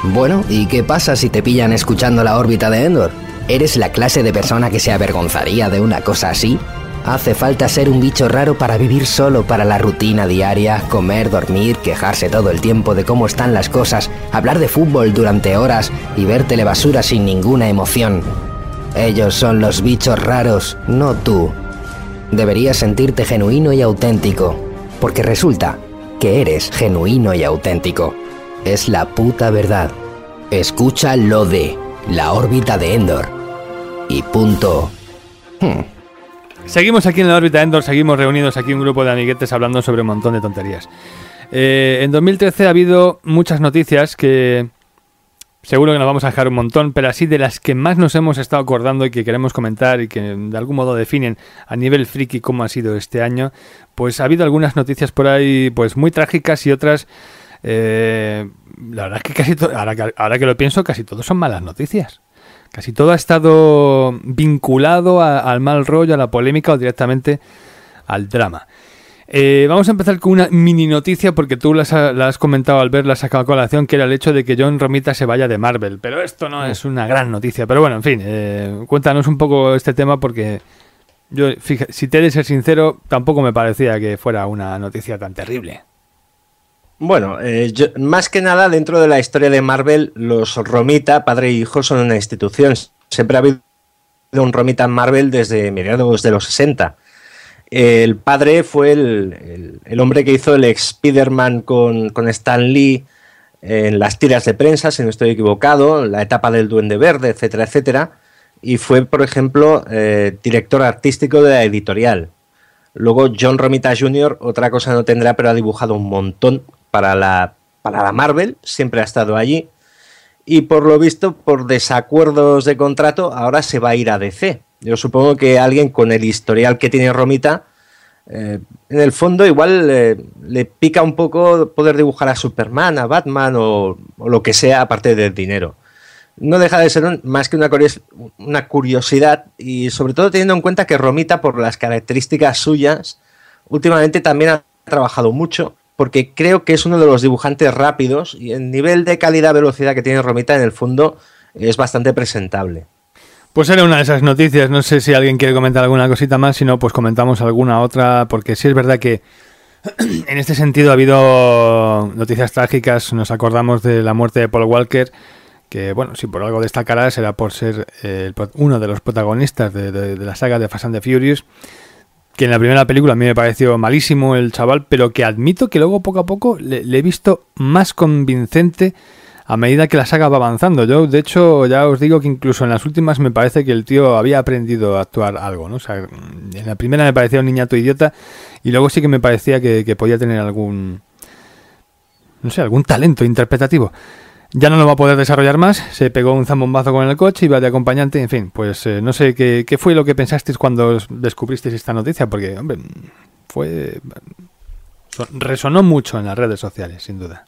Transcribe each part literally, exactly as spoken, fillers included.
Bueno, ¿y qué pasa si te pillan escuchando La órbita de Endor? ¿Eres la clase de persona que se avergonzaría de una cosa así? ¿Hace falta ser un bicho raro para vivir solo para la rutina diaria, comer, dormir, quejarse todo el tiempo de cómo están las cosas, hablar de fútbol durante horas y ver telebasura sin ninguna emoción? Ellos son los bichos raros, no tú. Deberías sentirte genuino y auténtico, porque resulta que eres genuino y auténtico. Es la puta verdad. Escucha lo de La órbita de Endor. Y punto. Hmm. Seguimos aquí en La órbita de Endor, seguimos reunidos aquí un grupo de amiguetes hablando sobre un montón de tonterías. Eh, en dos mil trece ha habido muchas noticias que seguro que nos vamos a dejar un montón, pero así de las que más nos hemos estado acordando y que queremos comentar y que de algún modo definen a nivel friki cómo ha sido este año, pues ha habido algunas noticias por ahí pues muy trágicas y otras... Eh, la verdad es que casi to- ahora, que, ahora que lo pienso, casi todo son malas noticias. Casi todo ha estado vinculado a, al mal rollo, a la polémica o directamente al drama. Eh, vamos a empezar con una mini noticia porque tú la has, la has comentado al ver la sacado a colación, que era el hecho de que John Romita se vaya de Marvel. Pero esto no es una gran noticia. Pero bueno, en fin, eh, cuéntanos un poco este tema porque yo, fíjate, si te he de ser sincero, tampoco me parecía que fuera una noticia tan terrible. Bueno, eh, yo, más que nada dentro de la historia de Marvel, los Romita, padre e hijo, son una institución. Siempre ha habido un Romita en Marvel desde mediados de los sesenta. El padre fue el, el, el hombre que hizo el Spider-Man con, con Stan Lee en las tiras de prensa, si no estoy equivocado, la etapa del Duende Verde, etcétera, etcétera. Y fue, por ejemplo, eh, director artístico de la editorial. Luego John Romita junior, otra cosa no tendrá, pero ha dibujado un montón para la, para la Marvel, siempre ha estado allí. Y por lo visto, por desacuerdos de contrato, ahora se va a ir a D C. Yo supongo que alguien con el historial que tiene Romita, eh, en el fondo igual eh, le pica un poco poder dibujar a Superman, a Batman o, o lo que sea aparte del dinero. No deja de ser un, más que una, curios, una curiosidad y sobre todo teniendo en cuenta que Romita, por las características suyas, últimamente también ha trabajado mucho porque creo que es uno de los dibujantes rápidos y el nivel de calidad-velocidad que tiene Romita en el fondo es bastante presentable. Pues era una de esas noticias, no sé si alguien quiere comentar alguna cosita más, si no pues comentamos alguna otra, porque sí es verdad que en este sentido ha habido noticias trágicas, nos acordamos de la muerte de Paul Walker, que bueno, si por algo destacará será por ser eh, el, uno de los protagonistas de, de, de la saga de Fast and the Furious, que en la primera película a mí me pareció malísimo el chaval, pero que admito que luego poco a poco le, le he visto más convincente a medida que la saga va avanzando. Yo, de hecho, ya os digo que incluso en las últimas me parece que el tío había aprendido a actuar algo, ¿no? O sea, en la primera me parecía un niñato idiota y luego sí que me parecía que, que podía tener algún, no sé, algún talento interpretativo. Ya no lo va a poder desarrollar más, se pegó un zambombazo con el coche, iba de acompañante, en fin, pues eh, no sé qué, qué fue lo que pensasteis cuando descubristeis esta noticia, porque, hombre, fue resonó mucho en las redes sociales, sin duda.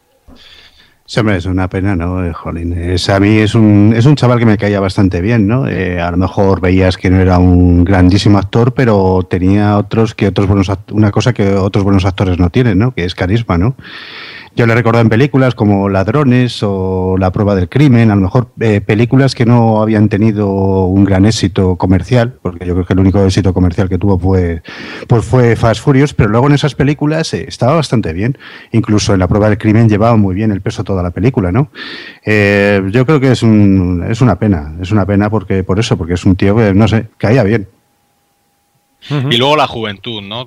Sí, hombre, es una pena, ¿no? Eh, jolín, es, a mí es un, es un chaval que me caía bastante bien, ¿no? Eh, a lo mejor veías que no era un grandísimo actor, pero tenía otros que otros buenos act- una cosa que otros buenos actores no tienen, ¿no? Que es carisma, ¿no? Yo le recuerdo en películas como Ladrones o La prueba del crimen, a lo mejor eh, películas que no habían tenido un gran éxito comercial, porque yo creo que el único éxito comercial que tuvo fue, pues fue Fast Furious, pero luego en esas películas eh, estaba bastante bien. Incluso en La prueba del crimen llevaba muy bien el peso toda la película, ¿no? Eh, yo creo que es, un, es una pena, es una pena porque por eso, porque es un tío que, no sé, caía bien. Uh-huh. Y luego la juventud, ¿no?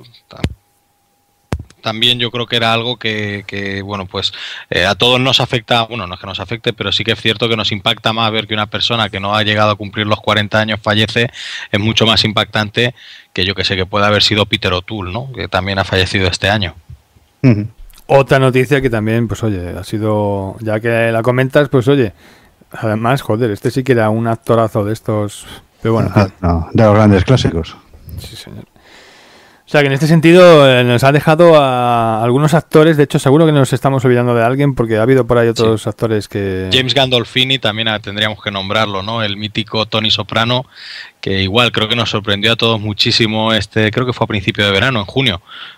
También yo creo que era algo que, que bueno, pues eh, a todos nos afecta, bueno, no es que nos afecte, pero sí que es cierto que nos impacta más ver que una persona que no ha llegado a cumplir los cuarenta años fallece, es mucho más impactante que yo que sé, que puede haber sido Peter O'Toole, ¿no? Que también ha fallecido este año. Uh-huh. Otra noticia que también, pues oye, ha sido, ya que la comentas, pues oye, además, joder, este sí que era un actorazo de estos, pero bueno. No, no, de los grandes clásicos. Sí, señor. O sea que en este sentido eh, nos ha dejado a algunos actores, de hecho seguro que nos estamos olvidando de alguien porque ha habido por ahí otros sí. actores que... James Gandolfini también tendríamos que nombrarlo, ¿no? El mítico Tony Soprano, que igual creo que nos sorprendió a todos muchísimo, este creo que fue a principio de verano, en junio,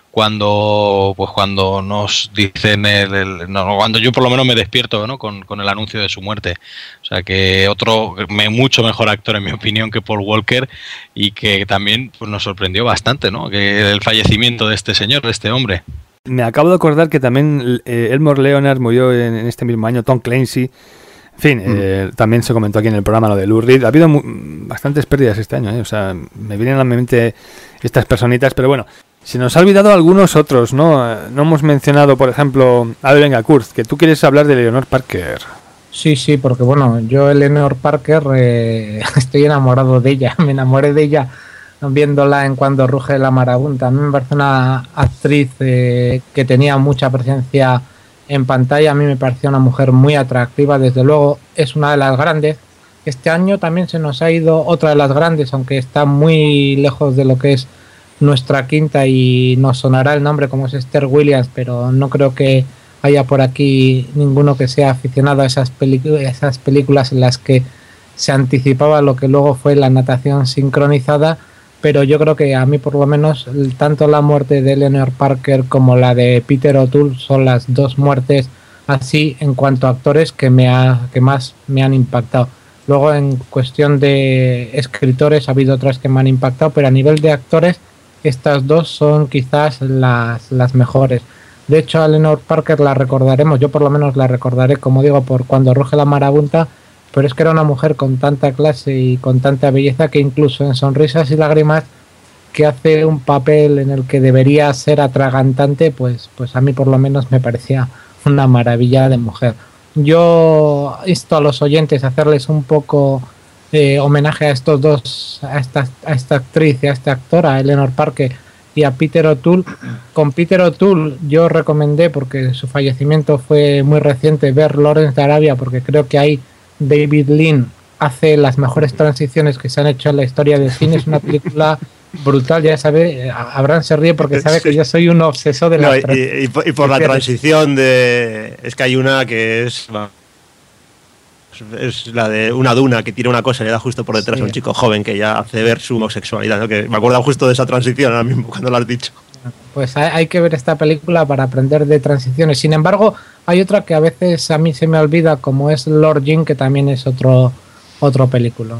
cuando pues cuando nos dicen el, el, no, cuando yo por lo menos me despierto, ¿no? con, con el anuncio de su muerte. O sea que otro me, mucho mejor actor en mi opinión que Paul Walker, y que también pues, nos sorprendió bastante, ¿no? Que el fallecimiento de este señor, de este hombre. Me acabo de acordar que también eh, Elmore Leonard murió en, en este mismo año, Tom Clancy. En fin, mm. eh, también se comentó aquí en el programa lo de Lou Reed. Ha habido mu- bastantes pérdidas este año, ¿eh? O sea, me vienen a la mente estas personitas, pero bueno, se nos ha olvidado algunos otros, ¿no? No hemos mencionado, por ejemplo, a ver, venga, Kurt, que tú quieres hablar de Eleanor Parker. Sí, sí, porque bueno, yo Eleanor Parker eh, estoy enamorado de ella, me enamoré de ella viéndola en Cuando ruge la marabunta. A mí me parece una actriz eh, que tenía mucha presencia en pantalla, a mí me parecía una mujer muy atractiva, desde luego es una de las grandes. Este año también se nos ha ido otra de las grandes, aunque está muy lejos de lo que es nuestra quinta y nos sonará el nombre como es Esther Williams, pero no creo que haya por aquí ninguno que sea aficionado a esas, pelic- esas películas en las que se anticipaba lo que luego fue la natación sincronizada. Pero yo creo que a mí por lo menos tanto la muerte de Eleanor Parker como la de Peter O'Toole son las dos muertes así en cuanto a actores que, me ha, que más me han impactado. Luego en cuestión de escritores ha habido otras que me han impactado, pero a nivel de actores estas dos son quizás las, las mejores. De hecho a Eleanor Parker la recordaremos, yo por lo menos la recordaré, como digo, por Cuando ruge la marabunta, pero es que era una mujer con tanta clase y con tanta belleza que incluso en Sonrisas y lágrimas, que hace un papel en el que debería ser atragantante, pues, pues a mí por lo menos me parecía una maravilla de mujer. Yo insto a los oyentes a hacerles un poco eh, homenaje a estos dos, a esta, a esta actriz y a este actor, a Eleanor Parker y a Peter O'Toole. Con Peter O'Toole yo recomendé, porque su fallecimiento fue muy reciente, ver Lawrence de Arabia, porque creo que hay David Lean hace las mejores transiciones que se han hecho en la historia del cine. Es una película brutal, ya sabe, Abraham se ríe porque sabe que yo soy un obseso de no, la y, y, y, por, y por la transición de... Es que hay una que es... Es la de una duna que tira una cosa y le da justo por detrás sí. a un chico joven que ya hace ver su homosexualidad, ¿no? Que me acuerdo justo de esa transición ahora mismo cuando lo has dicho. Pues hay, hay que ver esta película para aprender de transiciones. Sin embargo, hay otra que a veces a mí se me olvida, como es Lord Jim, que también es otro otro película.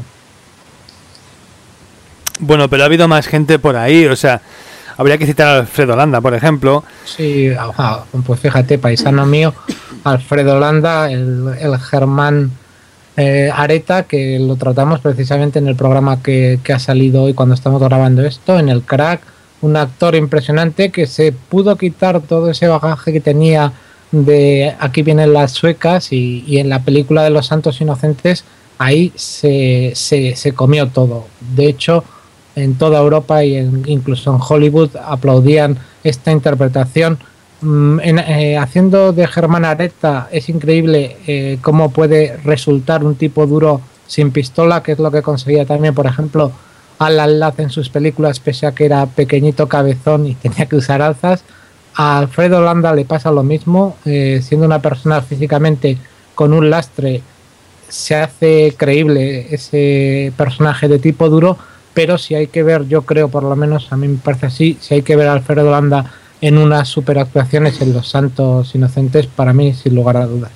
Bueno, pero ha habido más gente por ahí, o sea, habría que citar a Alfredo Landa, por ejemplo. Sí, pues fíjate, paisano mío, Alfredo Landa, el, el Germán eh, Areta, que lo tratamos precisamente en el programa que, que ha salido hoy cuando estamos grabando esto, en el Crack. Un actor impresionante que se pudo quitar todo ese bagaje que tenía de Aquí vienen las suecas y, y en la película de Los Santos Inocentes ahí se, se, se comió todo. De hecho, en toda Europa y en, incluso en Hollywood aplaudían esta interpretación. En, eh, haciendo de Germán Areta es increíble eh, cómo puede resultar un tipo duro sin pistola, que es lo que conseguía también, por ejemplo, Alan Ladd en sus películas, pese a que era pequeñito, cabezón y tenía que usar alzas. A Alfredo Landa le pasa lo mismo, eh, siendo una persona físicamente con un lastre, se hace creíble ese personaje de tipo duro, pero si hay que ver, yo creo, por lo menos a mí me parece así, si hay que ver a Alfredo Landa en unas superactuaciones en Los Santos Inocentes, para mí sin lugar a dudas.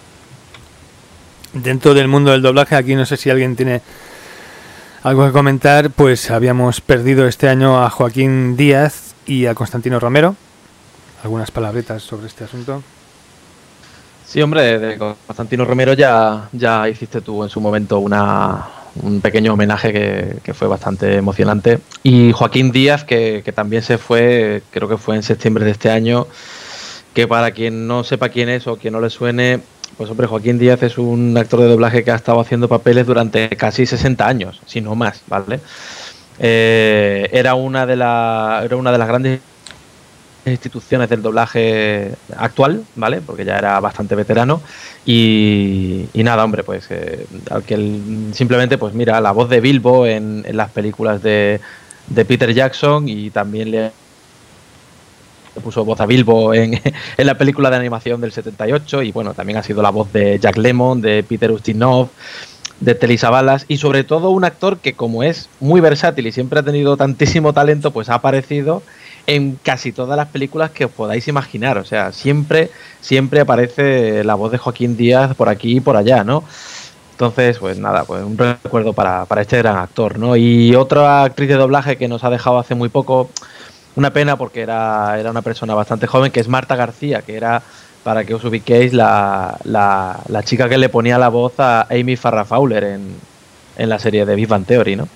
Dentro del mundo del doblaje, aquí no sé si alguien tiene algo que comentar, pues habíamos perdido este año a Joaquín Díaz y a Constantino Romero. ¿Algunas palabritas sobre este asunto? Sí, hombre, de Constantino Romero ya, ya hiciste tú en su momento una, un pequeño homenaje que, que fue bastante emocionante. Y Joaquín Díaz, que, que también se fue, creo que fue en septiembre de este año, que para quien no sepa quién es o quien no le suene, pues hombre, Joaquín Díaz es un actor de doblaje que ha estado haciendo papeles durante casi sesenta años, si no más, ¿vale? Eh, era una de la, era una de las grandes instituciones del doblaje actual, ¿vale? Porque ya era bastante veterano y, y nada, hombre, pues eh, al que el, simplemente, pues mira, la voz de Bilbo en, en las películas de, de Peter Jackson, y también le puso voz a Bilbo en, en la película de animación del setenta y ocho, y bueno, también ha sido la voz de Jack Lemmon, de Peter Ustinov, de Telly Savalas, y sobre todo un actor que, como es muy versátil y siempre ha tenido tantísimo talento, pues ha aparecido en casi todas las películas que os podáis imaginar. O sea, siempre, siempre aparece la voz de Joaquín Díaz por aquí y por allá, ¿no? Entonces, pues nada, pues un recuerdo para, para este gran actor, ¿no? Y otra actriz de doblaje que nos ha dejado hace muy poco, una pena porque era, era una persona bastante joven, que es Marta García, que era, para que os ubiquéis, la, la, la chica que le ponía la voz a Amy Farrah Fowler en, en la serie de Big Bang Theory, ¿no?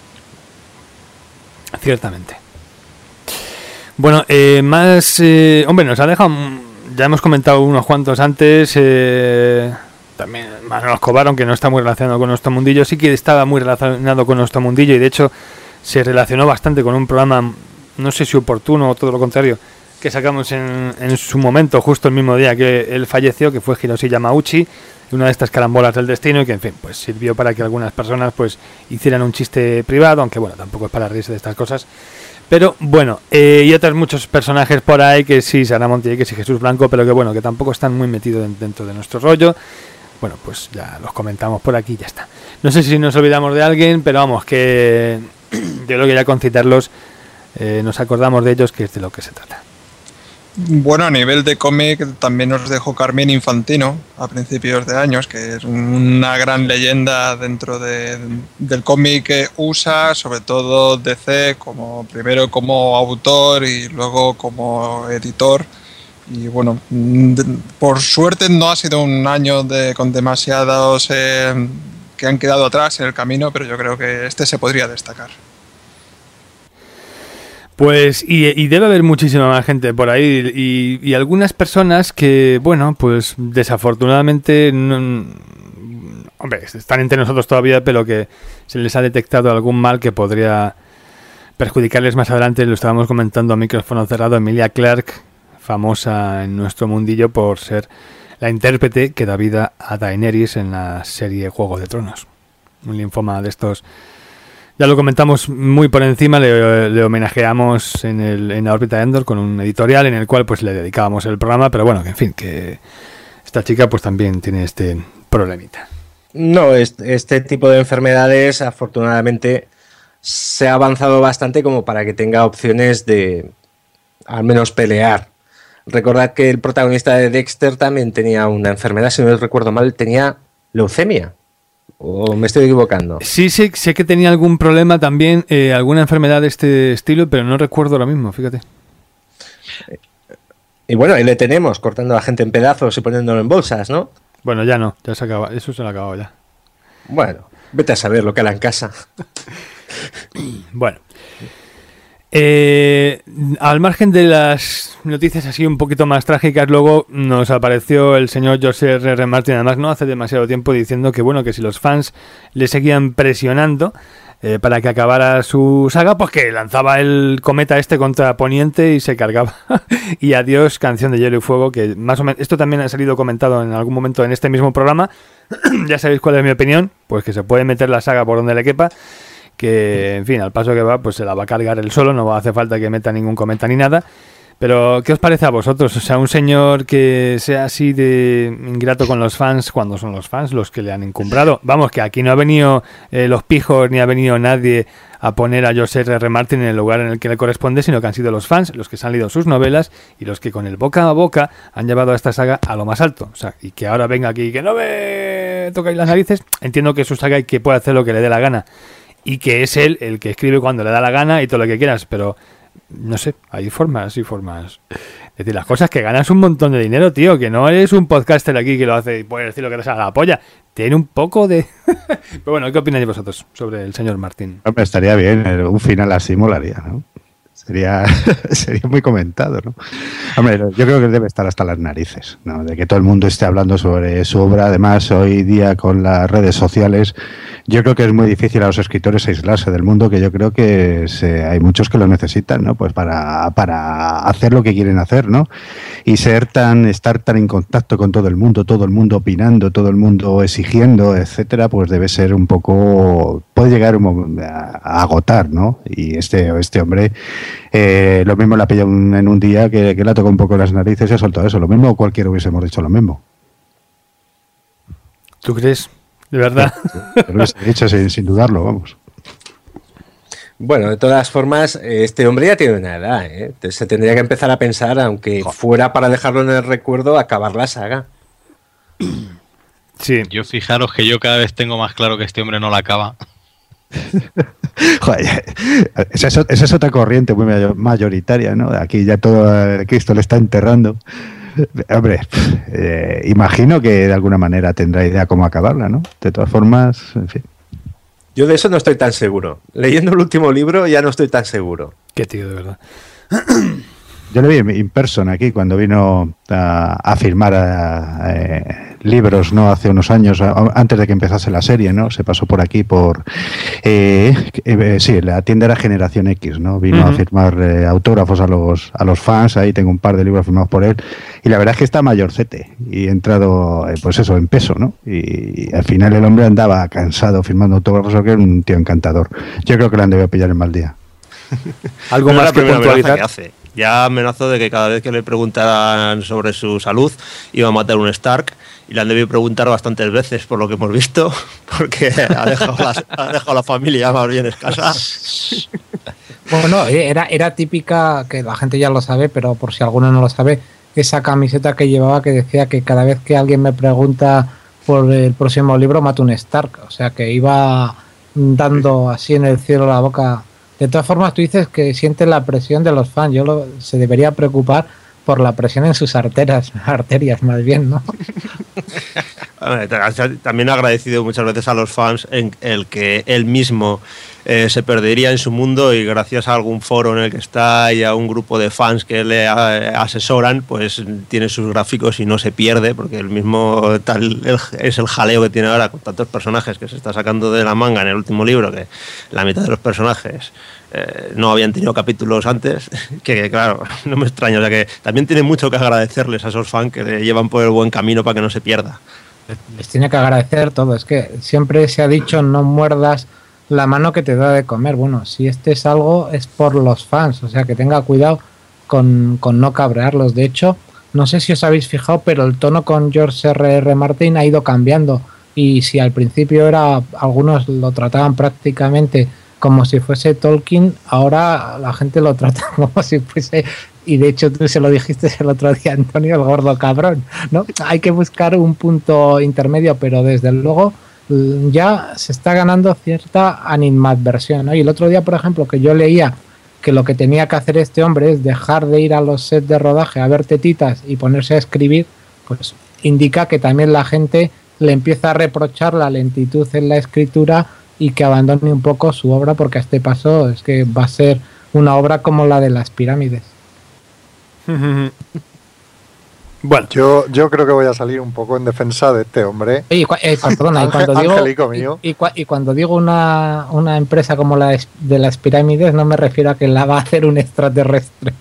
Ciertamente. Bueno, eh, más... Eh, hombre, nos ha dejado... Ya hemos comentado unos cuantos antes... Eh, también Manuel Escobar, aunque no está muy relacionado con nuestro mundillo, sí que estaba muy relacionado con nuestro mundillo y de hecho se relacionó bastante con un programa, no sé si oportuno o todo lo contrario, que sacamos en, en su momento, justo el mismo día que él falleció, que fue Hiroshi Yamauchi, una de estas carambolas del destino y que en fin, pues sirvió para que algunas personas pues hicieran un chiste privado, aunque bueno, tampoco es para reírse de estas cosas. Pero bueno, eh, y otros muchos personajes por ahí, que sí, Sara Montiel, que sí, Jesús Blanco, pero que bueno, que tampoco están muy metidos dentro de nuestro rollo. Bueno, pues ya los comentamos por aquí y ya está. No sé si nos olvidamos de alguien, pero vamos, que yo creo que ya con citarlos eh, nos acordamos de ellos, que es de lo que se trata. Bueno, a nivel de cómic también nos dejó Carmín Infantino a principios de años, que es una gran leyenda dentro de, del cómic U S A, sobre todo D C, como primero como autor y luego como editor. Y bueno, por suerte no ha sido un año de, con demasiados eh, que han quedado atrás en el camino, pero yo creo que este se podría destacar. Pues, y, y debe haber muchísima más gente por ahí, y, y algunas personas que, bueno, pues desafortunadamente, no, hombre, están entre nosotros todavía, pero que se les ha detectado algún mal que podría perjudicarles más adelante. Lo estábamos comentando a micrófono cerrado, Emilia Clarke, famosa en nuestro mundillo por ser la intérprete que da vida a Daenerys en la serie Juego de Tronos. Un linfoma de estos, ya lo comentamos muy por encima, le, le homenajeamos en, el, en la órbita de Endor con un editorial en el cual pues le dedicábamos el programa, pero bueno, que en fin, que esta chica pues también tiene este problemita. No, este, este tipo de enfermedades afortunadamente se ha avanzado bastante como para que tenga opciones de al menos pelear. Recordad que el protagonista de Dexter también tenía una enfermedad, si no recuerdo mal, tenía leucemia. ¿O me estoy equivocando? Sí, sí, sé que tenía algún problema también, eh, alguna enfermedad de este estilo, pero no recuerdo ahora mismo, fíjate. Y bueno, ahí le tenemos, cortando a la gente en pedazos y poniéndolo en bolsas, ¿no? Bueno, ya no, ya se acaba, eso se lo ha acabado ya. Bueno, vete a saber lo que hará en casa. Bueno. Eh, al margen de las noticias así un poquito más trágicas, luego nos apareció el señor George R R. Martin, además no hace demasiado tiempo, diciendo que bueno, que si los fans le seguían presionando eh, para que acabara su saga, pues que lanzaba el cometa este contra Poniente y se cargaba. Y adiós, Canción de Hielo y Fuego, que más o menos, esto también ha salido comentado en algún momento en este mismo programa. Ya sabéis cuál es mi opinión, pues que se puede meter la saga por donde le quepa, que, en fin, al paso que va, pues se la va a cargar él solo, no va a hacer falta que meta ningún cometa ni nada. Pero, ¿qué os parece a vosotros? O sea, un señor que sea así de ingrato con los fans, cuando son los fans los que le han encumbrado. Vamos, que aquí no ha venido eh, los pijos, ni ha venido nadie a poner a George R R. Martin en el lugar en el que le corresponde, sino que han sido los fans los que se han leído sus novelas y los que con el boca a boca han llevado a esta saga a lo más alto. O sea, y que ahora venga aquí y que no me tocáis las narices. Entiendo que es su saga y que puede hacer lo que le dé la gana. Y que es él el que escribe cuando le da la gana y todo lo que quieras, pero no sé, hay formas y formas de decir las cosas, que ganas un montón de dinero, tío, que no eres un podcaster aquí que lo hace y puedes decir lo que te salga la polla. Tiene un poco de... Pero bueno, ¿qué opináis vosotros sobre el señor Martín? Hombre, estaría bien, un final así molaría, ¿no? Sería, sería muy comentado, ¿no? Hombre, yo creo que debe estar hasta las narices, ¿no? De que todo el mundo esté hablando sobre su obra. Además, hoy día con las redes sociales, yo creo que es muy difícil a los escritores aislarse del mundo, que yo creo que se, hay muchos que lo necesitan, ¿no? Pues para, para hacer lo que quieren hacer, ¿no? Y ser tan, estar tan en contacto con todo el mundo, todo el mundo opinando, todo el mundo exigiendo, etcétera, pues debe ser un poco, puede llegar a, a agotar, ¿no? Y este, este hombre, eh, lo mismo le ha pillado un, en un día que, que le ha tocado un poco las narices y ha soltado eso. Lo mismo cualquiera hubiésemos dicho lo mismo. ¿Tú crees? ¿De verdad? Lo hubiese dicho sin, sin dudarlo, vamos. Bueno, de todas formas, este hombre ya tiene una edad, ¿eh? Entonces se tendría que empezar a pensar, aunque fuera para dejarlo en el recuerdo, acabar la saga. Sí. Yo fijaros que yo cada vez tengo más claro que este hombre no la acaba. Joder, esa, es, esa es otra corriente muy mayoritaria, ¿no? Aquí ya todo el Cristo le está enterrando. Hombre, eh, imagino que de alguna manera tendrá idea cómo acabarla, ¿no? De todas formas, en fin. Yo de eso no estoy tan seguro. Leyendo el último libro ya no estoy tan seguro. Qué tío, de verdad. Yo le vi in persona aquí cuando vino a, a firmar a, a, eh, libros, ¿no? Hace unos años, a, antes de que empezase la serie, ¿no? Se pasó por aquí por... Eh, eh, sí, la tienda era Generación X, ¿no? Vino uh-huh. a firmar eh, autógrafos a los, a los fans. Ahí tengo un par de libros firmados por él. Y la verdad es que está mayorcete. Y ha entrado, eh, pues eso, en peso, ¿no? Y, y al final el hombre andaba cansado firmando autógrafos, porque era un tío encantador. Yo creo que le han debido pillar en mal día. Algo más que puntualizar. Que hace. Ya amenazó de que cada vez que le preguntaran sobre su salud iba a matar un Stark, y le han debido preguntar bastantes veces por lo que hemos visto, porque ha dejado la, ha dejado la familia más bien escasa. Bueno, era, era típica, que la gente ya lo sabe, pero por si alguno no lo sabe, esa camiseta que llevaba que decía que cada vez que alguien me pregunta por el próximo libro mato un Stark, o sea que iba dando así en el cielo la boca. De todas formas, tú dices que siente la presión de los fans. Yo lo, se debería preocupar por la presión en sus arterias, arterias más bien, ¿no? También ha agradecido muchas veces a los fans en el que él mismo eh, se perdería en su mundo, y gracias a algún foro en el que está y a un grupo de fans que le asesoran, pues tiene sus gráficos y no se pierde, porque el mismo tal el, es el jaleo que tiene ahora con tantos personajes que se está sacando de la manga en el último libro, que la mitad de los personajes eh, no habían tenido capítulos antes, que, que claro, no me extraña, o sea que también tiene mucho que agradecerles a esos fans que le llevan por el buen camino para que no se pierda. Les tiene que agradecer todo. Es que siempre se ha dicho no muerdas la mano que te da de comer. Bueno, si este es algo es por los fans, o sea que tenga cuidado con, con no cabrearlos. De hecho, no sé si os habéis fijado, pero el tono con George R R. Martin ha ido cambiando, y si al principio era, algunos lo trataban prácticamente como si fuese Tolkien, ahora la gente lo trata como si fuese... Y de hecho tú se lo dijiste el otro día, Antonio, el gordo cabrón, ¿no? Hay que buscar un punto intermedio, pero desde luego ya se está ganando cierta animadversión, ¿no? Y el otro día, por ejemplo, que yo leía que lo que tenía que hacer este hombre es dejar de ir a los sets de rodaje a ver tetitas y ponerse a escribir, pues indica que también la gente le empieza a reprochar la lentitud en la escritura y que abandone un poco su obra, porque a este paso es que va a ser una obra como la de las pirámides. Bueno, yo, yo creo que voy a salir un poco en defensa de este hombre. Y, eh, perdona, y cuando digo, y, y, y cuando digo una, una empresa como la de las pirámides, no me refiero a que la va a hacer un extraterrestre.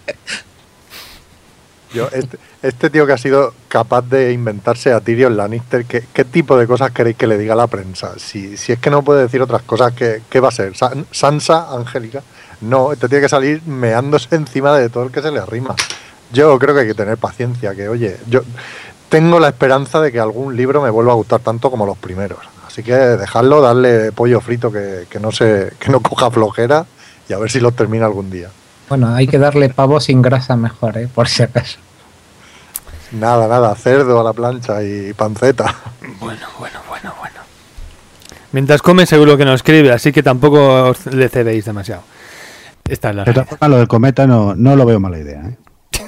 Yo, este, este tío que ha sido capaz de inventarse a Tyrion Lannister, ¿qué, qué tipo de cosas queréis que le diga a la prensa? Si, si es que no puede decir otras cosas, ¿qué, qué va a ser? ¿Sansa, Angélica? No, este tiene que salir meándose encima de todo el que se le arrima. Yo creo que hay que tener paciencia, que oye, yo tengo la esperanza de que algún libro me vuelva a gustar tanto como los primeros. Así que dejadlo, darle pollo frito que, que no se, que no coja flojera, y a ver si los termina algún día. Bueno, hay que darle pavo sin grasa mejor, ¿eh? Por si acaso. Nada, nada, cerdo a la plancha y panceta. Bueno, bueno, bueno, bueno. Mientras come seguro que no escribe, así que tampoco os le cedéis demasiado. Esta es la realidad. Lo del cometa no, no lo veo mala idea, ¿eh?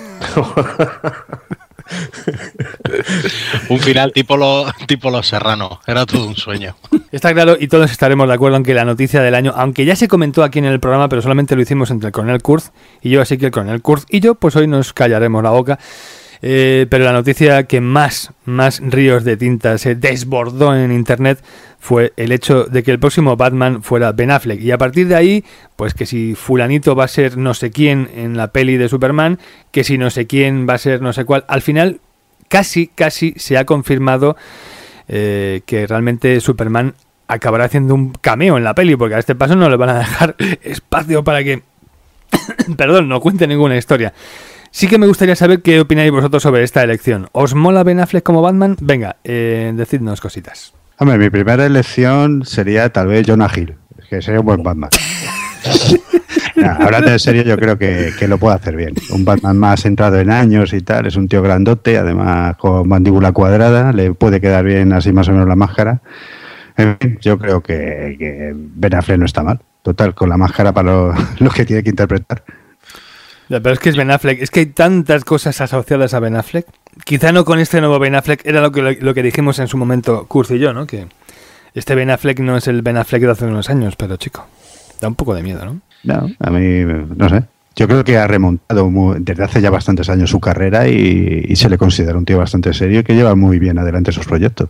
Un final tipo los tipo los Serrano, era todo un sueño. Está claro, y todos estaremos de acuerdo en que la noticia del año, aunque ya se comentó aquí en el programa, pero solamente lo hicimos entre el coronel Kurz y yo, así que el coronel Kurz y yo, pues hoy nos callaremos la boca. Eh, pero la noticia que más, más ríos de tinta se desbordó en internet fue el hecho de que el próximo Batman fuera Ben Affleck. Y a partir de ahí, pues que si fulanito va a ser no sé quién en la peli de Superman, que si no sé quién va a ser no sé cuál. Al final, casi, casi se ha confirmado eh, que realmente Superman acabará haciendo un cameo en la peli, porque a este paso no le van a dejar espacio para que, perdón, no cuente ninguna historia. Sí que me gustaría saber qué opináis vosotros sobre esta elección. ¿Os mola Ben Affleck como Batman? Venga, eh, decidnos cositas. Hombre, mi primera elección sería tal vez Jonah Hill, que sería un buen Batman. No, hablando en serio, yo creo que, que lo puede hacer bien. Un Batman más centrado en años y tal, es un tío grandote, además con mandíbula cuadrada, le puede quedar bien así más o menos la máscara. En fin, yo creo que, que Ben Affleck no está mal. Total, con la máscara para lo, lo que tiene que interpretar. Pero es que es Ben Affleck, es que hay tantas cosas asociadas a Ben Affleck. Quizá no con este nuevo Ben Affleck, era lo que, lo que dijimos en su momento Kurz y yo, ¿no? Que este Ben Affleck no es el Ben Affleck de hace unos años, pero chico, da un poco de miedo, ¿no? No, a mí, no sé. Yo creo que ha remontado muy, desde hace ya bastantes años su carrera y, y se le considera un tío bastante serio y que lleva muy bien adelante sus proyectos.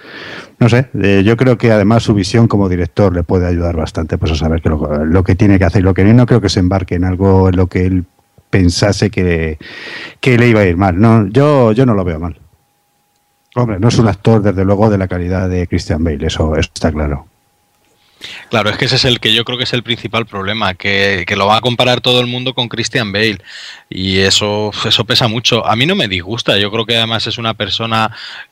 No sé, eh, yo creo que además su visión como director le puede ayudar bastante pues a saber que lo, lo que tiene que hacer y lo que no. No creo que se embarque en algo en lo que él pensase que, que le iba a ir mal. No, yo, yo no lo veo mal. Hombre, no es un actor desde luego de la calidad de Christian Bale, eso, eso está claro. Claro, es que ese es el que yo creo que es el principal problema, que, que lo va a comparar todo el mundo con Christian Bale y eso, eso pesa mucho. A mí no me disgusta, yo creo que además es una persona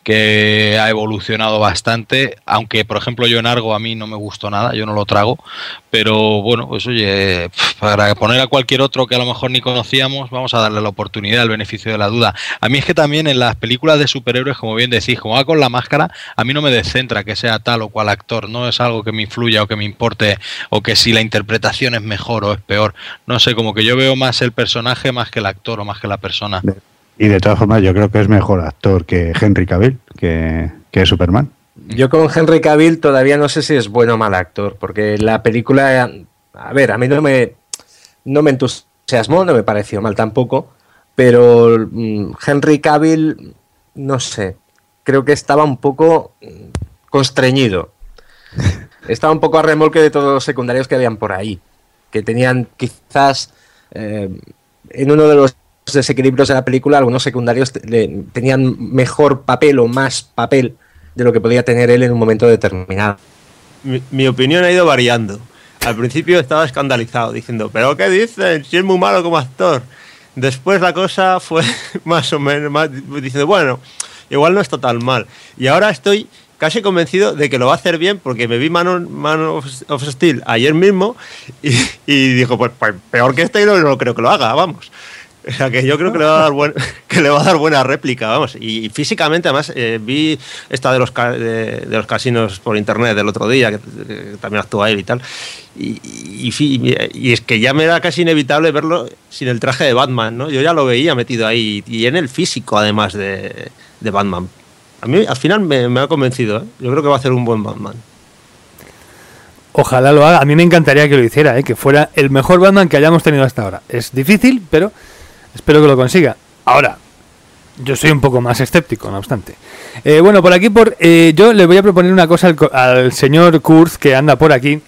que ha evolucionado bastante, aunque por ejemplo yo en Argo a mí no me gustó nada, yo no lo trago, pero bueno, pues oye, para poner a cualquier otro que a lo mejor ni conocíamos, vamos a darle la oportunidad, el beneficio de la duda. A mí es que también en las películas de superhéroes, como bien decís, como va con la máscara, a mí no me descentra que sea tal o cual actor, no es algo que me influya o que me importe o que si la interpretación es mejor o es peor, no sé, como que yo veo más el personaje más que el actor o más que la persona. Y de todas formas yo creo que es mejor actor que Henry Cavill, que, que Superman. Yo con Henry Cavill todavía no sé si es bueno o mal actor, porque la película, a ver, a mí no me, no me entusiasmó, no me pareció mal tampoco, pero um, Henry Cavill, no sé, creo que estaba un poco constreñido. Estaba un poco a remolque de todos los secundarios que habían por ahí, que tenían quizás eh, en uno de los desequilibrios de la película, algunos secundarios le, tenían mejor papel o más papel de lo que podía tener él en un momento determinado. Mi, mi opinión ha ido variando. Al principio estaba escandalizado, diciendo, ¿pero qué dicen? Si es muy malo como actor. Después la cosa fue más o menos, más, diciendo, bueno, igual no está tan mal. Y ahora estoy casi convencido de que lo va a hacer bien, porque me vi Man, on, Man of, of Steel ayer mismo y, y dijo, pues, pues peor que este no, no creo que lo haga, vamos. O sea que yo creo que le va a dar, buen, que le va a dar buena réplica, vamos. Y, y físicamente, además, eh, vi esta de los, de, de los casinos por internet del otro día, que, que también actúa él y tal. Y, y, y, y es que ya me era casi inevitable verlo sin el traje de Batman, ¿no? Yo ya lo veía metido ahí, y en el físico, además, de, de Batman. A mí, al final, me, me ha convencido, ¿eh? Yo creo que va a hacer un buen Batman. Ojalá lo haga. A mí me encantaría que lo hiciera, ¿eh? Que fuera el mejor Batman que hayamos tenido hasta ahora. Es difícil, pero espero que lo consiga. Ahora, yo soy un poco más escéptico, no obstante. Eh, bueno, por aquí, por eh, yo le voy a proponer una cosa al, al señor Kurz, que anda por aquí.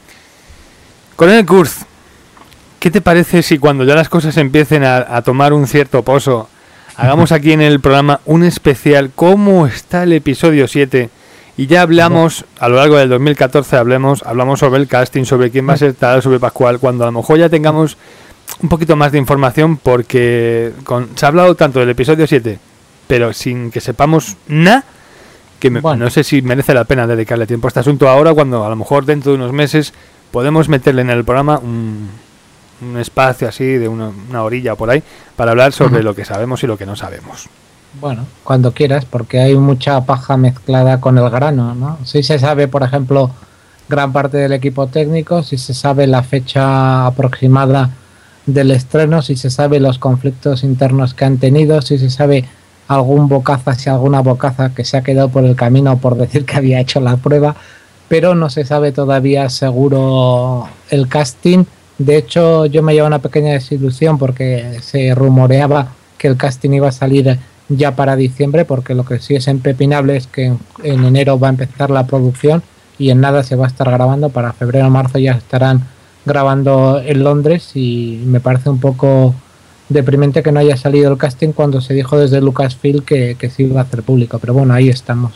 Coronel Kurz, ¿qué te parece si cuando ya las cosas empiecen a, a tomar un cierto poso, hagamos aquí en el programa un especial cómo está el episodio siete? Y ya hablamos, a lo largo del dos mil catorce, hablemos, hablamos sobre el casting, sobre quién va a ser tal, sobre Pascual, cuando a lo mejor ya tengamos un poquito más de información, porque con, se ha hablado tanto del episodio siete, pero sin que sepamos nada, que me, bueno. no sé si merece la pena dedicarle tiempo a este asunto ahora, cuando a lo mejor dentro de unos meses podemos meterle en el programa un, un espacio así de una, una orilla por ahí, para hablar sobre uh-huh. lo que sabemos y lo que no sabemos. Bueno, cuando quieras, porque hay mucha paja mezclada con el grano, ¿no? Si se sabe, por ejemplo, gran parte del equipo técnico, si se sabe la fecha aproximada del estreno, si se sabe los conflictos internos que han tenido, si se sabe algún bocaza, si alguna bocaza que se ha quedado por el camino por decir que había hecho la prueba, pero no se sabe todavía seguro el casting. De hecho, yo me llevo una pequeña desilusión porque se rumoreaba que el casting iba a salir ya para diciembre, porque lo que sí es impepinable es que en, en enero va a empezar la producción y en nada se va a estar grabando. Para febrero o marzo ya estarán grabando en Londres, y me parece un poco deprimente que no haya salido el casting cuando se dijo desde Lucasfilm que, que se iba a hacer público, pero bueno, ahí estamos.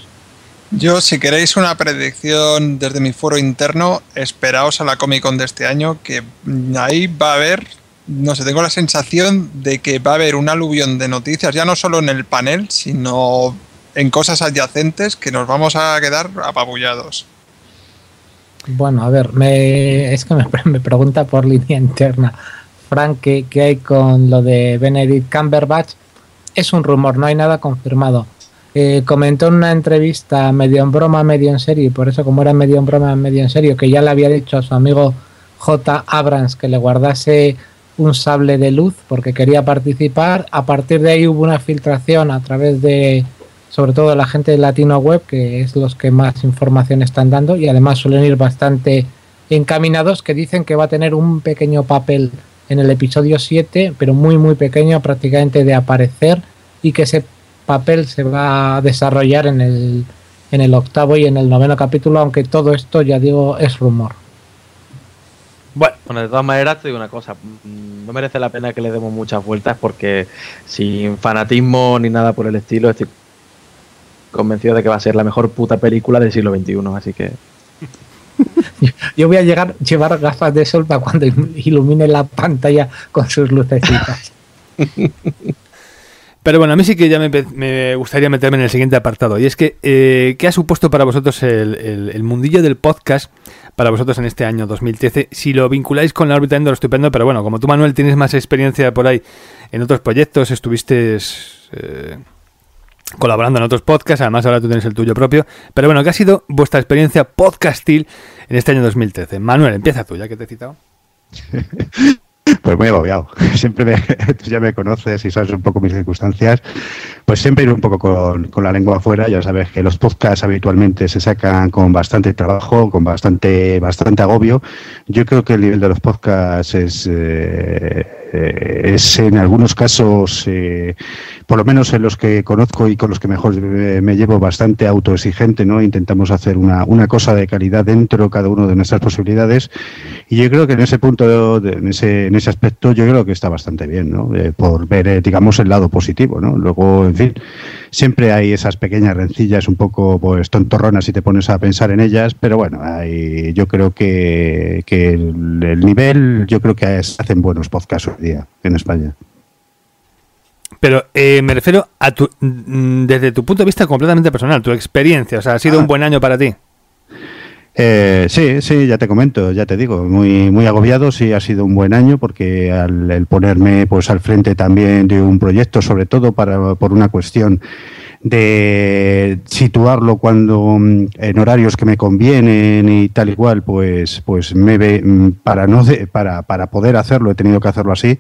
Yo, si queréis una predicción desde mi foro interno, esperaos a la Comic Con de este año, que ahí va a haber, no sé, tengo la sensación de que va a haber un aluvión de noticias, ya no solo en el panel, sino en cosas adyacentes, que nos vamos a quedar apabullados. Bueno, a ver, me, es que me, me pregunta por línea interna, Frank, ¿qué, qué hay con lo de Benedict Cumberbatch? Es un rumor, no hay nada confirmado. Eh, comentó en una entrevista medio en broma, medio en serio, y por eso como era medio en broma, medio en serio, que ya le había dicho a su amigo J. Abrams que le guardase un sable de luz porque quería participar. A partir de ahí hubo una filtración a través de, sobre todo, la gente de Latino Web, que es los que más información están dando, y además suelen ir bastante encaminados, que dicen que va a tener un pequeño papel en el episodio siete, pero muy muy pequeño, prácticamente de aparecer, y que ese papel se va a desarrollar en el, en el octavo y en el noveno capítulo, aunque todo esto, ya digo, es rumor. Bueno, bueno, de todas maneras te digo una cosa, no merece la pena que le demos muchas vueltas porque sin fanatismo ni nada por el estilo estoy convencido de que va a ser la mejor puta película del siglo veintiuno, así que... Yo voy a llegar llevar gafas de sol para cuando ilumine la pantalla con sus lucecitas. Pero bueno, a mí sí que ya me, me gustaría meterme en el siguiente apartado, y es que, eh, ¿qué ha supuesto para vosotros el, el, el mundillo del podcast para vosotros en este año dos mil trece? Si lo vinculáis con la órbita Endor, estupendo, pero bueno, como tú, Manuel, tienes más experiencia por ahí en otros proyectos, estuviste eh, colaborando en otros podcasts, además ahora tú tienes el tuyo propio, pero bueno, ¿qué ha sido vuestra experiencia podcastil en este año dos mil trece? Manuel, empieza tú, ya que te he citado. Pues muy agobiado. Siempre me, tú ya me conoces y sabes un poco mis circunstancias. Pues siempre ir un poco con, con la lengua afuera. Ya sabes que los podcasts habitualmente se sacan con bastante trabajo, con bastante bastante agobio. Yo creo que el nivel de los podcasts es, eh, es en algunos casos, eh, por lo menos en los que conozco y con los que mejor me llevo, bastante autoexigente, ¿no? Intentamos hacer una, una cosa de calidad dentro cada uno de nuestras posibilidades. Y yo creo que en ese punto, de, en ese en ese aspecto, yo creo que está bastante bien, ¿no? Eh, por ver, eh, digamos, el lado positivo, ¿no? Luego, en fin, siempre hay esas pequeñas rencillas un poco, pues, tontorronas si te pones a pensar en ellas, pero bueno, hay, yo creo que, que el, el nivel, yo creo que es, hacen buenos podcasts hoy día en España. Pero eh, me refiero a tu, desde tu punto de vista completamente personal, tu experiencia, o sea, ¿ha sido ah. un buen año para ti? Eh, sí, sí, ya te comento, ya te digo, muy muy agobiado, sí ha sido un buen año porque al el ponerme pues al frente también de un proyecto, sobre todo para por una cuestión de situarlo cuando en horarios que me convienen y tal y cual, pues pues me ve, para no de, para para poder hacerlo he tenido que hacerlo así.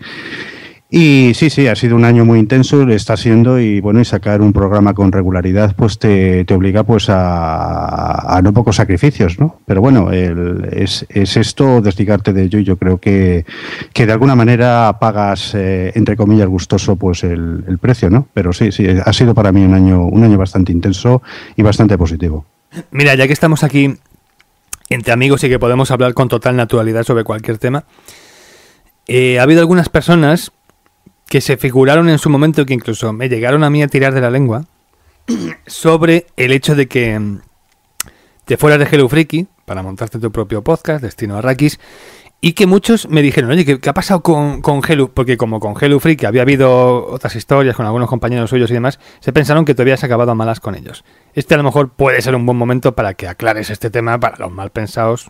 Y sí, sí, ha sido un año muy intenso, lo está siendo, y bueno, y sacar un programa con regularidad pues te, te obliga pues a, a no pocos sacrificios, ¿no? Pero bueno, el, es, es esto, desligarte de ello, y yo creo que, que de alguna manera pagas, eh, entre comillas, gustoso pues el, el precio, ¿no? Pero sí, sí, ha sido para mí un año, un año bastante intenso y bastante positivo. Mira, ya que estamos aquí entre amigos y que podemos hablar con total naturalidad sobre cualquier tema, eh, ha habido algunas personas que se figuraron en su momento, que incluso me llegaron a mí a tirar de la lengua, sobre el hecho de que te fueras de Hello Freaky para montarte tu propio podcast, Destino Arrakis, y que muchos me dijeron, oye, ¿qué, qué ha pasado con, con Hello? Porque como con Hello Freaky había habido otras historias con algunos compañeros suyos y demás, se pensaron que te habías acabado a malas con ellos. Este a lo mejor puede ser un buen momento para que aclares este tema para los mal pensados.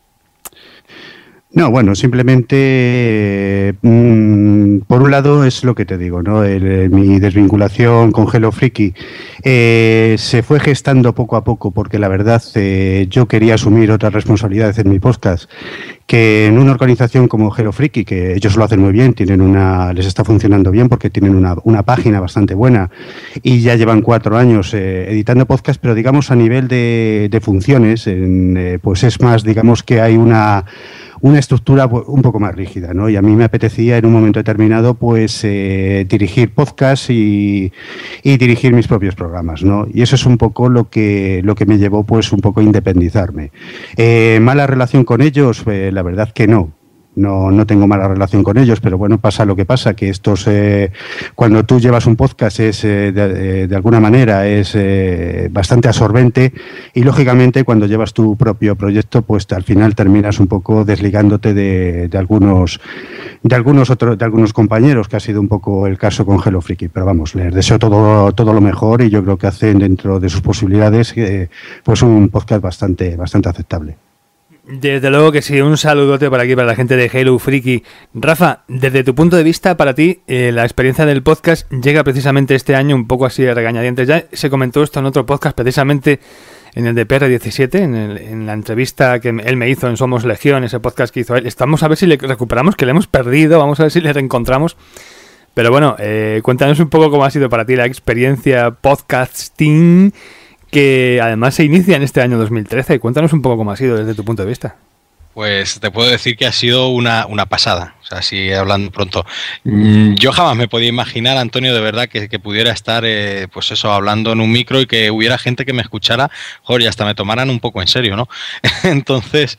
No, bueno, simplemente, mmm, por un lado es lo que te digo, ¿no? El, mi desvinculación con Hello Freaky eh, se fue gestando poco a poco porque la verdad eh, yo quería asumir otras responsabilidades en mi podcast, que en una organización como Hello Freaky, que ellos lo hacen muy bien, tienen una, les está funcionando bien porque tienen una, una página bastante buena y ya llevan cuatro años eh, editando podcast, pero digamos a nivel de, de funciones, en, eh, pues es más, digamos que hay una... una estructura un poco más rígida, ¿no? Y a mí me apetecía en un momento determinado pues eh, dirigir podcasts y, y dirigir mis propios programas, ¿no? Y eso es un poco lo que lo que me llevó pues un poco a independizarme. Eh, ¿Mala relación con ellos? Eh, la verdad que no. No, no tengo mala relación con ellos, pero bueno, pasa lo que pasa, que estos, eh, cuando tú llevas un podcast es eh, de, de alguna manera es eh, bastante absorbente y lógicamente cuando llevas tu propio proyecto pues al final terminas un poco desligándote de, de algunos de algunos otros de algunos compañeros, que ha sido un poco el caso con Hello Freaky, pero vamos, les deseo todo todo lo mejor y yo creo que hacen dentro de sus posibilidades eh, pues un podcast bastante bastante aceptable. Desde luego que sí, un saludote por aquí para la gente de Halo Freaky. Rafa, desde tu punto de vista, para ti, eh, la experiencia del podcast llega precisamente este año un poco así de regañadientes. Ya se comentó esto en otro podcast, precisamente en el de P R diecisiete, en, el, en la entrevista que él me hizo en Somos Legión, ese podcast que hizo él. Estamos a ver si le recuperamos, que le hemos perdido, vamos a ver si le reencontramos. Pero bueno, eh, cuéntanos un poco cómo ha sido para ti la experiencia podcasting, que además se inicia en este año dos mil trece. Cuéntanos un poco cómo ha sido desde tu punto de vista. Pues te puedo decir que ha sido una, una pasada, o sea, así hablando pronto. Yo jamás me podía imaginar, Antonio, de verdad, que, que pudiera estar, eh, pues eso, hablando en un micro y que hubiera gente que me escuchara, joder, y hasta me tomaran un poco en serio, ¿no? Entonces,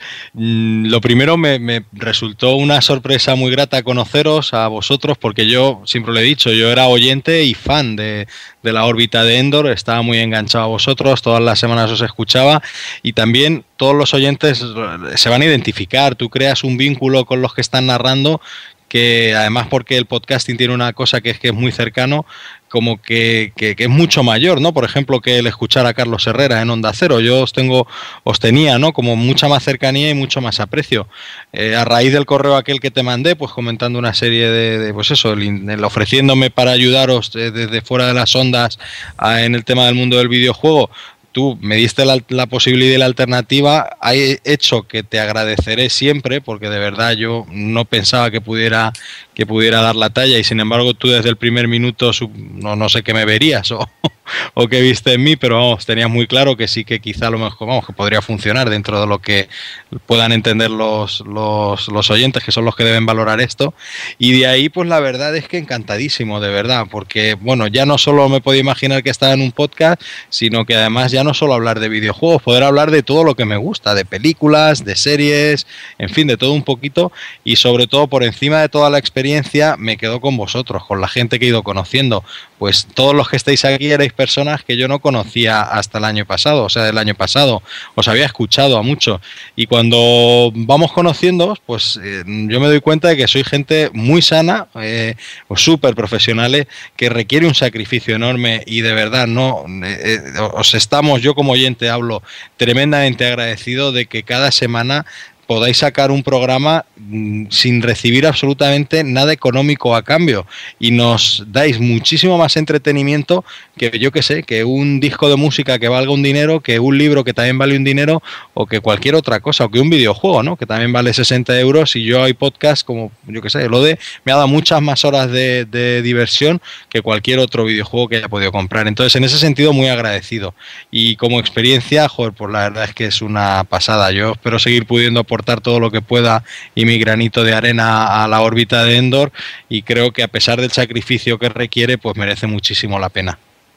lo primero me, me resultó una sorpresa muy grata conoceros a vosotros, porque yo, siempre lo he dicho, yo era oyente y fan de, de la órbita de Endor, estaba muy enganchado a vosotros, todas las semanas os escuchaba, y también todos los oyentes se van a identificar, tú creas un vínculo con los que están narrando, que además porque el podcasting tiene una cosa que es que es muy cercano, como que, que, que es mucho mayor, ¿no? Por ejemplo, que el escuchar a Carlos Herrera en Onda Cero, yo os tengo, os tenía, ¿no? Como mucha más cercanía y mucho más aprecio. Eh, a raíz del correo aquel que te mandé, pues comentando una serie de, de pues eso, el, el ofreciéndome para ayudaros eh, desde fuera de las ondas a, en el tema del mundo del videojuego, tú me diste la, la posibilidad y la alternativa, ha hecho que te agradeceré siempre, porque de verdad yo no pensaba que pudiera que pudiera dar la talla, y sin embargo tú desde el primer minuto no, no sé qué me verías o, o qué viste en mí, pero vamos, tenías muy claro que sí, que quizá a lo mejor, vamos, que podría funcionar dentro de lo que puedan entender los, los, los oyentes, que son los que deben valorar esto, y de ahí pues la verdad es que encantadísimo, de verdad, porque bueno, ya no solo me podía imaginar que estaba en un podcast, sino que además ya no solo hablar de videojuegos, poder hablar de todo lo que me gusta, de películas, de series, en fin, de todo un poquito, y sobre todo por encima de toda la experiencia me quedo con vosotros, con la gente que he ido conociendo, pues todos los que estáis aquí erais personas que yo no conocía hasta el año pasado, o sea, del año pasado, os había escuchado a muchos, y cuando vamos conociendo, pues eh, yo me doy cuenta de que soy gente muy sana, eh, o súper profesionales, que requiere un sacrificio enorme, y de verdad no, eh, eh, os estamos, yo como oyente hablo, tremendamente agradecido de que cada semana podáis sacar un programa mmm, sin recibir absolutamente nada económico a cambio, y nos dais muchísimo más entretenimiento que yo que sé, que un disco de música que valga un dinero, que un libro que también vale un dinero, o que cualquier otra cosa, o que un videojuego, ¿no? Que también vale sesenta euros, y yo hay podcast como, yo que sé, lo de me ha dado muchas más horas de, de diversión que cualquier otro videojuego que haya podido comprar. Entonces, en ese sentido, muy agradecido. Y como experiencia, joder, pues la verdad es que es una pasada. Yo espero seguir pudiendo aportar todo lo que pueda y mi granito de arena a la órbita de Endor, y creo que a pesar del sacrificio que requiere, pues merece muchísimo la pena.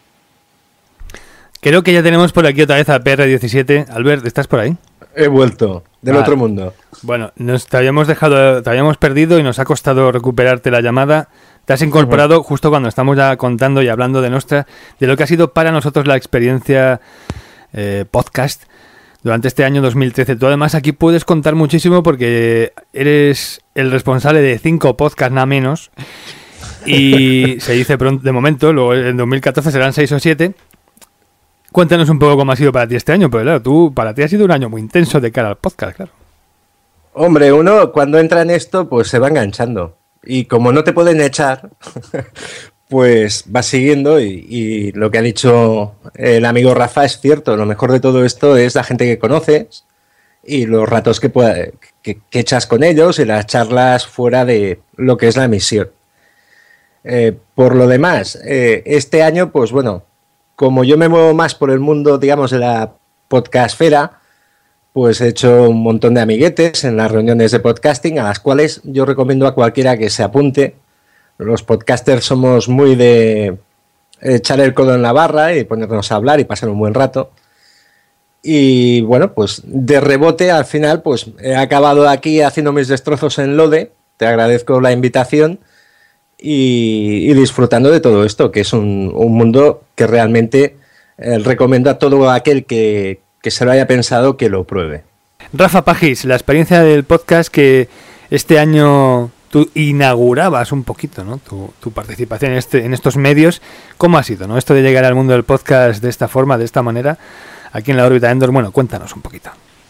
Creo que ya tenemos por aquí otra vez a P R diecisiete. Albert, ¿estás por ahí? He vuelto, del vale. otro mundo. Bueno, nos te habíamos dejado, te habíamos perdido y nos ha costado recuperarte la llamada. Te has incorporado uh-huh. justo cuando estamos ya contando y hablando de nuestra, de lo que ha sido para nosotros la experiencia eh, podcast durante este año dos mil trece. Tú además aquí puedes contar muchísimo porque eres el responsable de cinco podcasts nada menos, y se dice pronto, de momento, luego en dos mil catorce serán seis o siete. Cuéntanos un poco cómo ha sido para ti este año, porque claro, tú, para ti ha sido un año muy intenso de cara al podcast, claro. Hombre, uno cuando entra en esto pues se va enganchando, y como no te pueden echar pues vas siguiendo, y, y lo que ha dicho el amigo Rafa es cierto. Lo mejor de todo esto es la gente que conoces y los ratos que, pueda, que, que echas con ellos, y las charlas fuera de lo que es la emisión. Eh, por lo demás, eh, este año, pues bueno, como yo me muevo más por el mundo, digamos, de la podcastfera, pues he hecho un montón de amiguetes en las reuniones de podcasting, a las cuales yo recomiendo a cualquiera que se apunte. Los podcasters somos muy de echar el codo en la barra y ponernos a hablar y pasar un buen rato. Y bueno, pues de rebote al final pues he acabado aquí haciendo mis destrozos en Lode. Te agradezco la invitación, y, y disfrutando de todo esto, que es un, un mundo que realmente eh, recomiendo a todo aquel que, que se lo haya pensado que lo pruebe. Rafa Pagis, la experiencia del podcast que este año tú inaugurabas un poquito, ¿no? Tu, tu participación en, este, en estos medios, ¿cómo ha sido, ¿no? Esto de llegar al mundo del podcast de esta forma, de esta manera, aquí en la órbita de Endor? Bueno, cuéntanos un poquito.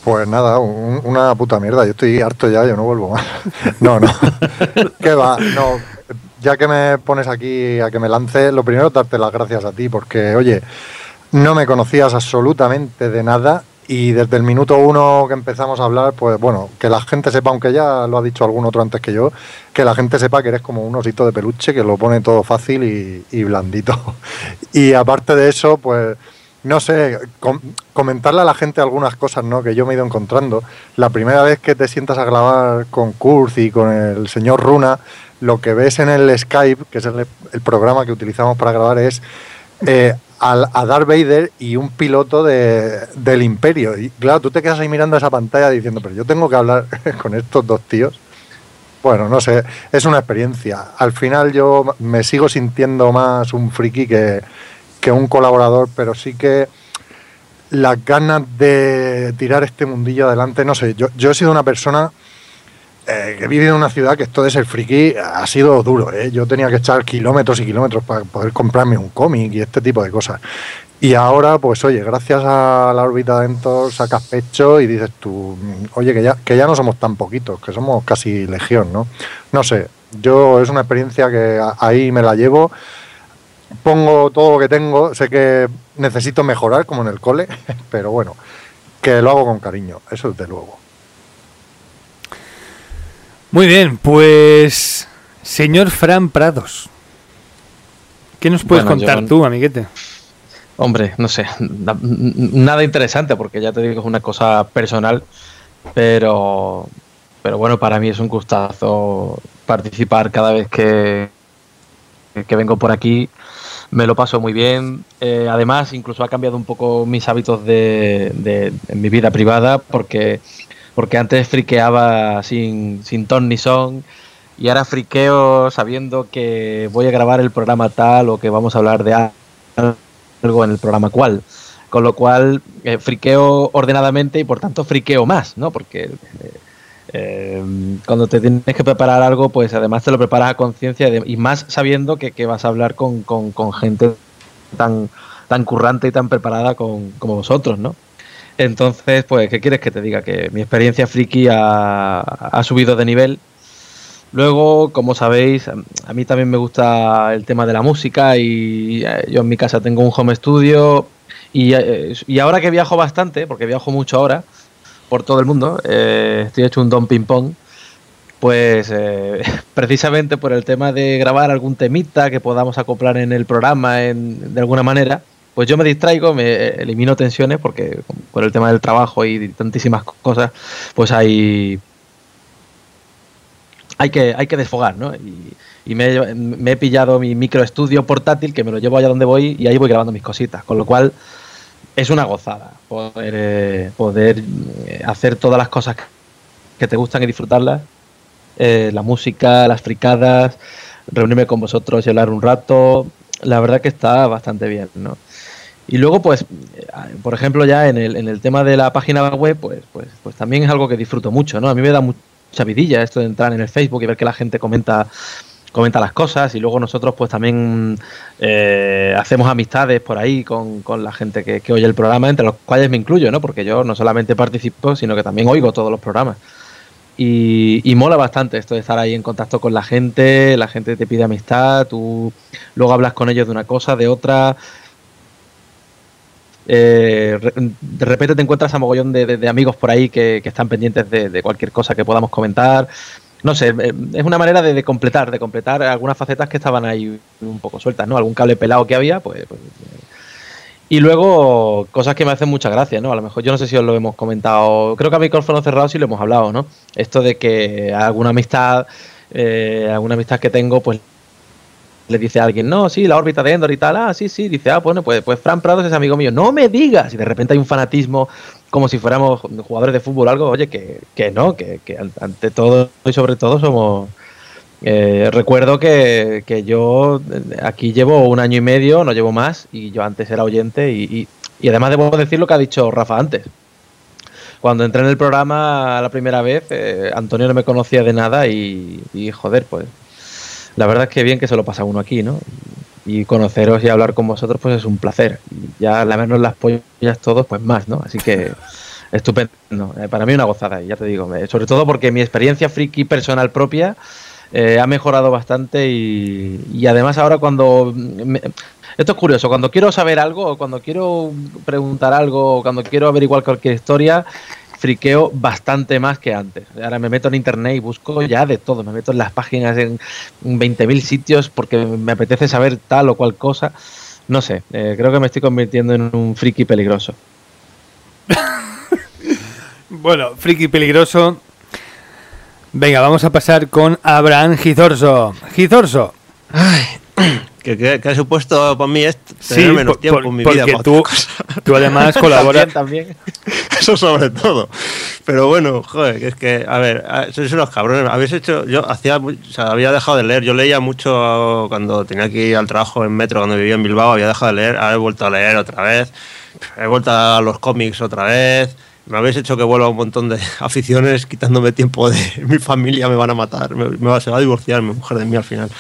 Pues nada, un, una puta mierda. Yo estoy harto ya, yo no vuelvo más. No, no. ¿Qué va? No. Ya que me pones aquí a que me lance, lo primero es darte las gracias a ti, porque, oye, no me conocías absolutamente de nada y desde el minuto uno que empezamos a hablar, pues bueno, que la gente sepa, aunque ya lo ha dicho algún otro antes que yo, que la gente sepa que eres como un osito de peluche que lo pone todo fácil y, y blandito. Y aparte de eso, pues... No sé, com- comentarle a la gente algunas cosas, ¿no?, que yo me he ido encontrando. La primera vez que te sientas a grabar con Kurz y con el señor Runa, lo que ves en el Skype, que es el, el programa que utilizamos para grabar, es eh, a, a Darth Vader y un piloto de, del Imperio. Y claro, tú te quedas ahí mirando esa pantalla diciendo, pero yo tengo que hablar con estos dos tíos. Bueno, no sé, es una experiencia. Al final yo me sigo sintiendo más un friki que... que un colaborador, pero sí que las ganas de tirar este mundillo adelante, no sé, yo, yo he sido una persona eh, que he vivido en una ciudad que esto de ser friki ha sido duro, ¿eh? Yo tenía que echar kilómetros y kilómetros para poder comprarme un cómic y este tipo de cosas. Y ahora, pues oye, gracias a la órbita de Endor sacas pecho y dices tú, oye, que ya, que ya no somos tan poquitos, que somos casi legión, ¿no? No sé, yo es una experiencia que ahí me la llevo. Pongo todo lo que tengo, sé que necesito mejorar como en el cole, pero bueno, que lo hago con cariño, eso desde luego. Muy bien, pues señor Fran Prados, ¿qué nos puedes Bueno, contar yo- tú, amiguete? Hombre, no sé, na- nada interesante porque ya te digo que es una cosa personal, pero, pero bueno, para mí es un gustazo participar cada vez que, que vengo por aquí. Me lo paso muy bien. Eh, además, incluso ha cambiado un poco mis hábitos de, de en mi vida privada porque, porque antes friqueaba sin, sin ton ni son y ahora friqueo sabiendo que voy a grabar el programa tal o que vamos a hablar de algo en el programa cual. Con lo cual, eh, friqueo ordenadamente y por tanto friqueo más, ¿no? Porque... Eh, Eh, cuando te tienes que preparar algo, pues además te lo preparas a conciencia de- y más sabiendo que, que vas a hablar con, con- con gente tan, tan currante y tan preparada con- como vosotros, ¿no? Entonces, pues, ¿qué quieres que te diga? Que mi experiencia friki ha, ha subido de nivel. Luego, como sabéis, a a mí también me gusta el tema de la música y eh, yo en mi casa tengo un home studio y, eh, y ahora que viajo bastante, porque viajo mucho ahora, por todo el mundo, eh, estoy hecho un don ping pong, pues eh, precisamente por el tema de grabar algún temita que podamos acoplar en el programa en, de alguna manera, pues yo me distraigo, me elimino tensiones porque por el tema del trabajo y tantísimas cosas, pues hay hay que hay que desfogar, ¿no? Y, y me, he- me he pillado mi microestudio portátil que me lo llevo allá donde voy y ahí voy grabando mis cositas, con lo cual es una gozada poder, eh, poder eh, hacer todas las cosas que te gustan y disfrutarlas. Eh, la música, las fricadas, reunirme con vosotros y hablar un rato. La verdad que está bastante bien, ¿no? Y luego, pues, eh, por ejemplo, ya en el, en el tema de la página web, pues, pues, pues también es algo que disfruto mucho, ¿no? A mí me da mucha vidilla esto de entrar en el Facebook y ver que la gente comenta comenta las cosas y luego nosotros pues también eh, hacemos amistades por ahí con, con la gente que, que oye el programa, entre los cuales me incluyo, ¿no? Porque yo no solamente participo, sino que también oigo todos los programas. Y, y mola bastante esto de estar ahí en contacto con la gente, la gente te pide amistad, tú luego hablas con ellos de una cosa, de otra. Eh, re- de repente te encuentras a mogollón de, de- de amigos por ahí que, que están pendientes de, de cualquier cosa que podamos comentar. No sé, eh, es una manera de, de completar, de completar algunas facetas que estaban ahí un poco sueltas, ¿no? Algún cable pelado que había, pues... pues, eh. Y luego, cosas que me hacen mucha gracia, ¿no? A lo mejor yo no sé si os lo hemos comentado, creo que a micrófono cerrado sí lo hemos hablado, ¿no? Esto de que alguna amistad, eh, alguna amistad que tengo, pues le dice a alguien, no, sí, la órbita de Endor y tal, ah, sí, sí, dice, ah, bueno, pues, pues Fran Prados es amigo mío, no me digas, y de repente hay un fanatismo como si fuéramos jugadores de fútbol o algo, oye, que, que no, que, que ante todo y sobre todo somos... Eh, recuerdo que, que yo aquí llevo un año y medio, no llevo más, y yo antes era oyente y, y, y además debo decir lo que ha dicho Rafa antes. Cuando entré en el programa la primera vez, eh, Antonio no me conocía de nada y, y joder, pues la verdad es que bien que se lo pasa uno aquí, ¿no? Y conoceros y hablar con vosotros pues es un placer. Y ya lamernos las pollas todos pues más, ¿no? Así que estupendo. Eh, para mí una gozada, ya te digo. Eh, sobre todo porque mi experiencia friki personal propia eh, ha mejorado bastante y, y además ahora cuando... Me, esto es curioso, cuando quiero saber algo o cuando quiero preguntar algo o cuando quiero averiguar cualquier historia, friqueo bastante más que antes. Ahora me meto en internet y busco ya de todo. Me meto en las páginas en veinte mil sitios porque me apetece saber tal o cual cosa. No sé, eh, creo que me estoy convirtiendo en un friki peligroso. Bueno, friki peligroso. Venga, vamos a pasar con Abraham Gizorzo. Gizorzo. Ay, ¿qué, qué, qué ha supuesto para mí esto? Tener Sí, menos por, tiempo por, en mi porque vida. tú, tú además colaboras. También, también. Eso sobre todo. Pero bueno, joder, que es que, a ver, sois unos cabrones. Habéis hecho, yo hacía, o sea, había dejado de leer. Yo leía mucho cuando tenía que ir al trabajo en metro, cuando vivía en Bilbao, había dejado de leer. Ahora he vuelto a leer otra vez. He vuelto a los cómics otra vez. Me habéis hecho que vuelva a un montón de aficiones, quitándome tiempo de mi familia, me van a matar, me, me va, se va a divorciar mi mujer de mí al final.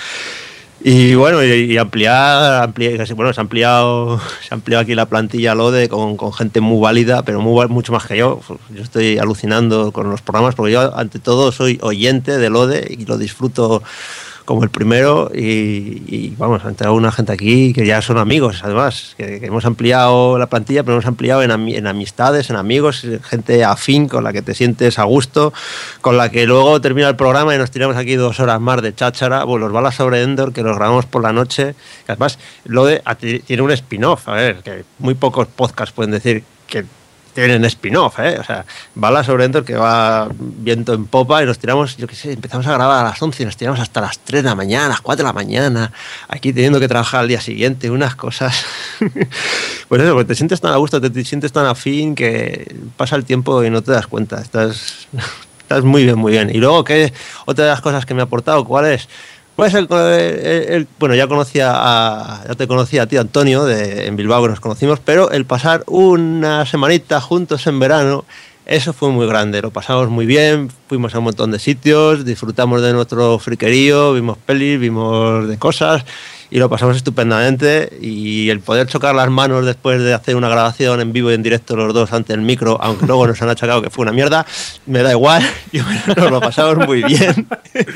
Y bueno, y, y ampliar, ampliar, bueno, se ha ampliado, se ha ampliado aquí la plantilla LODE con, con gente muy válida, pero muy, mucho más que yo. Yo estoy alucinando con los programas porque yo ante todo soy oyente de LODE y lo disfruto como el primero y, y vamos, ha entrado una gente aquí que ya son amigos, además, que, que hemos ampliado la plantilla, pero hemos ampliado en, ami, en amistades, en amigos, gente afín con la que te sientes a gusto, con la que luego termina el programa y nos tiramos aquí dos horas más de cháchara, bueno, los balas sobre Endor, que los grabamos por la noche, que además lo de, tiene un spin-off, a ver, que muy pocos podcasts pueden decir que tienen spin-off, ¿eh? O sea, Bala sobre Endor que va viento en popa y nos tiramos, yo qué sé, empezamos a grabar a las once y nos tiramos hasta las tres de la mañana, las cuatro de la mañana, aquí teniendo que trabajar al día siguiente, unas cosas. Pues eso, porque te sientes tan a gusto, te, te sientes tan afín que pasa el tiempo y no te das cuenta. Estás, estás muy bien, muy bien. Y luego, ¿qué? Otra de las cosas que me ha aportado, ¿cuál es? Pues el, el, el, bueno, ya conocía a, ya te conocía a ti, Antonio, de, en Bilbao que nos conocimos, pero el pasar una semanita juntos en verano, eso fue muy grande, lo pasamos muy bien, fuimos a un montón de sitios, disfrutamos de nuestro friquerío, vimos pelis, vimos de cosas y lo pasamos estupendamente, y el poder chocar las manos después de hacer una grabación en vivo y en directo los dos ante el micro, aunque luego nos han achacado que fue una mierda, me da igual, yo, nos lo pasamos muy bien.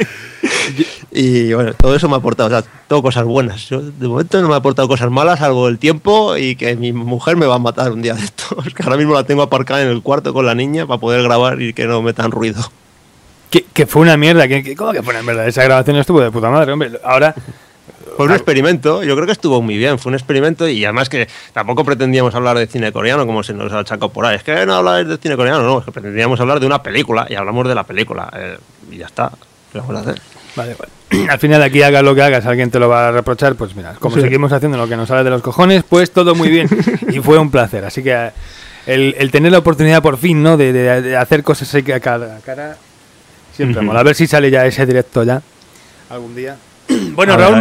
Y bueno, todo eso me ha aportado, o sea, todo cosas buenas. Yo de momento no me ha aportado cosas malas, salvo el tiempo y que mi mujer me va a matar un día de estos, que ahora mismo la tengo aparcada en el cuarto con la niña para poder grabar y que no metan ruido. Que, que fue una mierda, que, que, ¿cómo que fue una mierda? Esa grabación estuvo de puta madre, hombre. Ahora... Fue un experimento, yo creo que estuvo muy bien, fue un experimento y además que tampoco pretendíamos hablar de cine coreano como se nos ha achacado por ahí. Es que no habláis de cine coreano, no, es que pretendíamos hablar de una película y hablamos de la película eh, y ya está, ¿qué vamos a hacer? Vale, vale. Al final aquí hagas lo que hagas, alguien te lo va a reprochar, pues mira, como sí. Seguimos haciendo lo que nos sale de los cojones, pues todo muy bien y fue un placer. Así que el, el tener la oportunidad por fin, ¿no? De, de, de hacer cosas a cara a cara, siempre mola. A ver si sale ya ese directo ya, algún día. Bueno, Raúl...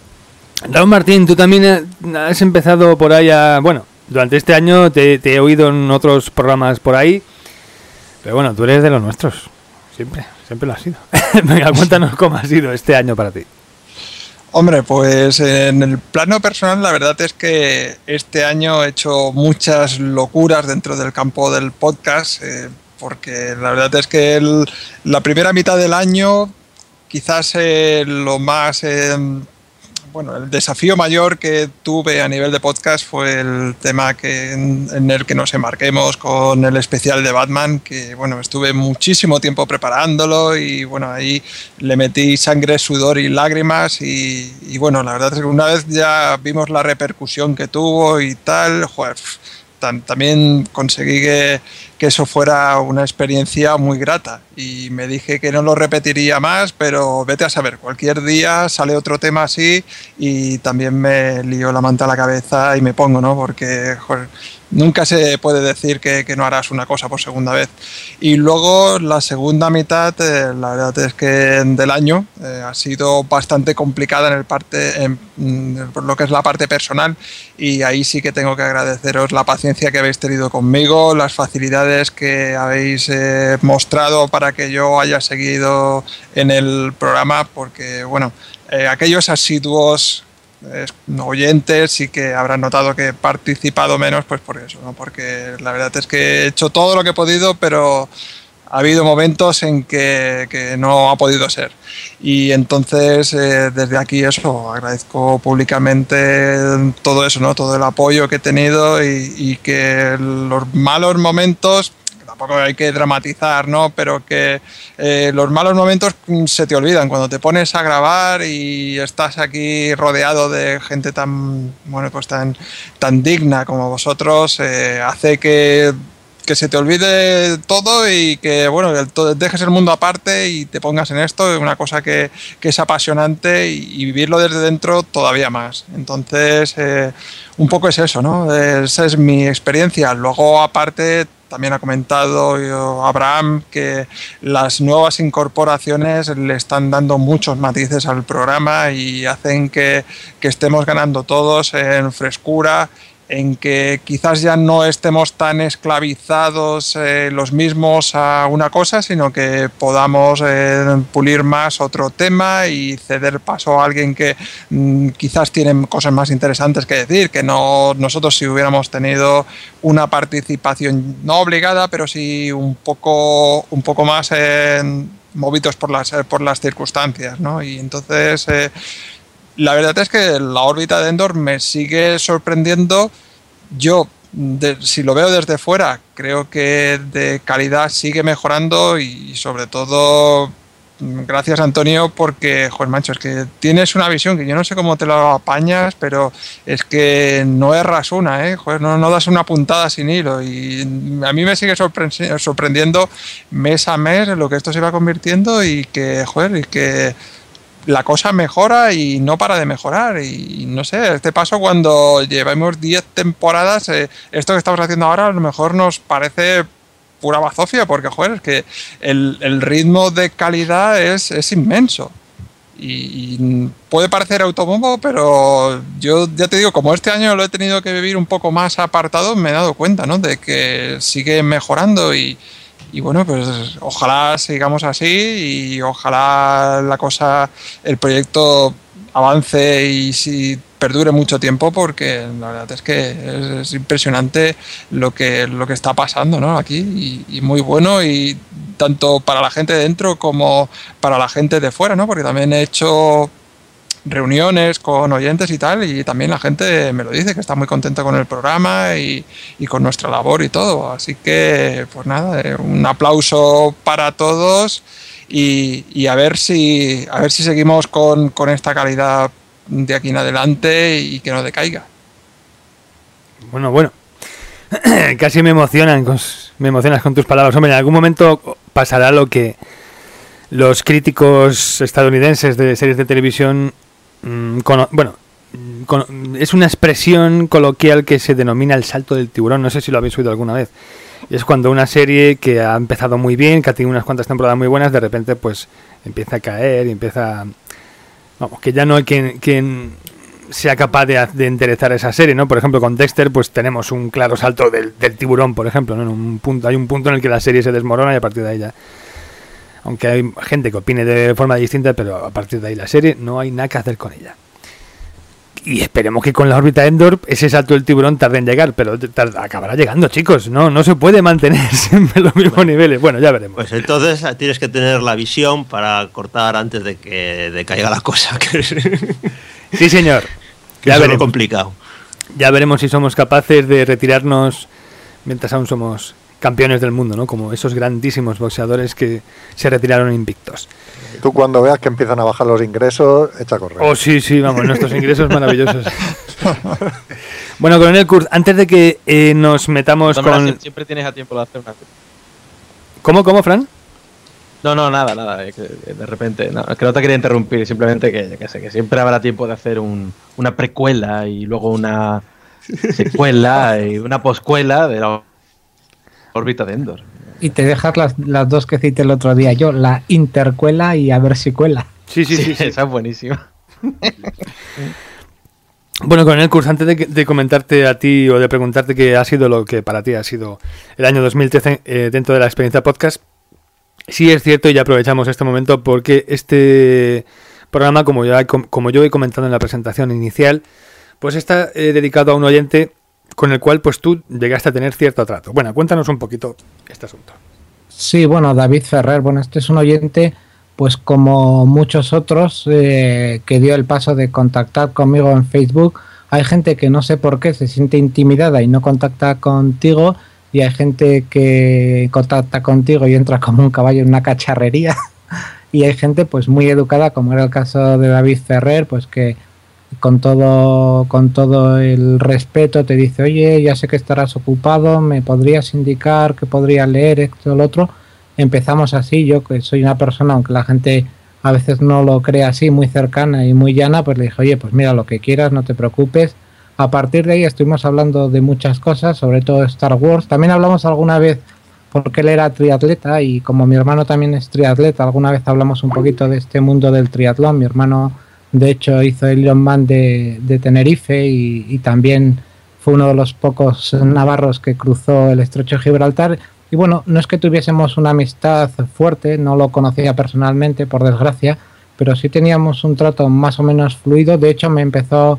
Raúl Martín, tú también has empezado por ahí a... Bueno, durante este año te, te he oído en otros programas por ahí, pero bueno, tú eres de los nuestros, siempre, siempre lo has sido. Venga, cuéntanos cómo ha sido este año para ti. Hombre, pues en el plano personal la verdad es que este año he hecho muchas locuras dentro del campo del podcast, eh, porque la verdad es que el, la primera mitad del año quizás eh, lo más... Eh, Bueno, el desafío mayor que tuve a nivel de podcast fue el tema que en, en el que nos embarquemos con el especial de Batman, que bueno, estuve muchísimo tiempo preparándolo y bueno, ahí le metí sangre, sudor y lágrimas y, y bueno, la verdad es que una vez ya vimos la repercusión que tuvo y tal, joder, tam, también conseguí que, que eso fuera una experiencia muy grata y me dije que no lo repetiría más, pero vete a saber, cualquier día sale otro tema así y también me lío la manta a la cabeza y me pongo, ¿no? Porque joder, nunca se puede decir que, que no harás una cosa por segunda vez. Y luego la segunda mitad, eh, la verdad es que del año eh, ha sido bastante complicada en el parte, en, en lo que es la parte personal, y ahí sí que tengo que agradeceros la paciencia que habéis tenido conmigo, las facilidades que habéis eh, mostrado para que yo haya seguido en el programa, porque bueno, eh, aquellos asiduos es, oyentes sí que habrán notado que he participado menos, pues por eso, ¿no? Porque la verdad es que he hecho todo lo que he podido, pero ha habido momentos en que, que no ha podido ser. Y entonces, eh, desde aquí eso, agradezco públicamente todo eso, ¿no? Todo el apoyo que he tenido y, y que los malos momentos, tampoco hay que dramatizar, ¿no? Pero que eh, los malos momentos se te olvidan cuando te pones a grabar y estás aquí rodeado de gente tan, bueno, pues tan, tan digna como vosotros, eh, hace que que se te olvide todo y que, bueno, que dejes el mundo aparte y te pongas en esto, es una cosa que, que es apasionante y, y vivirlo desde dentro todavía más. Entonces, eh, un poco es eso, ¿no? Esa es mi experiencia. Luego, aparte, también ha comentado Abraham que las nuevas incorporaciones le están dando muchos matices al programa y hacen que, que estemos ganando todos en frescura, en que quizás ya no estemos tan esclavizados eh, los mismos a una cosa, sino que podamos eh, pulir más otro tema y ceder paso a alguien que mm, quizás tiene cosas más interesantes que decir, que no nosotros si hubiéramos tenido una participación no obligada, pero sí un poco, un poco más eh, movidos por las, por las circunstancias, ¿no? Y entonces... Eh, la verdad es que la órbita de Endor me sigue sorprendiendo. Yo, de, si lo veo desde fuera, creo que de calidad sigue mejorando y sobre todo, gracias Antonio, porque, joder, macho, es que tienes una visión que yo no sé cómo te lo apañas, pero es que no erras una, ¿eh? Joder, no, no das una puntada sin hilo y a mí me sigue sorpre- sorprendiendo mes a mes lo que esto se va convirtiendo y que, joder, y que... la cosa mejora y no para de mejorar y no sé, este paso cuando llevamos diez temporadas, eh, esto que estamos haciendo ahora a lo mejor nos parece pura bazofia porque joder, es que el, el ritmo de calidad es, es inmenso y, y puede parecer autobombo, pero yo ya te digo, como este año lo he tenido que vivir un poco más apartado, me he dado cuenta, ¿no? De que sigue mejorando y Y bueno, pues ojalá sigamos así y ojalá la cosa, el proyecto avance y si perdure mucho tiempo porque la verdad es que es, es impresionante lo que, lo que está pasando, ¿no? Aquí y, y muy bueno y tanto para la gente de dentro como para la gente de fuera, ¿no? Porque también he hecho reuniones con oyentes y tal y también la gente me lo dice que está muy contenta con el programa y, y con nuestra labor y todo, así que pues nada, un aplauso para todos y, y a ver si a ver si seguimos con, con esta calidad de aquí en adelante y que no decaiga. Bueno, bueno, casi me emocionan con, me emocionas con tus palabras, hombre, en algún momento pasará lo que los críticos estadounidenses de series de televisión Con, bueno, con, es una expresión coloquial que se denomina el salto del tiburón, no sé si lo habéis oído alguna vez. Es cuando una serie que ha empezado muy bien, que ha tenido unas cuantas temporadas muy buenas, de repente pues empieza a caer y empieza, vamos, que ya no hay quien, quien sea capaz de, de enderezar esa serie, ¿no? Por ejemplo, con Dexter pues tenemos un claro salto del, del tiburón, por ejemplo, ¿no? En un punto, hay un punto en el que la serie se desmorona y a partir de ahí ya, aunque hay gente que opine de forma distinta, pero a partir de ahí la serie no hay nada que hacer con ella. Y esperemos que con la órbita Endor ese salto del tiburón tarde en llegar, pero tarda, acabará llegando, chicos. No, no se puede mantener siempre los mismos bueno, niveles. Bueno, ya veremos. Pues entonces tienes que tener la visión para cortar antes de que decaiga la cosa. Sí, señor. Que ya veremos. Complicado. Ya veremos si somos capaces de retirarnos mientras aún somos campeones del mundo, ¿no? Como esos grandísimos boxeadores que se retiraron invictos. Tú cuando veas que empiezan a bajar los ingresos, echa a correr. Oh, sí, sí, vamos, nuestros ingresos maravillosos. Bueno, Coronel Kurz, antes de que eh, nos metamos no, con... Siempre tienes a tiempo de hacer una... ¿Cómo, cómo, Fran? No, no, nada, nada. Es que de repente, no, es que no te quería interrumpir, simplemente que, que sé que siempre habrá tiempo de hacer un, una precuela y luego una secuela y una poscuela de la órbita de Endor. Y te dejas las, las dos que cité el otro día yo, la intercuela y a ver si cuela. Sí, sí, sí, sí, sí. Esa es buenísima. Bueno, Coronel Kurz, antes de, de comentarte a ti o de preguntarte qué ha sido lo que para ti ha sido el año dos mil trece eh, dentro de la experiencia podcast, sí es cierto y ya aprovechamos este momento porque este programa, como yo, como yo he comentado en la presentación inicial, pues está eh, dedicado a un oyente con el cual pues tú llegaste a tener cierto trato. Bueno, cuéntanos un poquito este asunto. Sí, bueno, David Ferrer, bueno, este es un oyente, pues como muchos otros, eh, que dio el paso de contactar conmigo en Facebook. Hay gente que no sé por qué se siente intimidada y no contacta contigo, y hay gente que contacta contigo y entra como un caballo en una cacharrería, y hay gente pues muy educada, como era el caso de David Ferrer, pues que con todo con todo el respeto te dice, oye, ya sé que estarás ocupado, me podrías indicar que podría leer esto o lo otro. Empezamos así, yo que soy una persona, aunque la gente a veces no lo cree así, muy cercana y muy llana, pues le dije, oye, pues mira, lo que quieras, no te preocupes. A partir de ahí estuvimos hablando de muchas cosas, sobre todo Star Wars. También hablamos alguna vez, porque él era triatleta, y como mi hermano también es triatleta, alguna vez hablamos un poquito de este mundo del triatlón. Mi hermano, de hecho, hizo el Ironman de, de Tenerife y, y también fue uno de los pocos navarros que cruzó el estrecho de Gibraltar. Y bueno, no es que tuviésemos una amistad fuerte, no lo conocía personalmente, por desgracia, pero sí teníamos un trato más o menos fluido. De hecho, me empezó,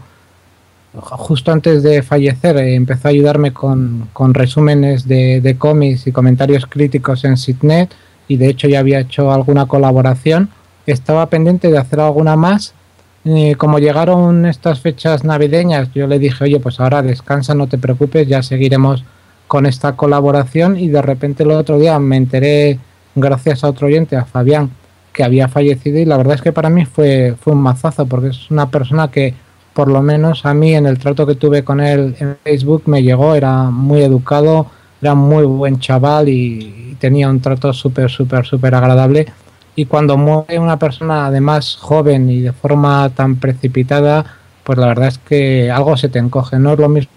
justo antes de fallecer, empezó a ayudarme con, con resúmenes de, de cómics y comentarios críticos en Sitnet, y de hecho ya había hecho alguna colaboración. Estaba pendiente de hacer alguna más. Eh, como llegaron estas fechas navideñas, yo le dije, oye, pues ahora descansa, no te preocupes, ya seguiremos con esta colaboración. Y de repente el otro día me enteré, gracias a otro oyente, a Fabián, que había fallecido, y la verdad es que para mí fue, fue un mazazo, porque es una persona que, por lo menos a mí, en el trato que tuve con él en Facebook, me llegó, era muy educado, era muy buen chaval y, y tenía un trato súper, súper, súper agradable. Y cuando muere una persona además joven y de forma tan precipitada, pues la verdad es que algo se te encoge. No es lo mismo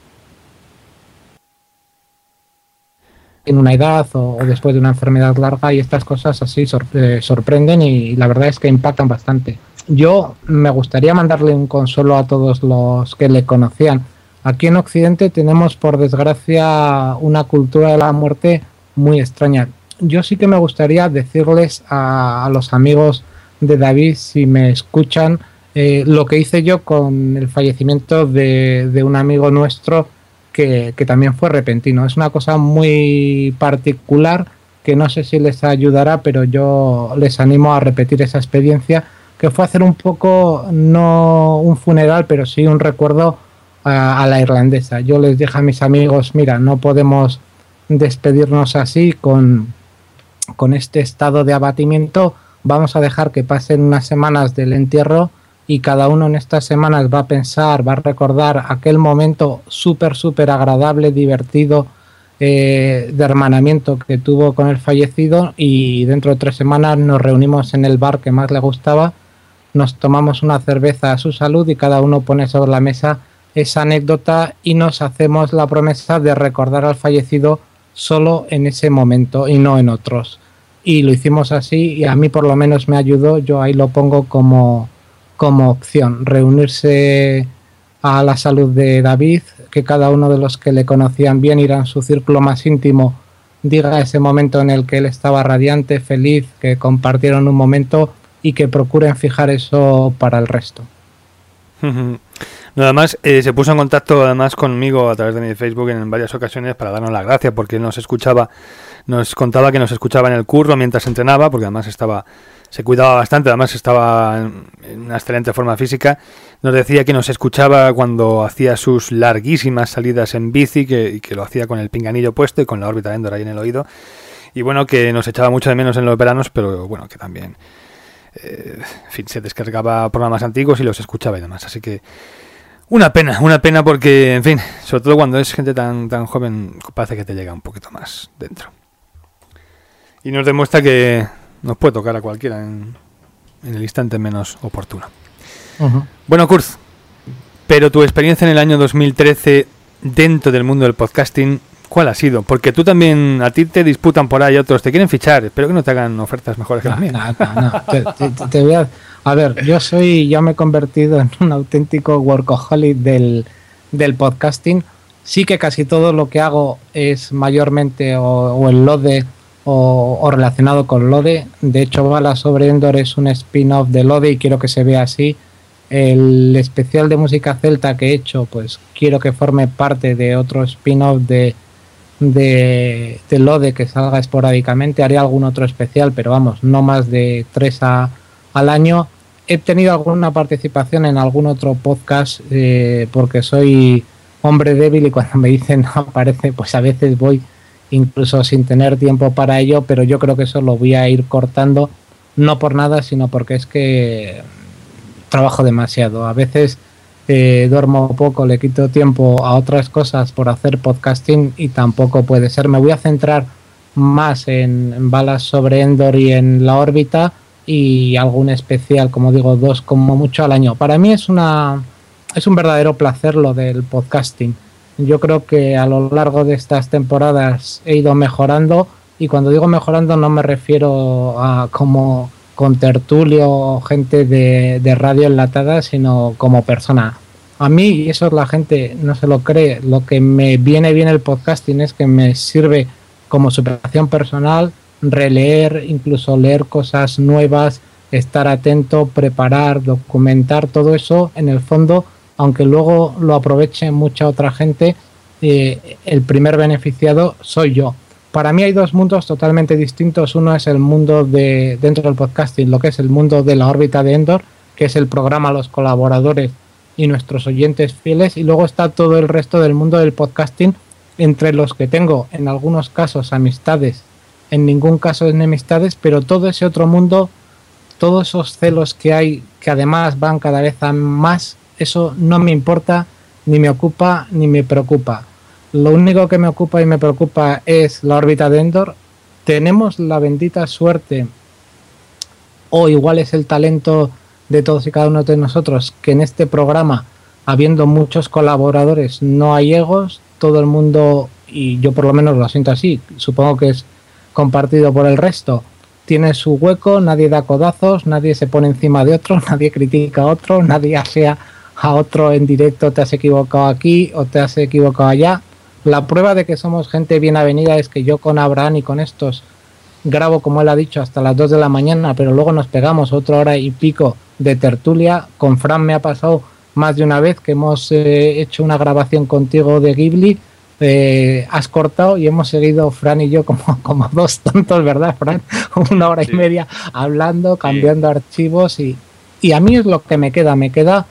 en una edad o, o después de una enfermedad larga, y estas cosas así sor, eh, sorprenden y, y la verdad es que impactan bastante. Yo me gustaría mandarle un consuelo a todos los que le conocían. Aquí en Occidente tenemos, por desgracia, una cultura de la muerte muy extraña. Yo sí que me gustaría decirles a, a los amigos de David, si me escuchan, eh, lo que hice yo con el fallecimiento de, de un amigo nuestro que, que también fue repentino. Es una cosa muy particular que no sé si les ayudará, pero yo les animo a repetir esa experiencia, que fue hacer un poco, no un funeral, pero sí un recuerdo a, a la irlandesa. Yo les dije a mis amigos, mira, no podemos despedirnos así con... con este estado de abatimiento, vamos a dejar que pasen unas semanas del entierro, y cada uno en estas semanas va a pensar, va a recordar aquel momento súper, súper agradable, divertido, eh, de hermanamiento que tuvo con el fallecido, y dentro de tres semanas nos reunimos en el bar que más le gustaba, nos tomamos una cerveza a su salud y cada uno pone sobre la mesa esa anécdota y nos hacemos la promesa de recordar al fallecido solo en ese momento y no en otros. Y lo hicimos así, y a mí por lo menos me ayudó. Yo ahí lo pongo como, como opción, reunirse a la salud de David, que cada uno de los que le conocían bien, ir a su círculo más íntimo, diga ese momento en el que él estaba radiante, feliz, que compartieron un momento, y que procuren fijar eso para el resto. Nada más, eh, se puso en contacto además conmigo a través de mi Facebook en varias ocasiones para darnos las gracias, porque él nos escuchaba, nos contaba que nos escuchaba en el curro mientras entrenaba, porque además estaba, se cuidaba bastante, además estaba en, en una excelente forma física. Nos decía que nos escuchaba cuando hacía sus larguísimas salidas en bici, que, y que lo hacía con el pinganillo puesto y con la órbita de Endor ahí en el oído, y bueno, que nos echaba mucho de menos en los veranos, pero bueno, que también eh, en fin, se descargaba programas antiguos y los escuchaba y demás, así que Una pena, una pena porque, en fin, sobre todo cuando es gente tan tan joven, parece que te llega un poquito más dentro. Y nos demuestra que nos puede tocar a cualquiera en, en el instante menos oportuno. Uh-huh. Bueno, Kurt, pero tu experiencia en el año dos mil trece dentro del mundo del podcasting, ¿cuál ha sido? Porque tú también, a ti te disputan por ahí otros, te quieren fichar, espero que no te hagan ofertas mejores que no, las mías. No, no, no. Te, te, te voy a... A ver, yo soy, ya me he convertido en un auténtico workaholic del, del podcasting. Sí que casi todo lo que hago es mayormente o, o el lode o, o relacionado con Lode. De hecho, Balas sobre Endor es un spin-off de Lode y quiero que se vea así. El especial de música celta que he hecho, pues quiero que forme parte de otro spin-off de, de, de Lode que salga esporádicamente. Haré algún otro especial, pero vamos, no más de tres a, al año. He tenido alguna participación en algún otro podcast eh, porque soy hombre débil y cuando me dicen no aparece, pues a veces voy incluso sin tener tiempo para ello, pero yo creo que eso lo voy a ir cortando, no por nada, sino porque es que trabajo demasiado. A veces eh, duermo poco, le quito tiempo a otras cosas por hacer podcasting y tampoco puede ser. Me voy a centrar más en, en Balas sobre Endor y en la órbita y algún especial, como digo, dos como mucho al año. Para mí es una es un verdadero placer lo del podcasting. Yo creo que a lo largo de estas temporadas he ido mejorando, y cuando digo mejorando no me refiero a como con tertulio o gente de, de radio enlatada, sino como persona. A mí, y eso la gente no se lo cree, lo que me viene bien el podcasting es que me sirve como superación personal, releer, incluso leer cosas nuevas, estar atento, preparar, documentar, todo eso en el fondo, aunque luego lo aproveche mucha otra gente, eh, el primer beneficiado soy yo. Para mí hay dos mundos totalmente distintos. Uno es el mundo de dentro del podcasting, lo que es el mundo de la órbita de Endor, que es el programa, los colaboradores y nuestros oyentes fieles, y luego está todo el resto del mundo del podcasting, entre los que tengo en algunos casos amistades, en ningún caso enemistades, pero todo ese otro mundo, todos esos celos que hay, que además van cada vez a más, eso no me importa, ni me ocupa, ni me preocupa. Lo único que me ocupa y me preocupa es la órbita de Endor. Tenemos la bendita suerte, o igual es el talento de todos y cada uno de nosotros, que en este programa, habiendo muchos colaboradores, no hay egos, todo el mundo, y yo por lo menos lo siento así, supongo que es compartido por el resto, tiene su hueco, nadie da codazos, nadie se pone encima de otro, nadie critica a otro, nadie hace a, a otro en directo, te has equivocado aquí o te has equivocado allá. La prueba de que somos gente bien avenida es que yo con Abraham y con estos grabo, como él ha dicho, hasta las dos de la mañana, pero luego nos pegamos otra hora y pico de tertulia. Con Fran me ha pasado más de una vez que hemos eh, hecho una grabación contigo de Ghibli, eh, has cortado y hemos seguido Fran y yo como, como dos tontos, ¿verdad, Fran? Una hora sí. y media hablando, cambiando sí. archivos y, y a mí es lo que me queda, me queda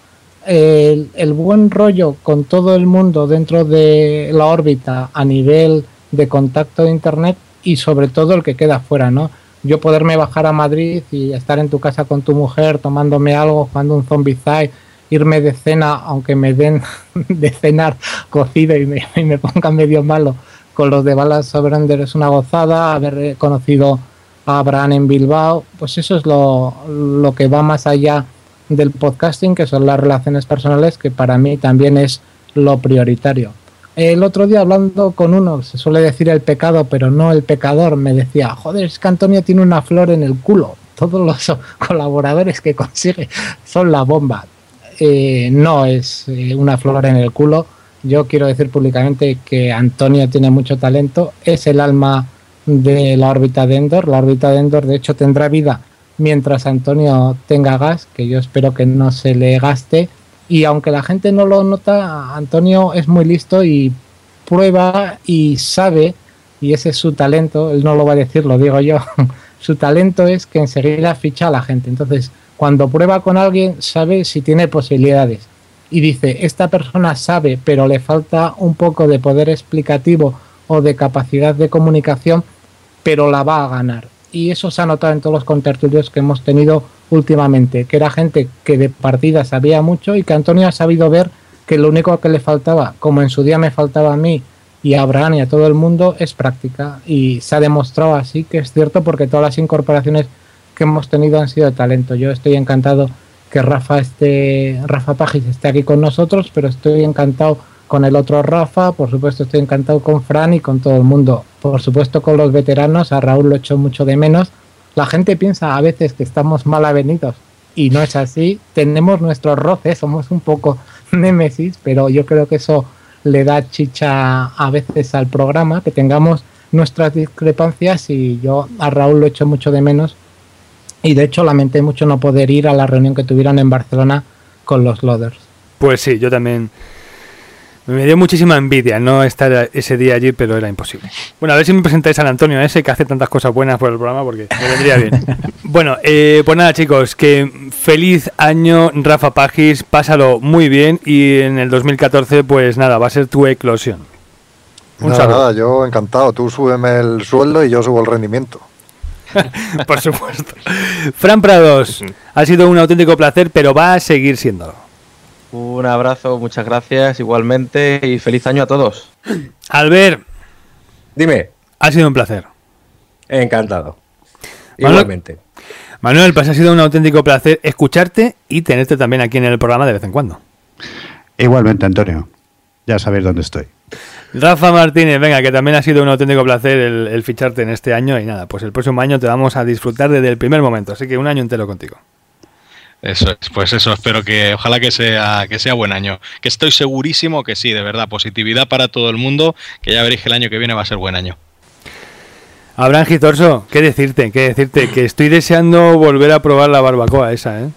el, el buen rollo con todo el mundo dentro de la órbita a nivel de contacto de internet y sobre todo el que queda fuera, ¿no? Yo poderme bajar a Madrid y estar en tu casa con tu mujer tomándome algo, jugando un Zombicide, irme de cena, aunque me den de cenar cocido y me, y me pongan medio malo con los de Balas sobre Endor es una gozada, haber conocido a Abraham en Bilbao, pues eso es lo, lo que va más allá del podcasting, que son las relaciones personales, que para mí también es lo prioritario. El otro día hablando con uno, se suele decir el pecado, pero no el pecador, me decía, joder, es que Antonio tiene una flor en el culo, todos los colaboradores que consigue son la bomba. Eh, no es eh, una flor en el culo. Yo quiero decir públicamente que Antonio tiene mucho talento, es el alma de la órbita de Endor. La órbita de Endor de hecho tendrá vida mientras Antonio tenga gas, que yo espero que no se le gaste, y aunque la gente no lo nota, Antonio es muy listo y prueba y sabe, y ese es su talento, él no lo va a decir, lo digo yo, su talento es que enseguida ficha a la gente. Entonces cuando prueba con alguien sabe si tiene posibilidades y dice, esta persona sabe pero le falta un poco de poder explicativo o de capacidad de comunicación, pero la va a ganar. Y eso se ha notado en todos los contertulios que hemos tenido últimamente, que era gente que de partida sabía mucho y que Antonio ha sabido ver que lo único que le faltaba, como en su día me faltaba a mí y a Abraham y a todo el mundo, es práctica. Y se ha demostrado así que es cierto, porque todas las incorporaciones que hemos tenido han sido de talento. Yo estoy encantado que Rafa esté, Rafa Pagis esté aquí con nosotros, pero estoy encantado con el otro Rafa, por supuesto estoy encantado con Fran y con todo el mundo, por supuesto con los veteranos, a Raúl lo echo mucho de menos. La gente piensa a veces que estamos mal avenidos y no es así, tenemos nuestros roces, somos un poco némesis, pero yo creo que eso le da chicha a veces al programa, que tengamos nuestras discrepancias y yo a Raúl lo echo mucho de menos y de hecho lamenté mucho no poder ir a la reunión que tuvieron en Barcelona con los Loaders. Pues sí, yo también me dio muchísima envidia no estar ese día allí, pero era imposible. Bueno, a ver si me presentáis al Antonio ese que hace tantas cosas buenas por el programa porque me vendría bien. Bueno, eh, pues nada chicos, que feliz año Rafa Pagis, pásalo muy bien y en el dos mil catorce pues nada, va a ser tu eclosión. Un nada, saludo. nada, yo encantado, tú súbeme el sueldo y yo subo el rendimiento. Por supuesto. Fran Prados, ha sido un auténtico placer, pero va a seguir siéndolo. Un abrazo, muchas gracias igualmente y feliz año a todos. Albert, dime. Ha sido un placer. Encantado. Manuel, Igualmente. Manuel, pues ha sido un auténtico placer escucharte y tenerte también aquí en el programa de vez en cuando. Igualmente, Antonio. Ya sabéis dónde estoy. Rafa Martínez, venga, que también ha sido un auténtico placer el, el ficharte en este año y nada, pues el próximo año te vamos a disfrutar desde el primer momento, así que un año entero contigo. Eso es, pues eso, espero que ojalá que sea que sea buen año, que estoy segurísimo que sí, de verdad, positividad para todo el mundo, que ya veréis que el año que viene va a ser buen año. Abraham Gitorso, ¿qué decirte? ¿Qué decirte? Que estoy deseando volver a probar la barbacoa esa, ¿eh?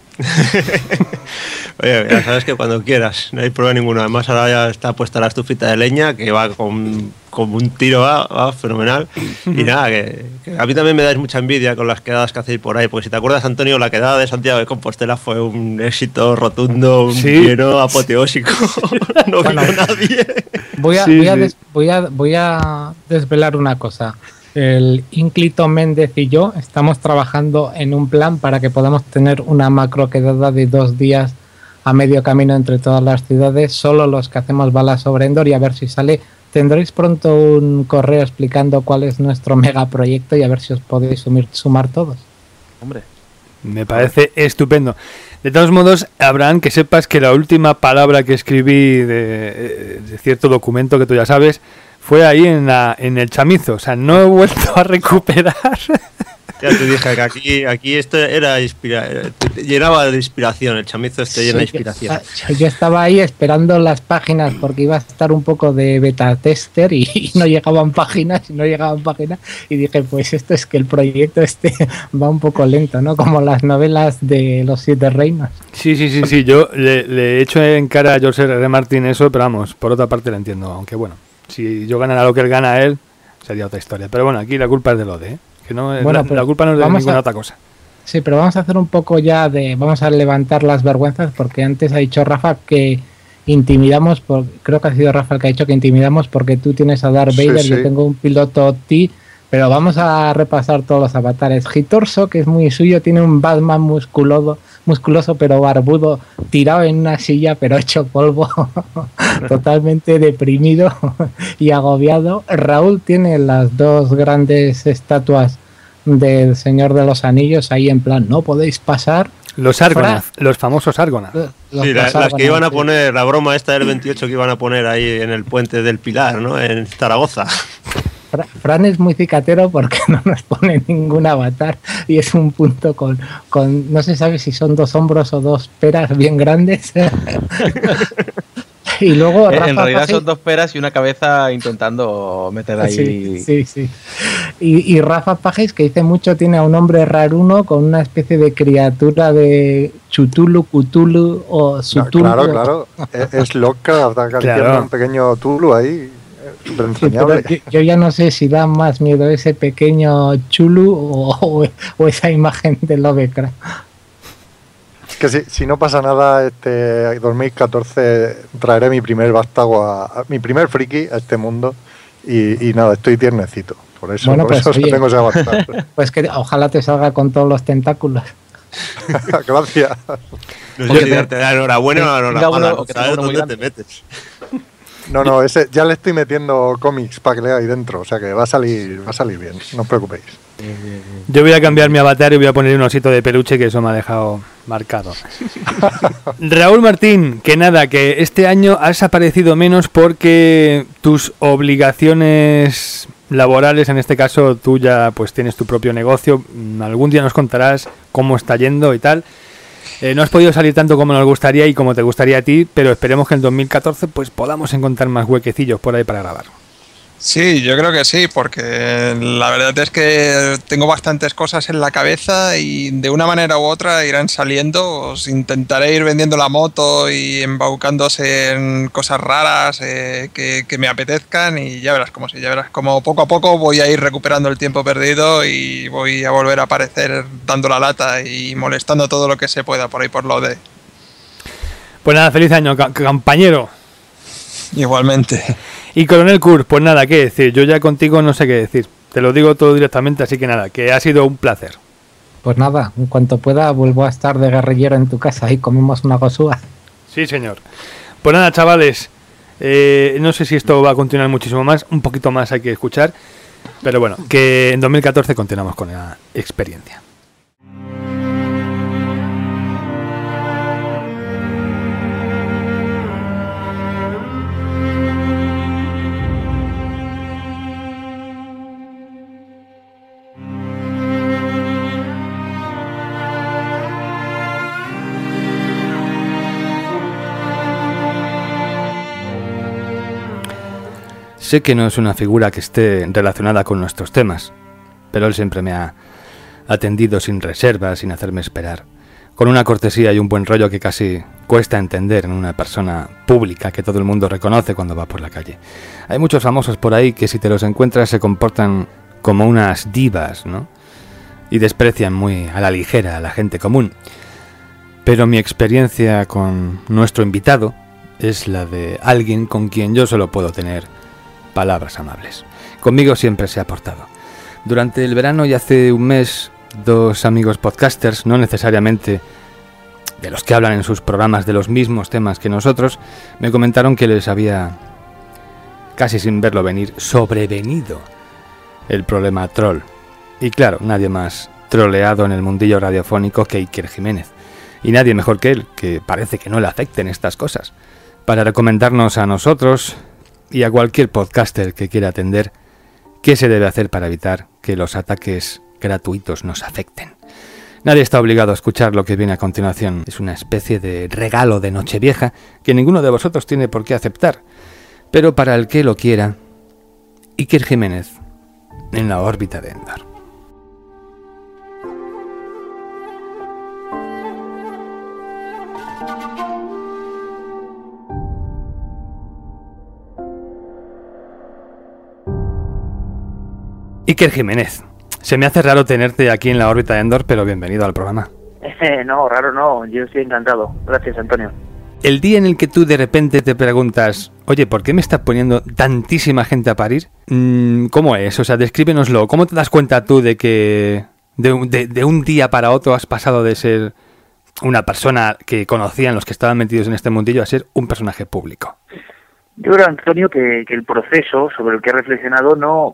Oye, ya sabes que cuando quieras, no hay problema ninguno. Además ahora ya está puesta la estufita de leña, que va con, con un tiro, va, va fenomenal. Y nada, que, que a mí también me dais mucha envidia con las quedadas que hacéis por ahí, porque si te acuerdas, Antonio, la quedada de Santiago de Compostela fue un éxito rotundo, un ¿Sí? lleno apoteósico. No vino nadie. Voy a, Sí, voy, a sí. des- voy, a, voy a desvelar una cosa. El Ínclito Méndez y yo estamos trabajando en un plan para que podamos tener una macro quedada de dos días a medio camino entre todas las ciudades, solo los que hacemos balas sobre Endor, y a ver si sale. Tendréis pronto un correo explicando cuál es nuestro megaproyecto y a ver si os podéis sumir, sumar todos. Hombre, Me parece estupendo. De todos modos, Abraham, que sepas que la última palabra que escribí de, de cierto documento que tú ya sabes fue ahí en, la, en el chamizo. O sea, no he vuelto a recuperar. Ya te dije que aquí, aquí esto era inspira te llenaba de inspiración, el chamizo este llena de Sí, inspiración. Yo, yo estaba ahí esperando las páginas porque iba a estar un poco de beta tester y, y no llegaban páginas y no llegaban páginas y dije, pues esto es que el proyecto este va un poco lento, ¿no? Como las novelas de los Siete Reinos. Sí, sí, sí, sí. Yo le, le echo en cara a George R R. Martin eso, pero vamos, por otra parte lo entiendo. Aunque bueno, si yo ganara lo que él gana a él, sería otra historia. Pero bueno, aquí la culpa es de Lode, ¿eh? Que no, Bueno, la, pero la culpa no es de vamos ninguna a- otra cosa. Sí, pero vamos a hacer un poco ya de... Vamos a levantar las vergüenzas porque antes ha dicho Rafa que intimidamos, por, creo que ha sido Rafa el que ha dicho que intimidamos porque tú tienes a Darth Sí, Vader, sí. yo tengo un piloto T, pero vamos a repasar todos los avatares. Gitorso, que es muy suyo, tiene un Batman musculoso, musculoso pero barbudo, tirado en una silla pero hecho polvo, totalmente deprimido y agobiado. Raúl tiene las dos grandes estatuas del Señor de los Anillos ahí en plan, no podéis pasar. Los Argonath, los famosos Argonath. Los Sí, la- pasar las que iban a sí. poner, la broma esta del veintiocho que iban a poner ahí en el puente del Pilar, ¿no? En Zaragoza. Fra- Fran es muy cicatero porque no nos pone ningún avatar y es un punto con, con no se sabe si son dos hombros o dos peras bien grandes. Y luego en Rafa realidad Paje- son dos peras y una cabeza intentando meter ahí. Sí, sí, sí. Y, y Rafa Pajes, que dice mucho, tiene a un hombre raruno con una especie de criatura de Chutulu, Cthulhu o No, Sutulu. claro, claro. Es, es Lovecraft acariciando Claro. un pequeño Tulu ahí. eh, Súper Sí, pero entrañable. yo, yo ya no sé si da más miedo ese pequeño Chulu o, o- o esa imagen de Lovecraft. Que si, si no pasa nada, este dos mil catorce traeré mi primer vástago, a, a- mi primer friki a este mundo. Y, y nada, estoy tiernecito. Por eso, Bueno, por pues, eso oye. tengo ese avatar. Pues que ojalá te salga con todos los tentáculos. Gracias. No sé Oye, si te- darte la enhorabuena o la tenga enhoramala, uno- no o que tenga sabes uno muy dónde te grande. metes. No, no, ese ya le estoy metiendo cómics para que lea ahí dentro. O sea que va a salir, va a salir bien. No os preocupéis. Yo voy a cambiar mi avatar y voy a poner un osito de peluche que eso me ha dejado marcado. Raúl Martín, que nada, que este año has aparecido menos porque tus obligaciones laborales, en este caso tú ya pues tienes tu propio negocio, mm, algún día nos contarás cómo está yendo y tal. Eh, no has podido salir tanto como nos gustaría y como te gustaría a ti, pero esperemos que en dos mil catorce pues podamos encontrar más huequecillos por ahí para grabar. Sí, yo creo que sí, porque la verdad es que tengo bastantes cosas en la cabeza y de una manera u otra irán saliendo. Os intentaré ir vendiendo la moto y embaucándose en cosas raras eh, que, que me apetezcan y ya verás cómo sí, ya verás cómo poco a poco voy a ir recuperando el tiempo perdido y voy a volver a aparecer dando la lata y molestando todo lo que se pueda por ahí por lo de... Pues nada, feliz año, compañero. Igualmente. Y Coronel Kurz, pues nada, ¿qué decir? Yo ya contigo no sé qué decir. Te lo digo todo directamente, así que nada, que ha sido un placer. Pues nada, en cuanto pueda vuelvo a estar de guerrillero en tu casa y comemos una gosúa. Sí, señor. Pues nada, chavales, eh, no sé si esto va a continuar muchísimo más, un poquito más hay que escuchar, pero bueno, que en dos mil catorce continuamos con la experiencia. Sé que no es una figura que esté relacionada con nuestros temas, pero él siempre me ha atendido sin reservas, sin hacerme esperar, con una cortesía y un buen rollo que casi cuesta entender en una persona pública que todo el mundo reconoce cuando va por la calle. Hay muchos famosos por ahí que si te los encuentras se comportan como unas divas, ¿no? Y desprecian muy a la ligera a la gente común. Pero mi experiencia con nuestro invitado es la de alguien con quien yo solo puedo tener palabras amables. Conmigo siempre se ha portado. Durante el verano y hace un mes, dos amigos podcasters, no necesariamente de los que hablan en sus programas de los mismos temas que nosotros, me comentaron que les había, casi sin verlo venir, sobrevenido el problema troll. Y claro, nadie más troleado en el mundillo radiofónico que Iker Jiménez. Y nadie mejor que él, que parece que no le afecten estas cosas, para recomendarnos a nosotros y a cualquier podcaster que quiera atender qué se debe hacer para evitar que los ataques gratuitos nos afecten. Nadie está obligado a escuchar lo que viene a continuación. Es una especie de regalo de Nochevieja que ninguno de vosotros tiene por qué aceptar. Pero para el que lo quiera, Iker Jiménez en la órbita de Endor. Iker Jiménez, se me hace raro tenerte aquí en la órbita de Endor, pero bienvenido al programa. Eh, no, raro no, yo estoy encantado. Gracias, Antonio. El día en el que tú de repente te preguntas, oye, ¿por qué me estás poniendo tantísima gente a parir? ¿Cómo es? O sea, descríbenoslo. ¿Cómo te das cuenta tú de que de, de, de un día para otro has pasado de ser una persona que conocían los que estaban metidos en este mundillo a ser un personaje público? Yo creo, Antonio, que, que el proceso sobre el que he reflexionado no...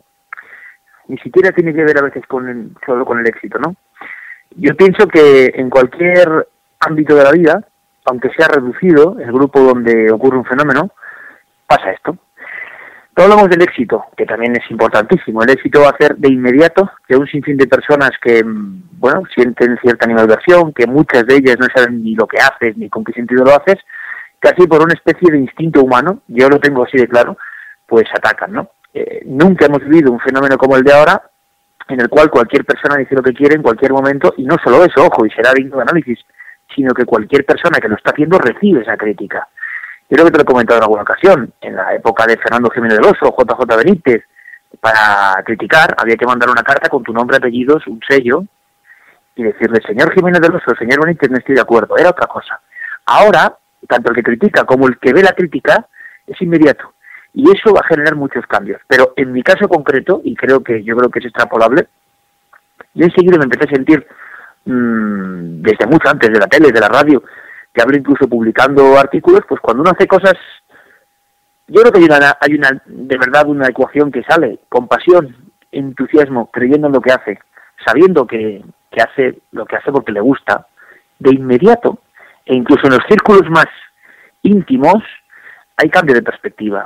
ni siquiera tiene que ver a veces con el, solo con el éxito, ¿no? Yo pienso que en cualquier ámbito de la vida, aunque sea reducido, el grupo donde ocurre un fenómeno, pasa esto. No hablamos del éxito, que también es importantísimo. El éxito va a hacer de inmediato que un sinfín de personas que, bueno, sienten cierta animadversión, que muchas de ellas no saben ni lo que haces, ni con qué sentido lo haces, casi por una especie de instinto humano, yo lo tengo así de claro, pues atacan, ¿no? Eh, nunca hemos vivido un fenómeno como el de ahora, en el cual cualquier persona dice lo que quiere en cualquier momento, y no solo eso, ojo, y será digno de análisis, sino que cualquier persona que lo está haciendo recibe esa crítica. Yo creo que te lo he comentado en alguna ocasión, en la época de Fernando Jiménez del Oso, J J Benítez, para criticar había que mandar una carta con tu nombre, apellidos, un sello, y decirle, señor Jiménez del Oso, señor Benítez, no estoy de acuerdo, era otra cosa. Ahora, tanto el que critica como el que ve la crítica, es inmediato. Y eso va a generar muchos cambios. Pero en mi caso concreto, y creo que yo creo que es extrapolable, yo enseguida me empecé a sentir, mmm, desde mucho antes de la tele, de la radio, que hablo incluso publicando artículos, pues cuando uno hace cosas, yo creo que hay una, hay una de verdad una ecuación que sale, con pasión, entusiasmo, creyendo en lo que hace, sabiendo que, que hace lo que hace porque le gusta, de inmediato, e incluso en los círculos más íntimos, hay cambio de perspectiva.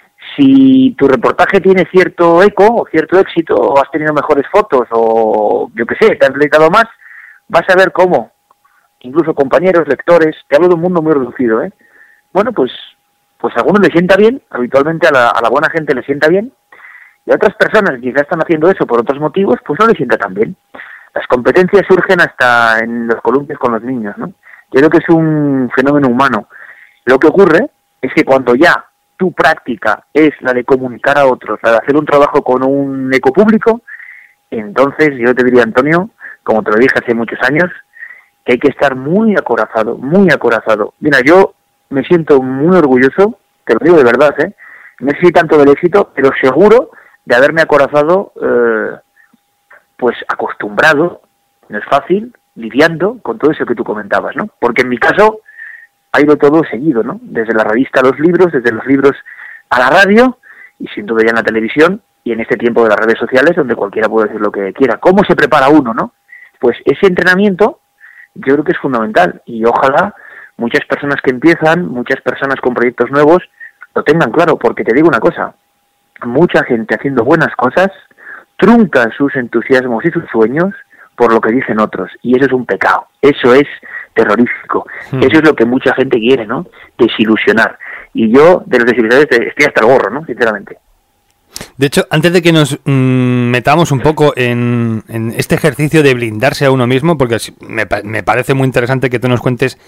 Si tu reportaje tiene cierto eco o cierto éxito, o has tenido mejores fotos, o yo qué sé, te has dedicado más, vas a ver cómo, incluso compañeros, lectores, te hablo de un mundo muy reducido, ¿eh? Bueno, pues pues a algunos le sienta bien, habitualmente a la, a la buena gente le sienta bien, Y a otras personas que quizás están haciendo eso por otros motivos, pues no les sienta tan bien. Las competencias surgen hasta en los columpios con los niños, ¿no? Yo creo que es un fenómeno humano. Lo que ocurre es que cuando ya tu práctica es la de comunicar a otros, la de hacer un trabajo con un eco público, entonces yo te diría, Antonio, como te lo dije hace muchos años, que hay que estar muy acorazado, muy acorazado. Mira, yo me siento muy orgulloso, te lo digo de verdad, ¿eh? No sé si tanto del éxito, pero seguro de haberme acorazado, eh, pues acostumbrado, no es fácil, lidiando con todo eso que tú comentabas, ¿no? Porque en mi caso ha ido todo seguido, ¿no? Desde la revista a los libros, desde los libros a la radio y sin duda ya en la televisión y en este tiempo de las redes sociales donde cualquiera puede decir lo que quiera. ¿Cómo se prepara uno, no? Pues ese entrenamiento yo creo que es fundamental y ojalá muchas personas que empiezan, muchas personas con proyectos nuevos lo tengan claro, porque te digo una cosa, mucha gente haciendo buenas cosas trunca sus entusiasmos y sus sueños por lo que dicen otros, y eso es un pecado, eso es terrorífico, hmm. Eso es lo que mucha gente quiere, ¿no? Desilusionar, y yo de los desilusionadores estoy hasta el gorro, ¿no? Sinceramente. De hecho, antes de que nos mmm, metamos un poco en, en este ejercicio de blindarse a uno mismo, porque me, me parece muy interesante que tú nos cuentes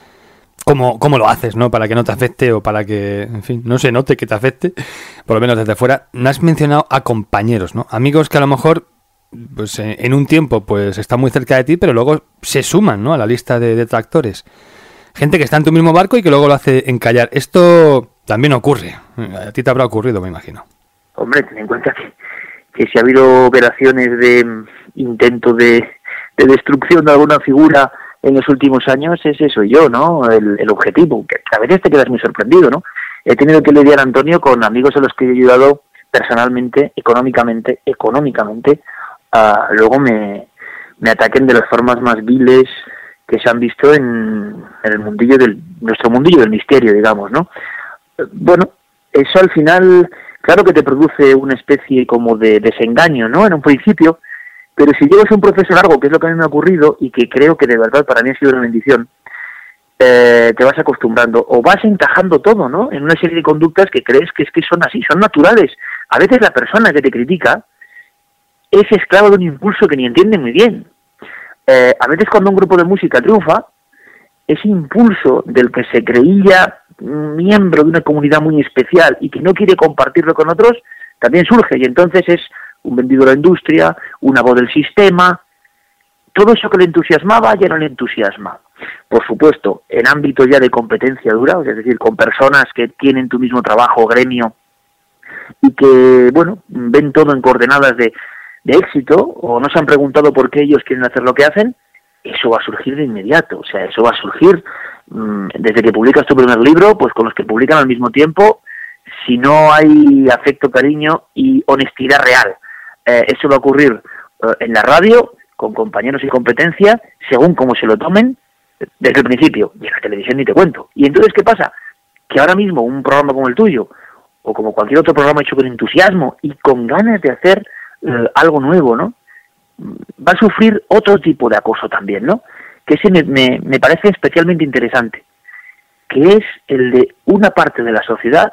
cómo, cómo lo haces, ¿no? Para que no te afecte o para que, en fin, no se note que te afecte, por lo menos desde fuera. Me has mencionado a compañeros, ¿no? Amigos que a lo mejor, pues en un tiempo, pues están muy cerca de ti, pero luego se suman, ¿no? A la lista de detractores. Gente que está en tu mismo barco y que luego lo hace encallar. Esto también ocurre. A ti te habrá ocurrido, me imagino. Hombre, ten en cuenta que, que si ha habido operaciones de um, intento de, de destrucción de alguna figura en los últimos años, ese soy yo, ¿no? El, el objetivo, que a veces te quedas muy sorprendido, ¿no? He tenido que lidiar, Antonio, con amigos a los que he ayudado personalmente, económicamente, económicamente, uh, luego me, me ataquen de las formas más viles que se han visto en, en el mundillo del, nuestro mundillo del misterio, digamos, ¿no? Uh, bueno, eso al final... Claro que te produce una especie como de desengaño, ¿no? En un principio, pero si llevas un proceso largo, que es lo que a mí me ha ocurrido y que creo que de verdad para mí ha sido una bendición, eh, te vas acostumbrando o vas encajando todo, ¿no? En una serie de conductas que crees que es que son así, son naturales. A veces la persona que te critica es esclavo de un impulso que ni entiende muy bien. Eh, a veces cuando un grupo de música triunfa, ese impulso del que se creía miembro de una comunidad muy especial y que no quiere compartirlo con otros, también surge, y entonces es un vendido a la industria, una voz del sistema, todo eso que le entusiasmaba ya no le entusiasma. Por supuesto, en ámbito ya de competencia dura, es decir, con personas que tienen tu mismo trabajo, gremio, y que, bueno, ven todo en coordenadas de, de éxito, o no se han preguntado por qué ellos quieren hacer lo que hacen, eso va a surgir de inmediato, o sea, eso va a surgir mmm, desde que publicas tu primer libro, pues con los que publican al mismo tiempo, si no hay afecto, cariño y honestidad real. Eh, eso va a ocurrir eh, en la radio, con compañeros y competencia, según cómo se lo tomen, desde el principio, y en la televisión ni te cuento. Y entonces, ¿qué pasa? Que ahora mismo un programa como el tuyo, o como cualquier otro programa hecho con entusiasmo y con ganas de hacer eh, algo nuevo, ¿no?, va a sufrir otro tipo de acoso también, ¿no? Que ese me, me, me parece especialmente interesante, que es el de una parte de la sociedad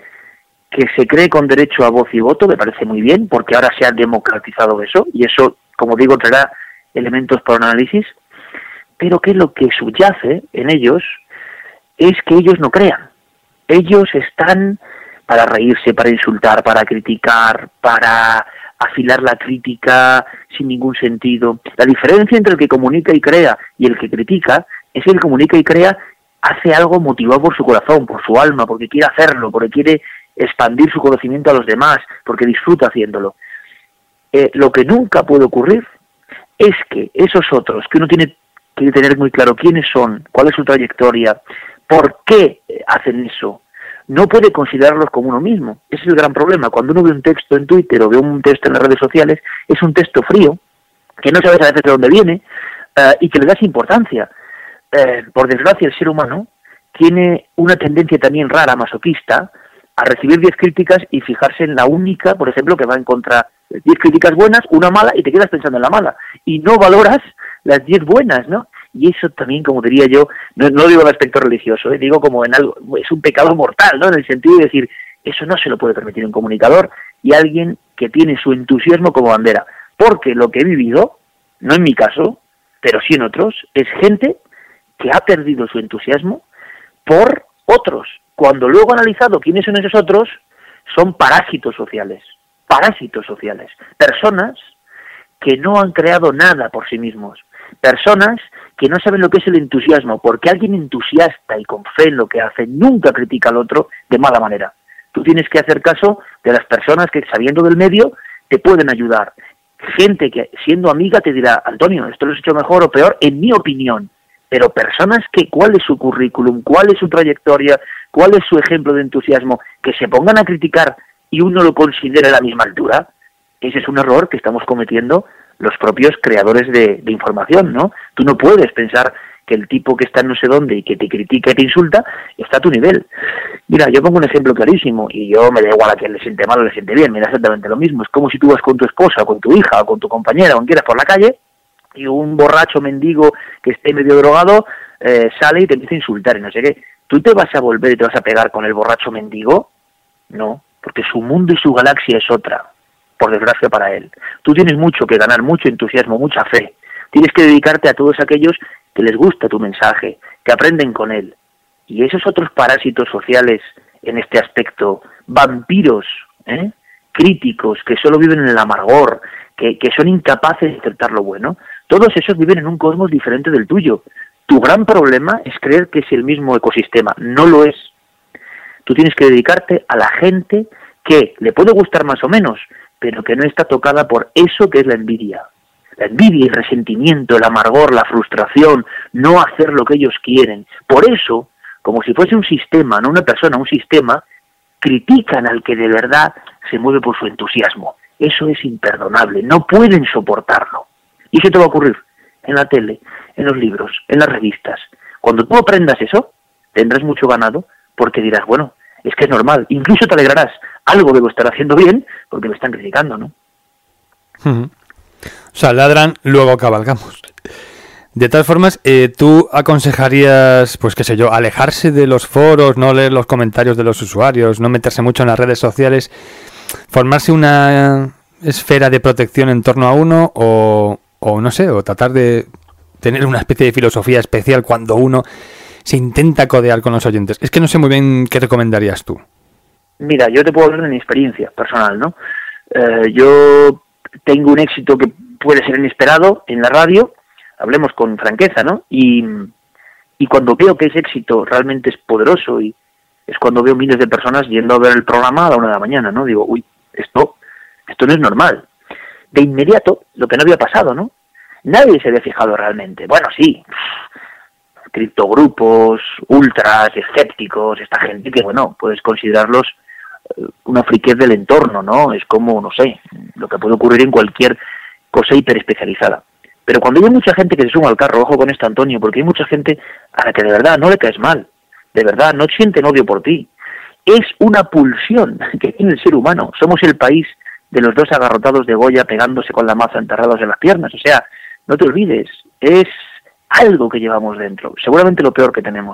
que se cree con derecho a voz y voto, me parece muy bien, porque ahora se ha democratizado eso, y eso, como digo, traerá elementos para un análisis, pero que lo que subyace en ellos es que ellos no crean. Ellos están para reírse, para insultar, para criticar, para afilar la crítica sin ningún sentido. La diferencia entre el que comunica y crea y el que critica es que el que comunica y crea hace algo motivado por su corazón, por su alma, porque quiere hacerlo, porque quiere expandir su conocimiento a los demás, porque disfruta haciéndolo. Eh, lo que nunca puede ocurrir es que esos otros, que uno tiene que tener muy claro quiénes son, cuál es su trayectoria, por qué hacen eso, no puede considerarlos como uno mismo. Ese es el gran problema. Cuando uno ve un texto en Twitter o ve un texto en las redes sociales, es un texto frío, que no sabes a veces de dónde viene, uh, y que le das importancia. Uh, por desgracia, el ser humano tiene una tendencia también rara, masoquista, a recibir diez críticas y fijarse en la única, por ejemplo, que va en contra diez críticas buenas, una mala, y te quedas pensando en la mala. Y no valoras las diez buenas, ¿no? Y eso también, como diría yo, no, no digo en aspecto religioso, ¿eh? Digo como en algo, es un pecado mortal, ¿no? En el sentido de decir, eso no se lo puede permitir un comunicador y alguien que tiene su entusiasmo como bandera. Porque lo que he vivido, no en mi caso, pero sí en otros, es gente que ha perdido su entusiasmo por otros. Cuando luego he analizado quiénes son esos otros, son parásitos sociales. Parásitos sociales. Personas que no han creado nada por sí mismos. Personas que no saben lo que es el entusiasmo, porque alguien entusiasta y con fe en lo que hace nunca critica al otro de mala manera. Tú tienes que hacer caso de las personas que, sabiendo del medio, te pueden ayudar. Gente que, siendo amiga, te dirá, Antonio, esto lo has hecho mejor o peor, en mi opinión. Pero personas que, ¿cuál es su currículum? ¿Cuál es su trayectoria? ¿Cuál es su ejemplo de entusiasmo? Que se pongan a criticar y uno lo considere a la misma altura. Ese es un error que estamos cometiendo los propios creadores de, de información, ¿no? Tú no puedes pensar que el tipo que está en no sé dónde y que te critica y te insulta está a tu nivel. Mira, yo pongo un ejemplo clarísimo y yo me da igual a quien le siente mal o le siente bien, me da exactamente lo mismo. Es como si tú vas con tu esposa, o con tu hija, o con tu compañera, o quien quieras por la calle y un borracho mendigo que esté medio drogado eh, sale y te empieza a insultar y no sé qué. ¿Tú te vas a volver y te vas a pegar con el borracho mendigo? No, porque su mundo y su galaxia es otra, por desgracia para él. Tú tienes mucho que ganar, mucho entusiasmo, mucha fe. Tienes que dedicarte a todos aquellos que les gusta tu mensaje, que aprenden con él. Y esos otros parásitos sociales en este aspecto, vampiros, ¿eh? críticos, que solo viven en el amargor, que, que son incapaces de aceptar lo bueno, todos esos viven en un cosmos diferente del tuyo. Tu gran problema es creer que es el mismo ecosistema. No lo es. Tú tienes que dedicarte a la gente que le puede gustar más o menos, pero que no está tocada por eso que es la envidia. La envidia, el resentimiento, el amargor, la frustración, no hacer lo que ellos quieren. Por eso, como si fuese un sistema, no una persona, un sistema, critican al que de verdad se mueve por su entusiasmo. Eso es imperdonable, no pueden soportarlo. Y eso te va a ocurrir en la tele, en los libros, en las revistas. Cuando tú aprendas eso, tendrás mucho ganado, porque dirás, bueno, es que es normal, incluso te alegrarás, algo debo estar haciendo bien, porque me están criticando, ¿no? Uh-huh. O sea, ladran, luego cabalgamos. De todas formas, eh, ¿tú aconsejarías, pues qué sé yo, alejarse de los foros, no leer los comentarios de los usuarios, no meterse mucho en las redes sociales, formarse una esfera de protección en torno a uno o, o no sé, o tratar de tener una especie de filosofía especial cuando uno se intenta codear con los oyentes? Es que no sé muy bien qué recomendarías tú. Mira, yo te puedo hablar de mi experiencia personal, ¿no? Eh, yo tengo un éxito que puede ser inesperado en la radio, hablemos con franqueza, ¿no? Y, y cuando veo que ese éxito realmente es poderoso y es cuando veo miles de personas yendo a ver el programa a la una de la mañana, ¿no? Digo, uy, esto, esto no es normal. De inmediato, lo que no había pasado, ¿no? Nadie se había fijado realmente. Bueno, sí, criptogrupos, ultras, escépticos, esta gente que, bueno, puedes considerarlos una friquez del entorno, ¿no? Es como, no sé, lo que puede ocurrir en cualquier cosa hiperespecializada. Pero cuando hay mucha gente que se suma al carro, ojo con esto, Antonio, porque hay mucha gente a la que de verdad no le caes mal, de verdad no sienten odio por ti. Es una pulsión que tiene el ser humano. Somos el país de los dos agarrotados de Goya pegándose con la maza enterrados en las piernas. O sea, no te olvides, es algo que llevamos dentro, seguramente lo peor que tenemos.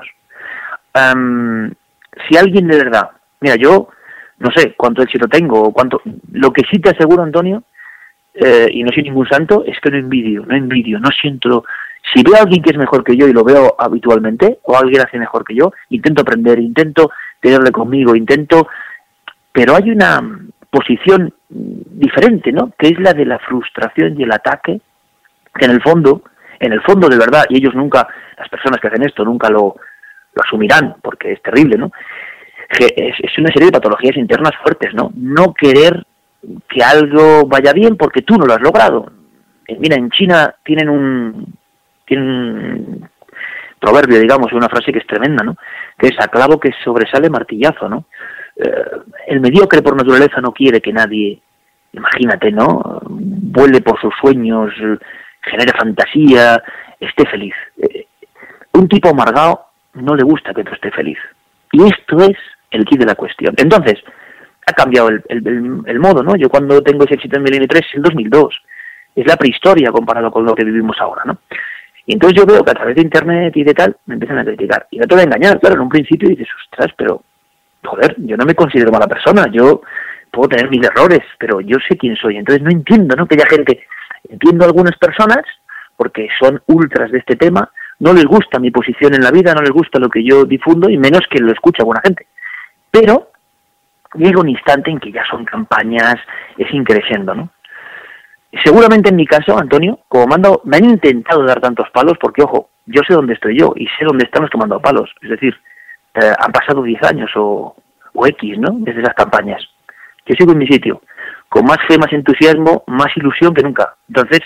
Um, si alguien de verdad, mira, yo no sé cuánto éxito tengo, o cuánto, lo que sí te aseguro, Antonio, eh, y no soy ningún santo, es que no envidio, no envidio, no siento. Si veo a alguien que es mejor que yo y lo veo habitualmente, o alguien hace mejor que yo, intento aprender, intento tenerle conmigo, intento, pero hay una posición diferente, ¿no? Que es la de la frustración y el ataque, que en el fondo, en el fondo de verdad, y ellos nunca, las personas que hacen esto nunca lo, lo asumirán, porque es terrible, ¿no? Que es, es una serie de patologías internas fuertes, ¿no? No querer que algo vaya bien porque tú no lo has logrado. Eh, mira, en China tienen un, tienen un proverbio, digamos, una frase que es tremenda, ¿no? Que es a clavo que sobresale martillazo, ¿no? Eh, el mediocre por naturaleza no quiere que nadie, imagínate, ¿no? Vuele por sus sueños, genere fantasía, esté feliz. Eh, un tipo amargado no le gusta que otro esté feliz. Y esto es el kit de la cuestión. Entonces, ha cambiado el, el, el, el modo, ¿no? Yo cuando tengo ese éxito en Milenio tres es el dos mil dos. Es la prehistoria comparado con lo que vivimos ahora, ¿no? Y entonces yo veo que a través de internet y de tal, me empiezan a criticar. Y no te voy a engañar, claro, en un principio dices, ostras, pero, joder, yo no me considero mala persona. Yo puedo tener mis errores, pero yo sé quién soy. Entonces no entiendo, ¿no? Que haya gente, entiendo a algunas personas, porque son ultras de este tema, no les gusta mi posición en la vida, no les gusta lo que yo difundo, y menos que lo escucha buena gente. Pero llega un instante en que ya son campañas, es increciendo, ¿no? Seguramente en mi caso, Antonio, como me han, dado, me han intentado dar tantos palos, porque ojo, yo sé dónde estoy yo, y sé dónde están los que me han dado palos. Es decir, eh, han pasado diez años o, o X, ¿no? Desde esas campañas. Yo sigo en mi sitio, con más fe, más entusiasmo, más ilusión que nunca. Entonces,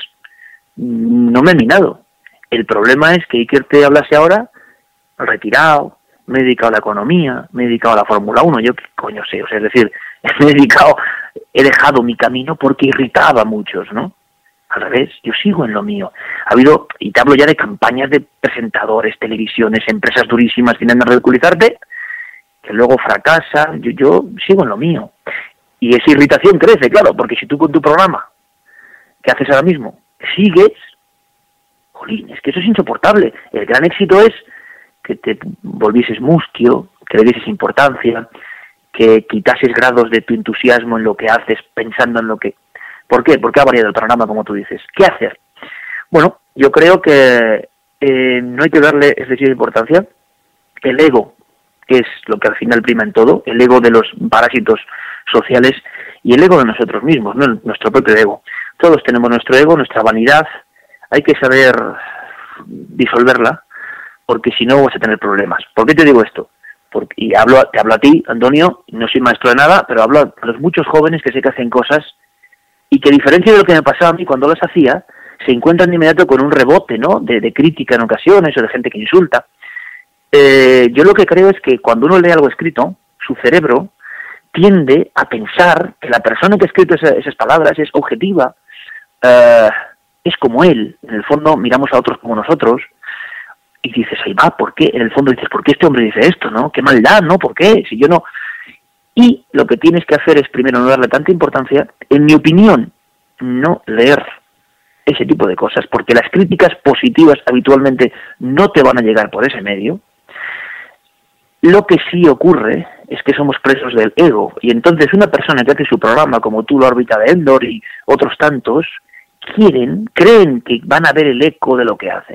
no me he minado. El problema es que Iker te hablase ahora, retirado, me he dedicado a la economía, me he dedicado a la Fórmula uno, yo qué coño sé, o sea, es decir, me he dedicado, he dejado mi camino porque irritaba a muchos, ¿no? Al revés, yo sigo en lo mío. Ha habido, y te hablo ya de campañas de presentadores, televisiones, empresas durísimas que intentan ridiculizarte, que luego fracasan, yo, yo sigo en lo mío. Y esa irritación crece, claro, porque si tú con tu programa, ¿qué haces ahora mismo? Sigues, jolín, es que eso es insoportable. El gran éxito es que te volvieses mustio, que le dieses importancia, que quitases grados de tu entusiasmo en lo que haces, pensando en lo que... ¿Por qué? Porque ha variado el panorama, como tú dices. ¿Qué hacer? Bueno, yo creo que eh, no hay que darle excesiva importancia. El ego, que es lo que al final prima en todo, el ego de los parásitos sociales y el ego de nosotros mismos, ¿no? Nuestro propio ego. Todos tenemos nuestro ego, nuestra vanidad. Hay que saber disolverla, porque si no vas a tener problemas. ¿Por qué te digo esto? Porque, y hablo, te hablo a ti, Antonio, no soy maestro de nada, pero hablo a los muchos jóvenes que sé que hacen cosas y que, a diferencia de lo que me pasaba a mí cuando las hacía, se encuentran de inmediato con un rebote, ¿no? De, de crítica en ocasiones o de gente que insulta. Eh, yo lo que creo es que cuando uno lee algo escrito, su cerebro tiende a pensar que la persona que ha escrito esa, esas palabras es objetiva, eh, es como él. En el fondo miramos a otros como nosotros y dices, ahí va, ¿por qué? En el fondo dices, ¿por qué este hombre dice esto, no? ¡Qué maldad, ¿no? ¿Por qué? Si yo no... Y lo que tienes que hacer es, primero, no darle tanta importancia. En mi opinión, no leer ese tipo de cosas, porque las críticas positivas habitualmente no te van a llegar por ese medio. Lo que sí ocurre es que somos presos del ego, y entonces una persona que hace su programa, como tú, la órbita de Endor y otros tantos, quieren, creen que van a ver el eco de lo que hacen.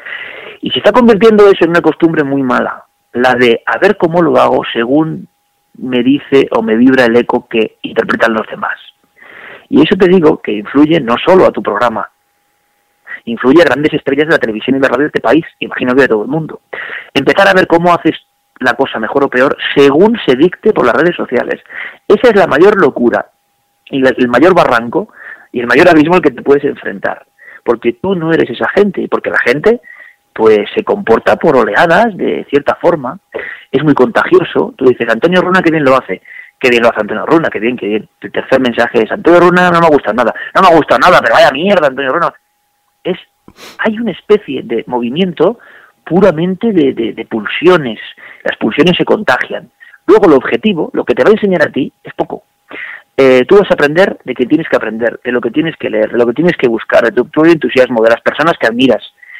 Y se está convirtiendo eso en una costumbre muy mala, la de a ver cómo lo hago según me dice o me vibra el eco que interpretan los demás. Y eso te digo que influye no solo a tu programa, influye a grandes estrellas de la televisión y de la radio de este país, imagino que de todo el mundo. Empezar a ver cómo haces la cosa mejor o peor según se dicte por las redes sociales. Esa es la mayor locura y la, el mayor barranco y el mayor abismo al que te puedes enfrentar, porque tú no eres esa gente y porque la gente pues se comporta por oleadas de cierta forma, es muy contagioso. Tú dices, Antonio Runa, qué bien lo hace, qué bien lo hace Antonio Runa, qué bien, qué bien. El tercer mensaje es, Antonio Runa no me gusta nada, no me gusta nada, pero vaya mierda, Antonio Runa. Es, hay una especie de movimiento puramente de, de, de pulsiones, las pulsiones se contagian. Luego lo objetivo, lo que te va a enseñar a ti, es poco. Eh, tú vas a aprender de que tienes que aprender, de lo que tienes que leer, de lo que tienes que buscar, de tu propio entusiasmo, de las personas que admiras.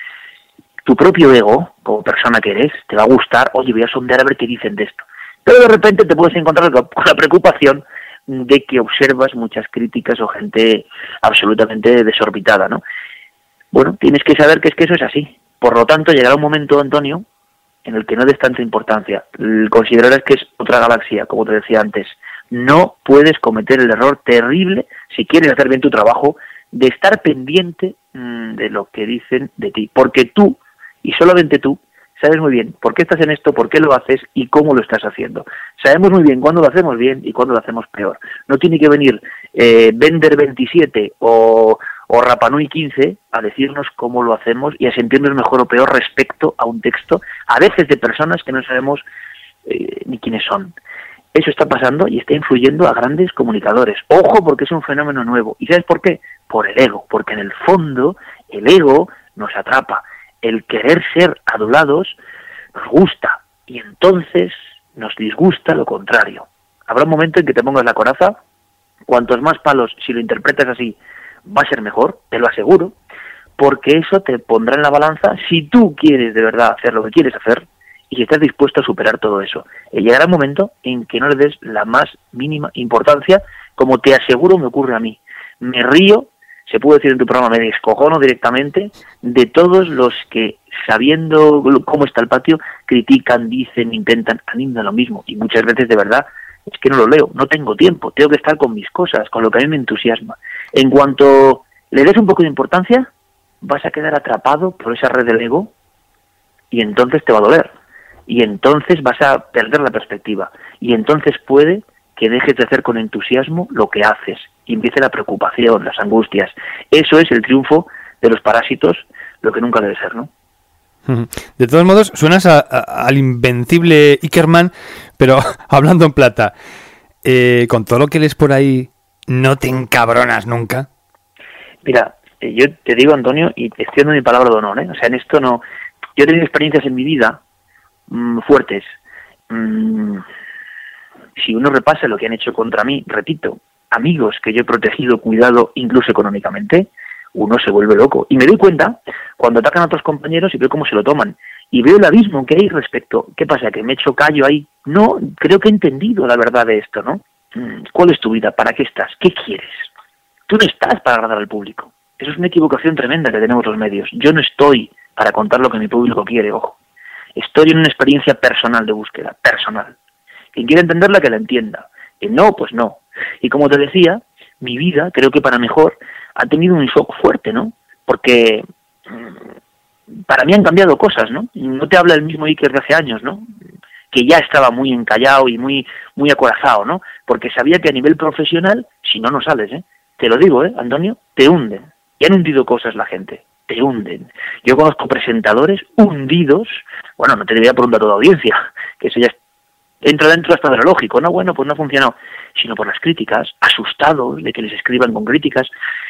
Tu propio ego, como persona que eres, te va a gustar, oye, voy a sondear a ver qué dicen de esto. Pero de repente te puedes encontrar con la preocupación de que observas muchas críticas o gente absolutamente desorbitada, ¿no? Bueno, tienes que saber que es que eso es así. Por lo tanto, llegará un momento, Antonio, en el que no des tanta importancia. Considerarás que es otra galaxia, como te decía antes. No puedes cometer el error terrible, si quieres hacer bien tu trabajo, de estar pendiente mmm, de lo que dicen de ti. Porque tú, y solamente tú, sabes muy bien por qué estás en esto, por qué lo haces y cómo lo estás haciendo. Sabemos muy bien cuándo lo hacemos bien y cuándo lo hacemos peor. No tiene que venir eh, Bender veintisiete o, o Rapanui quince a decirnos cómo lo hacemos y a sentirnos mejor o peor respecto a un texto, a veces de personas que no sabemos eh, ni quiénes son. Eso está pasando y está influyendo a grandes comunicadores. Ojo, porque es un fenómeno nuevo. ¿Y sabes por qué? Por el ego. Porque en el fondo el ego nos atrapa. El querer ser adulados nos gusta y entonces nos disgusta lo contrario. Habrá un momento en que te pongas la coraza, cuantos más palos, si lo interpretas así, va a ser mejor, te lo aseguro, porque eso te pondrá en la balanza si tú quieres de verdad hacer lo que quieres hacer y si estás dispuesto a superar todo eso. Y llegará un momento en que no le des la más mínima importancia como te aseguro me ocurre a mí. Me río, se puede decir en tu programa, me descojono directamente de todos los que, sabiendo cómo está el patio, critican, dicen, intentan, a mí me da lo mismo. Y muchas veces, de verdad, es que no lo leo, no tengo tiempo, tengo que estar con mis cosas, con lo que a mí me entusiasma. En cuanto le des un poco de importancia, vas a quedar atrapado por esa red del ego y entonces te va a doler. Y entonces vas a perder la perspectiva. Y entonces puede que dejes de hacer con entusiasmo lo que haces y empiece la preocupación, las angustias. Eso es el triunfo de los parásitos, lo que nunca debe ser, ¿no? De todos modos, suenas a, a, al invencible Ickerman, pero hablando en plata, eh, con todo lo que lees por ahí, ¿no te encabronas nunca? Mira, eh, yo te digo, Antonio, y te estoy dando mi palabra de honor, ¿eh? O sea, en esto no... Yo he tenido experiencias en mi vida mmm, fuertes. Mm, si uno repasa lo que han hecho contra mí, repito, amigos que yo he protegido, cuidado, incluso económicamente, uno se vuelve loco. Y me doy cuenta cuando atacan a otros compañeros y veo cómo se lo toman. Y veo el abismo que hay respecto. ¿Qué pasa? ¿Que me echo callo ahí? No, creo que he entendido la verdad de esto, ¿no? ¿Cuál es tu vida? ¿Para qué estás? ¿Qué quieres? Tú no estás para agradar al público. Eso es una equivocación tremenda que tenemos los medios. Yo no estoy para contar lo que mi público quiere, ojo. Estoy en una experiencia personal de búsqueda, personal. Quien quiera entenderla, que la entienda. Que no, pues no. Y como te decía, mi vida, creo que para mejor, ha tenido un shock fuerte, ¿no? Porque para mí han cambiado cosas, ¿no? No te habla el mismo Iker de hace años, ¿no? Que ya estaba muy encallado y muy muy acorazado, ¿no? Porque sabía que a nivel profesional, si no, no sales, ¿eh? Te lo digo, ¿eh, Antonio? Te hunden. Y han hundido cosas la gente. Te hunden. Yo conozco presentadores hundidos. Bueno, no te debería preguntar a toda audiencia, que eso ya entra dentro hasta de lo lógico, ¿no? Bueno, pues no ha funcionado. Sino por las críticas, asustados de que les escriban con críticas.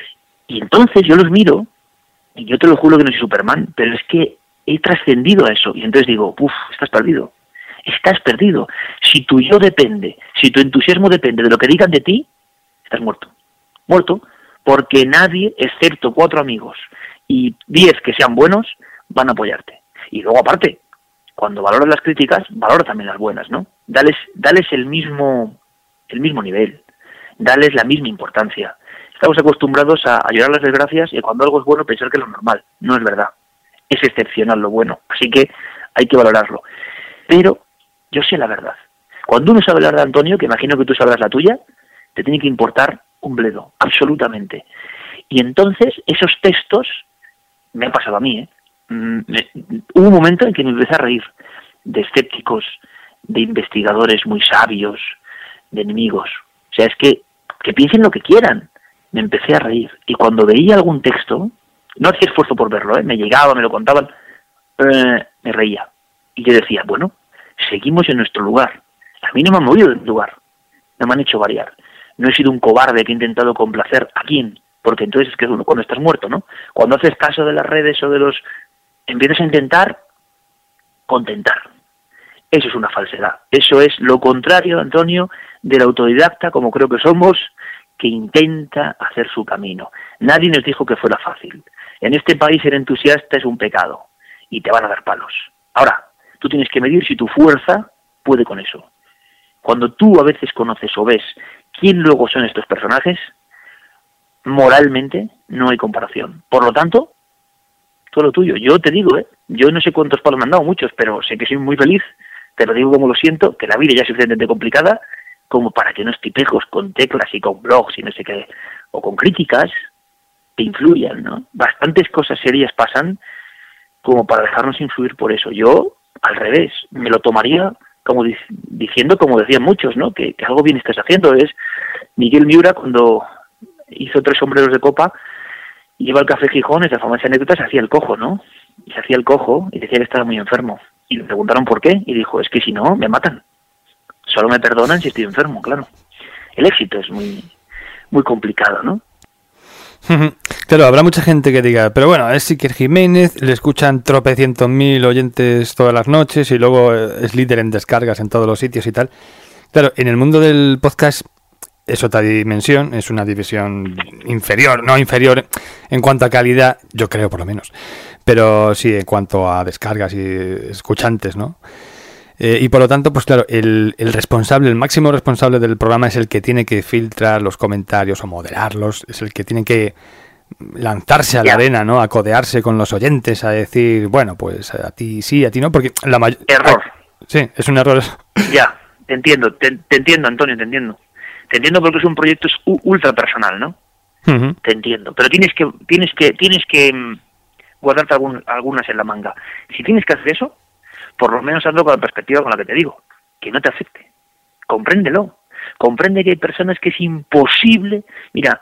Y entonces yo los miro, y yo te lo juro que no soy Superman, pero es que he trascendido a eso. Y entonces digo, uff, estás perdido. Estás perdido. Si tu yo depende, si tu entusiasmo depende de lo que digan de ti, estás muerto. Muerto, porque nadie, excepto cuatro amigos y diez que sean buenos, van a apoyarte. Y luego, aparte, cuando valoras las críticas, valora también las buenas, ¿no? Dales, dales el mismo, el mismo nivel, dales la misma importancia. Estamos acostumbrados a, a llorar las desgracias y cuando algo es bueno pensar que es lo normal. No es verdad. Es excepcional lo bueno. Así que hay que valorarlo. Pero yo sé la verdad. Cuando uno sabe la verdad, Antonio, que imagino que tú sabrás la tuya, te tiene que importar un bledo. Absolutamente. Y entonces esos textos, me ha pasado a mí, ¿eh? Mm, me, hubo un momento en que me empecé a reír de escépticos, de investigadores muy sabios, de enemigos. O sea, es que, que piensen lo que quieran. Me empecé a reír. Y cuando veía algún texto, no hacía esfuerzo por verlo, ¿eh? Me llegaba, me lo contaban, eh, me reía. Y yo decía, bueno, seguimos en nuestro lugar. A mí no me han movido del lugar. No me han hecho variar. No he sido un cobarde que he intentado complacer a quién. Porque entonces es que uno cuando estás muerto, ¿no? Cuando haces caso de las redes o de los... empiezas a intentar contentar. Eso es una falsedad. Eso es lo contrario, Antonio, del autodidacta, como creo que somos, que intenta hacer su camino. Nadie nos dijo que fuera fácil. En este país ser entusiasta es un pecado y te van a dar palos. Ahora, tú tienes que medir si tu fuerza puede con eso. Cuando tú a veces conoces o ves quién luego son estos personajes, moralmente no hay comparación. Por lo tanto, todo lo tuyo. Yo te digo, ¿eh? Yo no sé cuántos palos me han dado, muchos, pero sé que soy muy feliz. Te lo digo como lo siento, que la vida ya es suficientemente complicada como para que unos tipejos con teclas y con blogs y no sé qué, o con críticas, te influyan, ¿no? Bastantes cosas serias pasan como para dejarnos influir por eso. Yo, al revés, me lo tomaría como dic- diciendo, como decían muchos, ¿no? Que, que algo bien estás haciendo. Es Miguel Miura, cuando hizo Tres sombreros de copa, y iba al Café Gijón, esa famosa anécdota, se hacía el cojo, ¿no? Y se hacía el cojo y decía que estaba muy enfermo. Y le preguntaron por qué, y dijo, es que si no, me matan. Solo me perdonan si estoy enfermo, claro. El éxito es muy muy complicado, ¿no? Claro, habrá mucha gente que diga, pero bueno, es Iker Jiménez, le escuchan tropecientos mil oyentes todas las noches y luego es líder en descargas en todos los sitios y tal. Claro, en el mundo del podcast es otra dimensión, es una división inferior, no inferior en cuanto a calidad, yo creo por lo menos, pero sí en cuanto a descargas y escuchantes, ¿no? Eh, y por lo tanto, pues claro, el, el responsable, el máximo responsable del programa es el que tiene que filtrar los comentarios o moderarlos, es el que tiene que lanzarse a la Ya. arena, ¿no? A codearse con los oyentes, a decir, bueno, pues a ti sí, a ti no, porque la mayoría... Error. Sí, es un error. Ya, te entiendo, te, te entiendo, Antonio, te entiendo. Te entiendo porque es un proyecto u- ultra personal, ¿no? Ujú. Te entiendo. Pero tienes que, tienes que, tienes que mm, guardarte algún- algunas en la manga. Si tienes que hacer eso, por lo menos hazlo con la perspectiva con la que te digo, que no te afecte. Compréndelo. Comprende que hay personas que es imposible. Mira,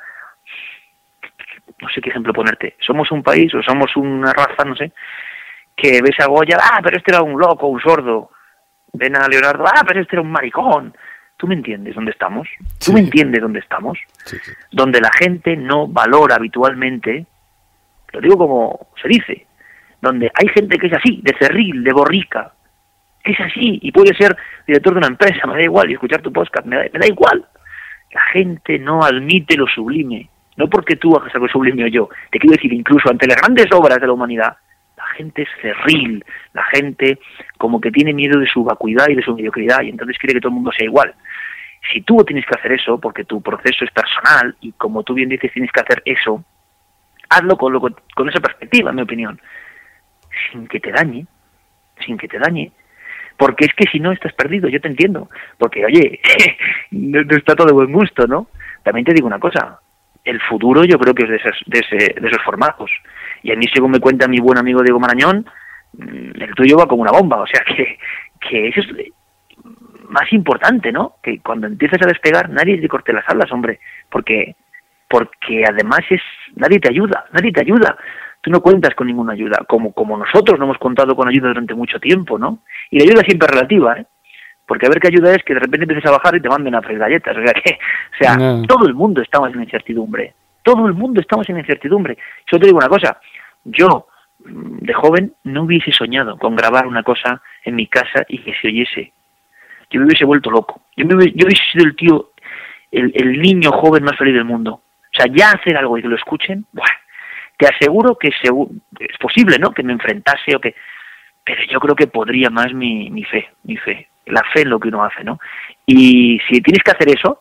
no sé qué ejemplo ponerte. Somos un país o somos una raza, no sé, que ves a Goya, ah, pero este era un loco, un sordo. Ven a Leonardo, ah, pero este era un maricón. ¿Tú me entiendes dónde estamos? ¿Tú Sí. me entiendes dónde estamos? Sí, sí. Donde la gente no valora habitualmente, lo digo como se dice, donde hay gente que es así, de cerril, de borrica, que es así, y puede ser director de una empresa, me da igual, y escuchar tu podcast, me da, me da igual. La gente no admite lo sublime, no porque tú hagas algo sublime o yo, te quiero decir, incluso ante las grandes obras de la humanidad, la gente es cerril, la gente como que tiene miedo de su vacuidad y de su mediocridad, y entonces quiere que todo el mundo sea igual. Si tú tienes que hacer eso, porque tu proceso es personal, y como tú bien dices, tienes que hacer eso, hazlo con, lo, con esa perspectiva, en mi opinión, sin que te dañe, sin que te dañe, porque es que si no estás perdido, yo te entiendo, porque oye, no, no está todo de buen gusto, ¿no? También te digo una cosa, el futuro yo creo que es de, esos, de, ese, de esos formatos, y a mí según me cuenta mi buen amigo Diego Marañón, el tuyo va como una bomba, o sea que, que eso es más importante, ¿no? Que cuando empiezas a despegar nadie te corte las alas, hombre, porque porque además es nadie te ayuda, nadie te ayuda. Tú no cuentas con ninguna ayuda, como como nosotros no hemos contado con ayuda durante mucho tiempo, ¿no? Y la ayuda siempre es relativa, ¿eh? Porque a ver qué ayuda es que de repente empieces a bajar y te manden a freír galletas, o sea que, o sea, No. todo el mundo estamos en incertidumbre, todo el mundo estamos en incertidumbre. Yo te digo una cosa, yo mm, de joven no hubiese soñado con grabar una cosa en mi casa y que se oyese. Yo me hubiese vuelto loco. Yo, me hubiese, yo hubiese sido el tío, el, el niño joven más feliz del mundo. O sea, ya hacer algo y que lo escuchen, ¡buah! Te aseguro que segu- es posible, ¿no? Que me enfrentase o que... Pero yo creo que podría más mi, mi fe, mi fe. La fe en lo que uno hace, ¿no? Y si tienes que hacer eso,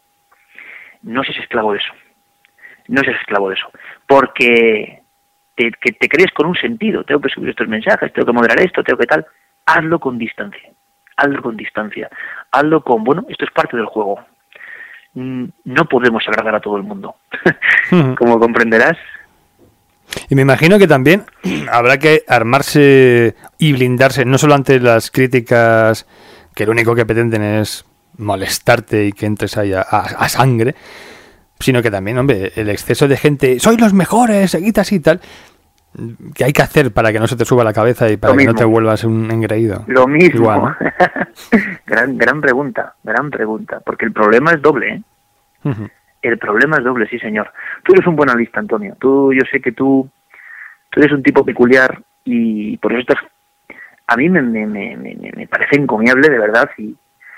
no seas esclavo de eso. No seas esclavo de eso. Porque te, que te crees con un sentido. Tengo que subir estos mensajes, tengo que moderar esto, tengo que tal. Hazlo con distancia. Hazlo con distancia. Hazlo con, bueno, esto es parte del juego. Mm, No podemos agradar a todo el mundo. Como comprenderás. Y me imagino que también habrá que armarse y blindarse, no solo ante las críticas que lo único que pretenden es molestarte y que entres ahí a, a- a sangre, sino que también, hombre, el exceso de gente, sois los mejores, seguid así y tal, que hay que hacer para que no se te suba la cabeza y para Lo que no mismo. te vuelvas un engreído. Lo mismo. Igual, ¿no? gran, gran pregunta, gran pregunta. Porque el problema es doble, ¿eh? Ujú. El problema es doble, sí, señor. Tú eres un buen analista, Antonio. Tú, yo sé que tú, tú eres un tipo peculiar y por eso estás... A mí me, me, me, me, me parece encomiable, de verdad, y,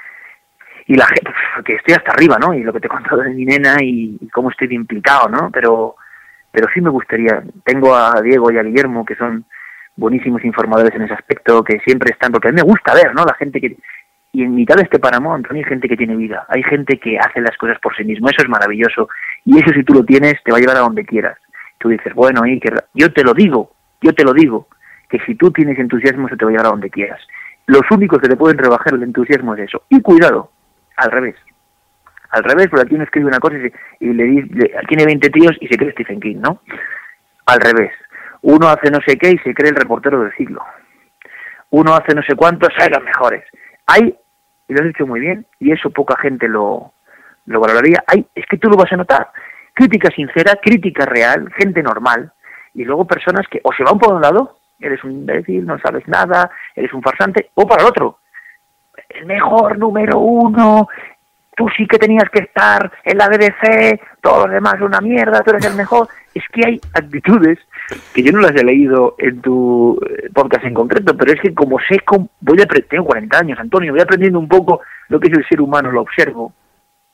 y la gente... Que estoy hasta arriba, ¿no? Y lo que te he contado de mi nena y, y cómo estoy implicado, ¿no? Pero, pero sí me gustaría... Tengo a Diego y a Guillermo, que son buenísimos informadores en ese aspecto, que siempre están... Porque a mí me gusta ver, ¿no? La gente que... Y en mitad de este páramo, Antonio, hay gente que tiene vida. Hay gente que hace las cosas por sí mismo. Eso es maravilloso. Y eso, si tú lo tienes, te va a llevar a donde quieras. Tú dices, bueno, Iker, yo te lo digo, yo te lo digo, que si tú tienes entusiasmo, eso te va a llevar a donde quieras. Los únicos que te pueden rebajar el entusiasmo es eso. Y cuidado, al revés. Al revés, porque aquí uno escribe una cosa y, se, y le dice, tiene veinte tíos y se cree Stephen King, ¿no? Al revés. Uno hace no sé qué y se cree el reportero del siglo. Uno hace no sé cuántos, hay los mejores. Hay, y lo has dicho muy bien, y eso poca gente lo, lo valoraría, hay, es que tú lo vas a notar. Crítica sincera, crítica real, gente normal, y luego personas que o se van por un lado, eres un imbécil, no sabes nada, eres un farsante, o para el otro. El mejor número uno, tú sí que tenías que estar en la B B C, todos los demás son una mierda, tú eres el mejor. Es que hay actitudes que yo no las he leído en tu podcast en concreto, pero es que como sé, cómo, voy a, tengo cuarenta años, Antonio, voy aprendiendo un poco lo que es el ser humano, lo observo,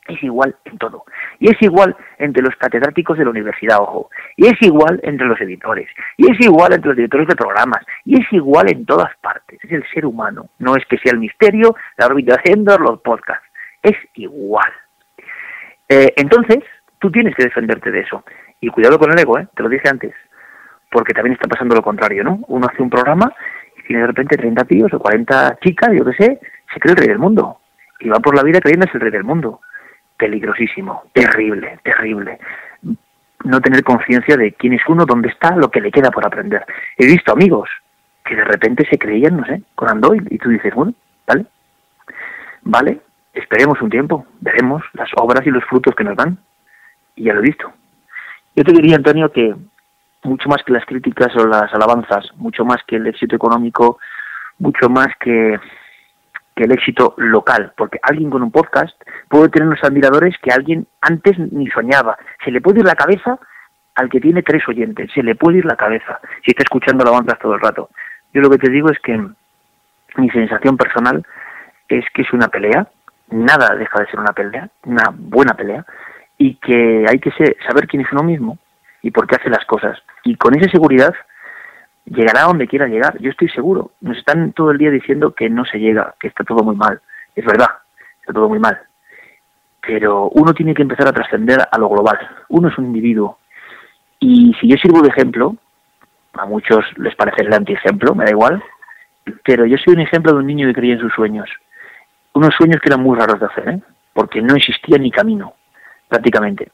Es igual en todo. Y es igual entre los catedráticos de la universidad, ojo. Y es igual entre los editores. Y es igual entre los directores de programas. Y es igual en todas partes. Es el ser humano. No es que sea el misterio, la órbita de Endor, los podcasts. Es igual. Eh, entonces, tú tienes que defenderte de eso. Y cuidado con el ego, ¿eh? Te lo dije antes. Porque también está pasando lo contrario, ¿no? Uno hace un programa y tiene de repente treinta tíos o cuarenta chicas, yo qué sé, se cree el rey del mundo. Y va por la vida creyéndose el rey del mundo. Peligrosísimo, terrible, terrible. No tener conciencia de quién es uno, dónde está, lo que le queda por aprender. He visto amigos que de repente se creían, no sé, con Android, y tú dices, bueno, vale, vale, esperemos un tiempo, veremos las obras y los frutos que nos dan, y ya lo he visto. Yo te diría, Antonio, que mucho más que las críticas o las alabanzas, mucho más que el éxito económico, mucho más que... que el éxito local, porque alguien con un podcast puede tener unos admiradores que alguien antes ni soñaba. Se le puede ir la cabeza al que tiene tres oyentes, se le puede ir la cabeza si está escuchando alabanzas todo el rato. Yo lo que te digo es que mi sensación personal es que es una pelea, nada deja de ser una pelea, una buena pelea, y que hay que ser, saber quién es uno mismo y por qué hace las cosas. Y con esa seguridad llegará a donde quiera llegar, yo estoy seguro. Nos están todo el día diciendo que no se llega, que está todo muy mal. Es verdad, está todo muy mal. Pero uno tiene que empezar a trascender a lo global. Uno es un individuo. Y si yo sirvo de ejemplo, a muchos les parecerá el antiejemplo, me da igual, pero yo soy un ejemplo de un niño que creía en sus sueños. Unos sueños que eran muy raros de hacer, ¿eh? Porque no existía ni camino, prácticamente.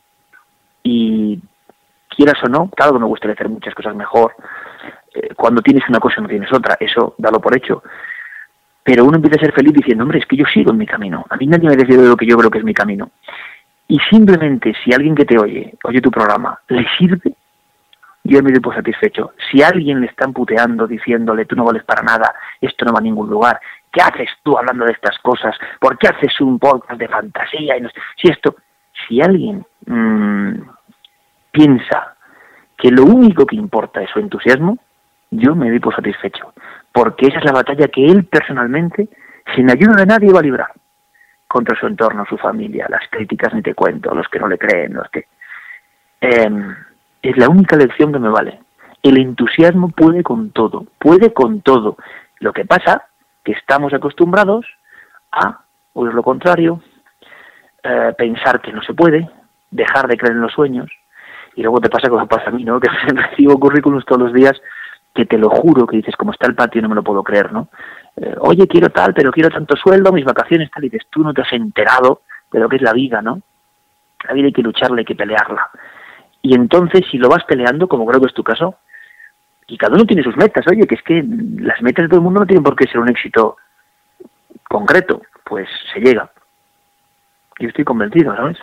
Y quieras o no, claro que me gustaría hacer muchas cosas mejor. Cuando tienes una cosa no tienes otra, eso dalo por hecho. Pero uno empieza a ser feliz diciendo, hombre, es que yo sigo en mi camino. A mí nadie me decide de lo que yo creo que es mi camino. Y simplemente si alguien que te oye, oye tu programa, le sirve, yo me doy por satisfecho. Si a alguien le están puteando, diciéndole, tú no vales para nada, esto no va a ningún lugar, ¿qué haces tú hablando de estas cosas? ¿Por qué haces un podcast de fantasía? Y no sé? Si esto, si alguien mmm, piensa que lo único que importa es su entusiasmo, yo me doy por satisfecho, porque esa es la batalla que él personalmente, sin ayuda de nadie, va a librar contra su entorno, su familia, las críticas ni te cuento, los que no le creen, los que... Eh, es la única lección que me vale. El entusiasmo puede con todo, puede con todo. Lo que pasa que estamos acostumbrados a oír lo contrario, eh, pensar que no se puede, dejar de creer en los sueños, y luego te pasa como pasa a mí, ¿no? Que recibo currículums todos los días que te lo juro, que dices, como está el patio, no me lo puedo creer, ¿no? Eh, Oye, quiero tal, pero quiero tanto sueldo, mis vacaciones, tal, y dices, tú no te has enterado de lo que es la vida, ¿no? La vida hay que lucharla, hay que pelearla. Y entonces, si lo vas peleando, como creo que es tu caso, y cada uno tiene sus metas, oye, que es que las metas de todo el mundo no tienen por qué ser un éxito concreto, pues se llega. Yo estoy convencido, ¿sabes?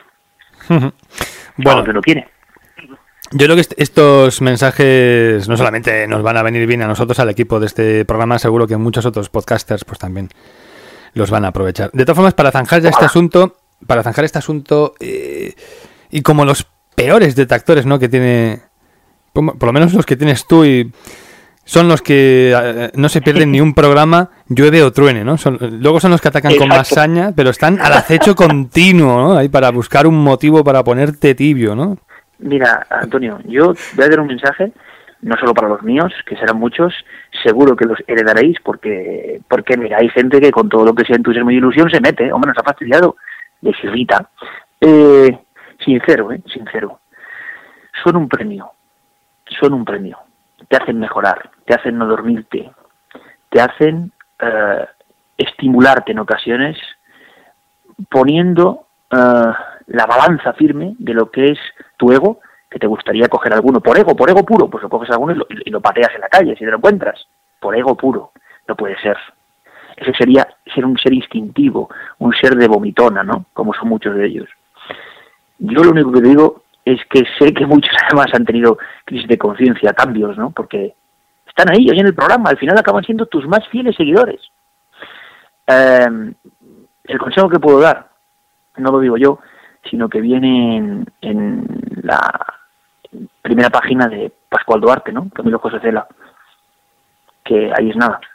Bueno, que no quiere. Yo creo que est estos mensajes no solamente nos van a venir bien a nosotros, al equipo de este programa, seguro que muchos otros podcasters pues también los van a aprovechar. De todas formas, para zanjar ya este asunto, para zanjar este asunto, eh, y como los peores detractores, ¿no?, que tiene, por lo menos los que tienes tú, y son los que eh, no se pierden ni un programa, llueve o truene, ¿no? Son, luego son los que atacan Exacto. con más saña, pero están al acecho continuo, ¿no? Ahí para buscar un motivo para ponerte tibio, ¿no? Mira, Antonio, yo voy a dar un mensaje, no solo para los míos, que serán muchos, seguro que los heredaréis, porque, porque mira, hay gente que con todo lo que sea entusiasmo y ilusión se mete, hombre, nos ha fastidiado, les irrita. Eh, sincero, eh, sincero. Son un premio, son un premio. Te hacen mejorar, te hacen no dormirte, te hacen eh, estimularte en ocasiones, poniendo eh, la balanza firme de lo que es tu ego, que te gustaría coger alguno por ego, por ego puro, pues lo coges alguno y lo, y lo pateas en la calle si te lo encuentras, por ego puro, no puede ser. Ese sería ser un ser instintivo, un ser de vomitona, ¿no? Como son muchos de ellos. Yo lo único que te digo es que sé que muchos además han tenido crisis de conciencia, cambios, ¿no? Porque están ahí, hoy en el programa, al final acaban siendo tus más fieles seguidores. Eh, el consejo que puedo dar, no lo digo yo, sino que viene en, en la primera página de Pascual Duarte, ¿no? Camilo José Cela, que ahí es nada.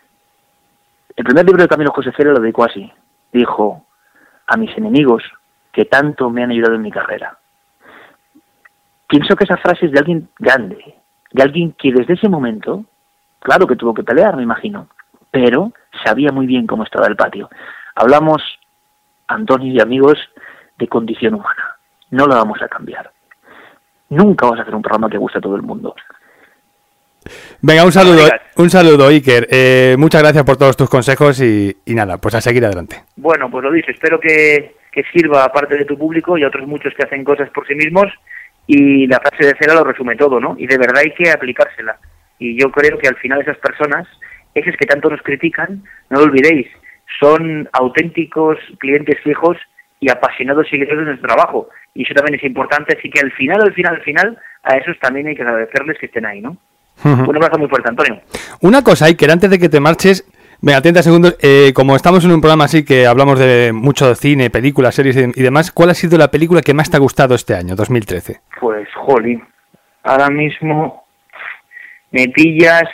El primer libro de Camilo José Cela lo dedicó así. Dijo, a mis enemigos, que tanto me han ayudado en mi carrera. Pienso que esa frase es de alguien grande, de alguien que desde ese momento, claro que tuvo que pelear, me imagino, pero sabía muy bien cómo estaba el patio. Hablamos, Antonio y amigos, de condición humana. No la vamos a cambiar. Nunca vamos a hacer un programa que guste a todo el mundo. Venga, un saludo, un saludo, Iker. Eh, muchas gracias por todos tus consejos y, y nada, pues a seguir adelante. Bueno, pues lo dicho, espero que, que sirva a parte de tu público y a otros muchos que hacen cosas por sí mismos, y la frase de Cela lo resume todo, ¿no? Y de verdad hay que aplicársela. Y yo creo que al final esas personas, esos que tanto nos critican, no lo olvidéis, son auténticos clientes fijos y apasionados seguidores de nuestro trabajo. Y eso también es importante, así que al final, al final, al final, a esos también hay que agradecerles que estén ahí, ¿no? Uh-huh. Un abrazo muy fuerte, Antonio. Una cosa, Iker, antes de que te marches, venga, treinta segundos, eh, como estamos en un programa así que hablamos de mucho de cine, películas, series y demás, ¿cuál ha sido la película que más te ha gustado este año, dos mil trece? Pues, jolín, ahora mismo me pillas...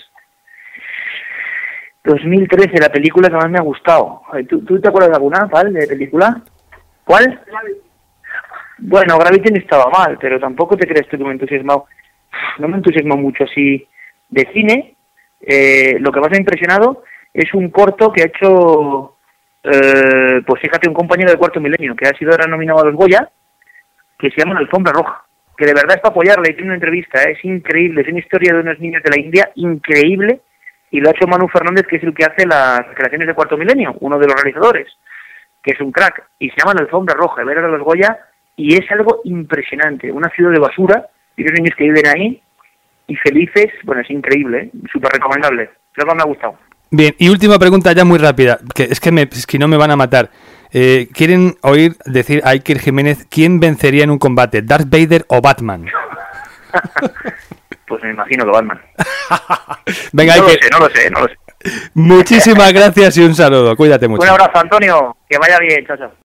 dos mil trece, la película que más me ha gustado. ¿Tú, tú te acuerdas de alguna, Pal, de película? ¿Cuál? Bueno, Gravity no estaba mal, pero tampoco te crees tú que me he entusiasmado. No me entusiasmo mucho así de cine. Eh, lo que más me ha impresionado es un corto que ha hecho, eh, pues fíjate, un compañero de Cuarto Milenio, que ha sido ahora nominado a los Goya, que se llama La Alfombra Roja, que de verdad es para apoyarle. Y tiene una entrevista, ¿eh? Es increíble, es una historia de unos niños de la India, increíble, y lo ha hecho Manu Fernández, que es el que hace las creaciones de Cuarto Milenio, uno de los realizadores, que es un crack, y se llama La Alfombra Roja, ver a los Goya, y es algo impresionante, una ciudad de basura, y los niños que viven ahí, y felices, bueno, es increíble, ¿eh? Súper recomendable, creo que me ha gustado. Bien, y última pregunta ya muy rápida, que es que, me, es que no me van a matar. Eh, ¿Quieren oír decir a Iker Jiménez quién vencería en un combate, Darth Vader o Batman? Pues me imagino que Batman. Venga, no Iker. lo sé, no lo sé, no lo sé. Muchísimas gracias y un saludo, cuídate mucho. Un abrazo, Antonio, que vaya bien, chao, chao.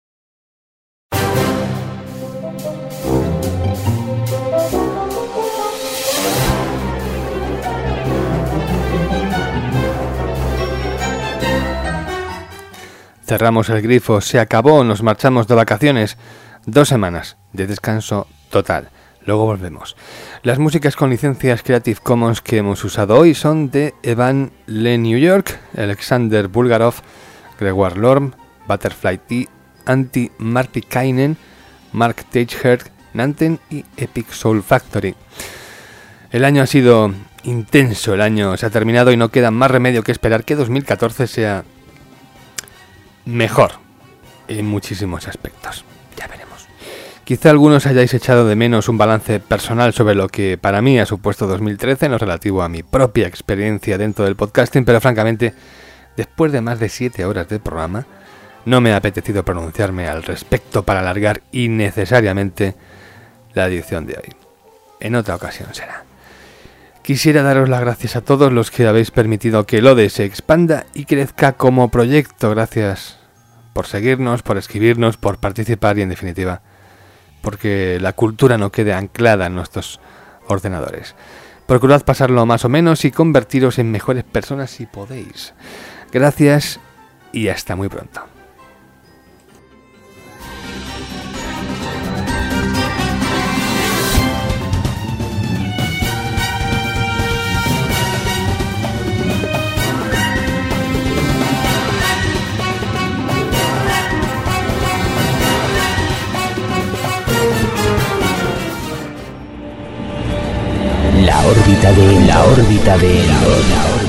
Cerramos el grifo, se acabó, nos marchamos de vacaciones. Dos semanas de descanso total. Luego volvemos. Las músicas con licencias Creative Commons que hemos usado hoy son de Evan Le New York, Alexander Bulgarov, Gregoire Lorme, Butterfly Tea, Antti Martikainen, Mark Teichert, Nanten y Epic Soul Factory. El año ha sido intenso, el año se ha terminado y no queda más remedio que esperar que dos mil catorce sea mejor en muchísimos aspectos. Ya veremos. Quizá algunos hayáis echado de menos un balance personal sobre lo que para mí ha supuesto dos mil trece en lo relativo a mi propia experiencia dentro del podcasting, pero francamente, después de más de siete horas de programa, no me ha apetecido pronunciarme al respecto para alargar innecesariamente la edición de hoy. En otra ocasión será. Quisiera daros las gracias a todos los que habéis permitido que el O D E se expanda y crezca como proyecto. Gracias por seguirnos, por escribirnos, por participar y, en definitiva, porque la cultura no quede anclada en nuestros ordenadores. Procurad pasarlo más o menos y convertiros en mejores personas si podéis. Gracias y hasta muy pronto. La órbita de la órbita de Endor.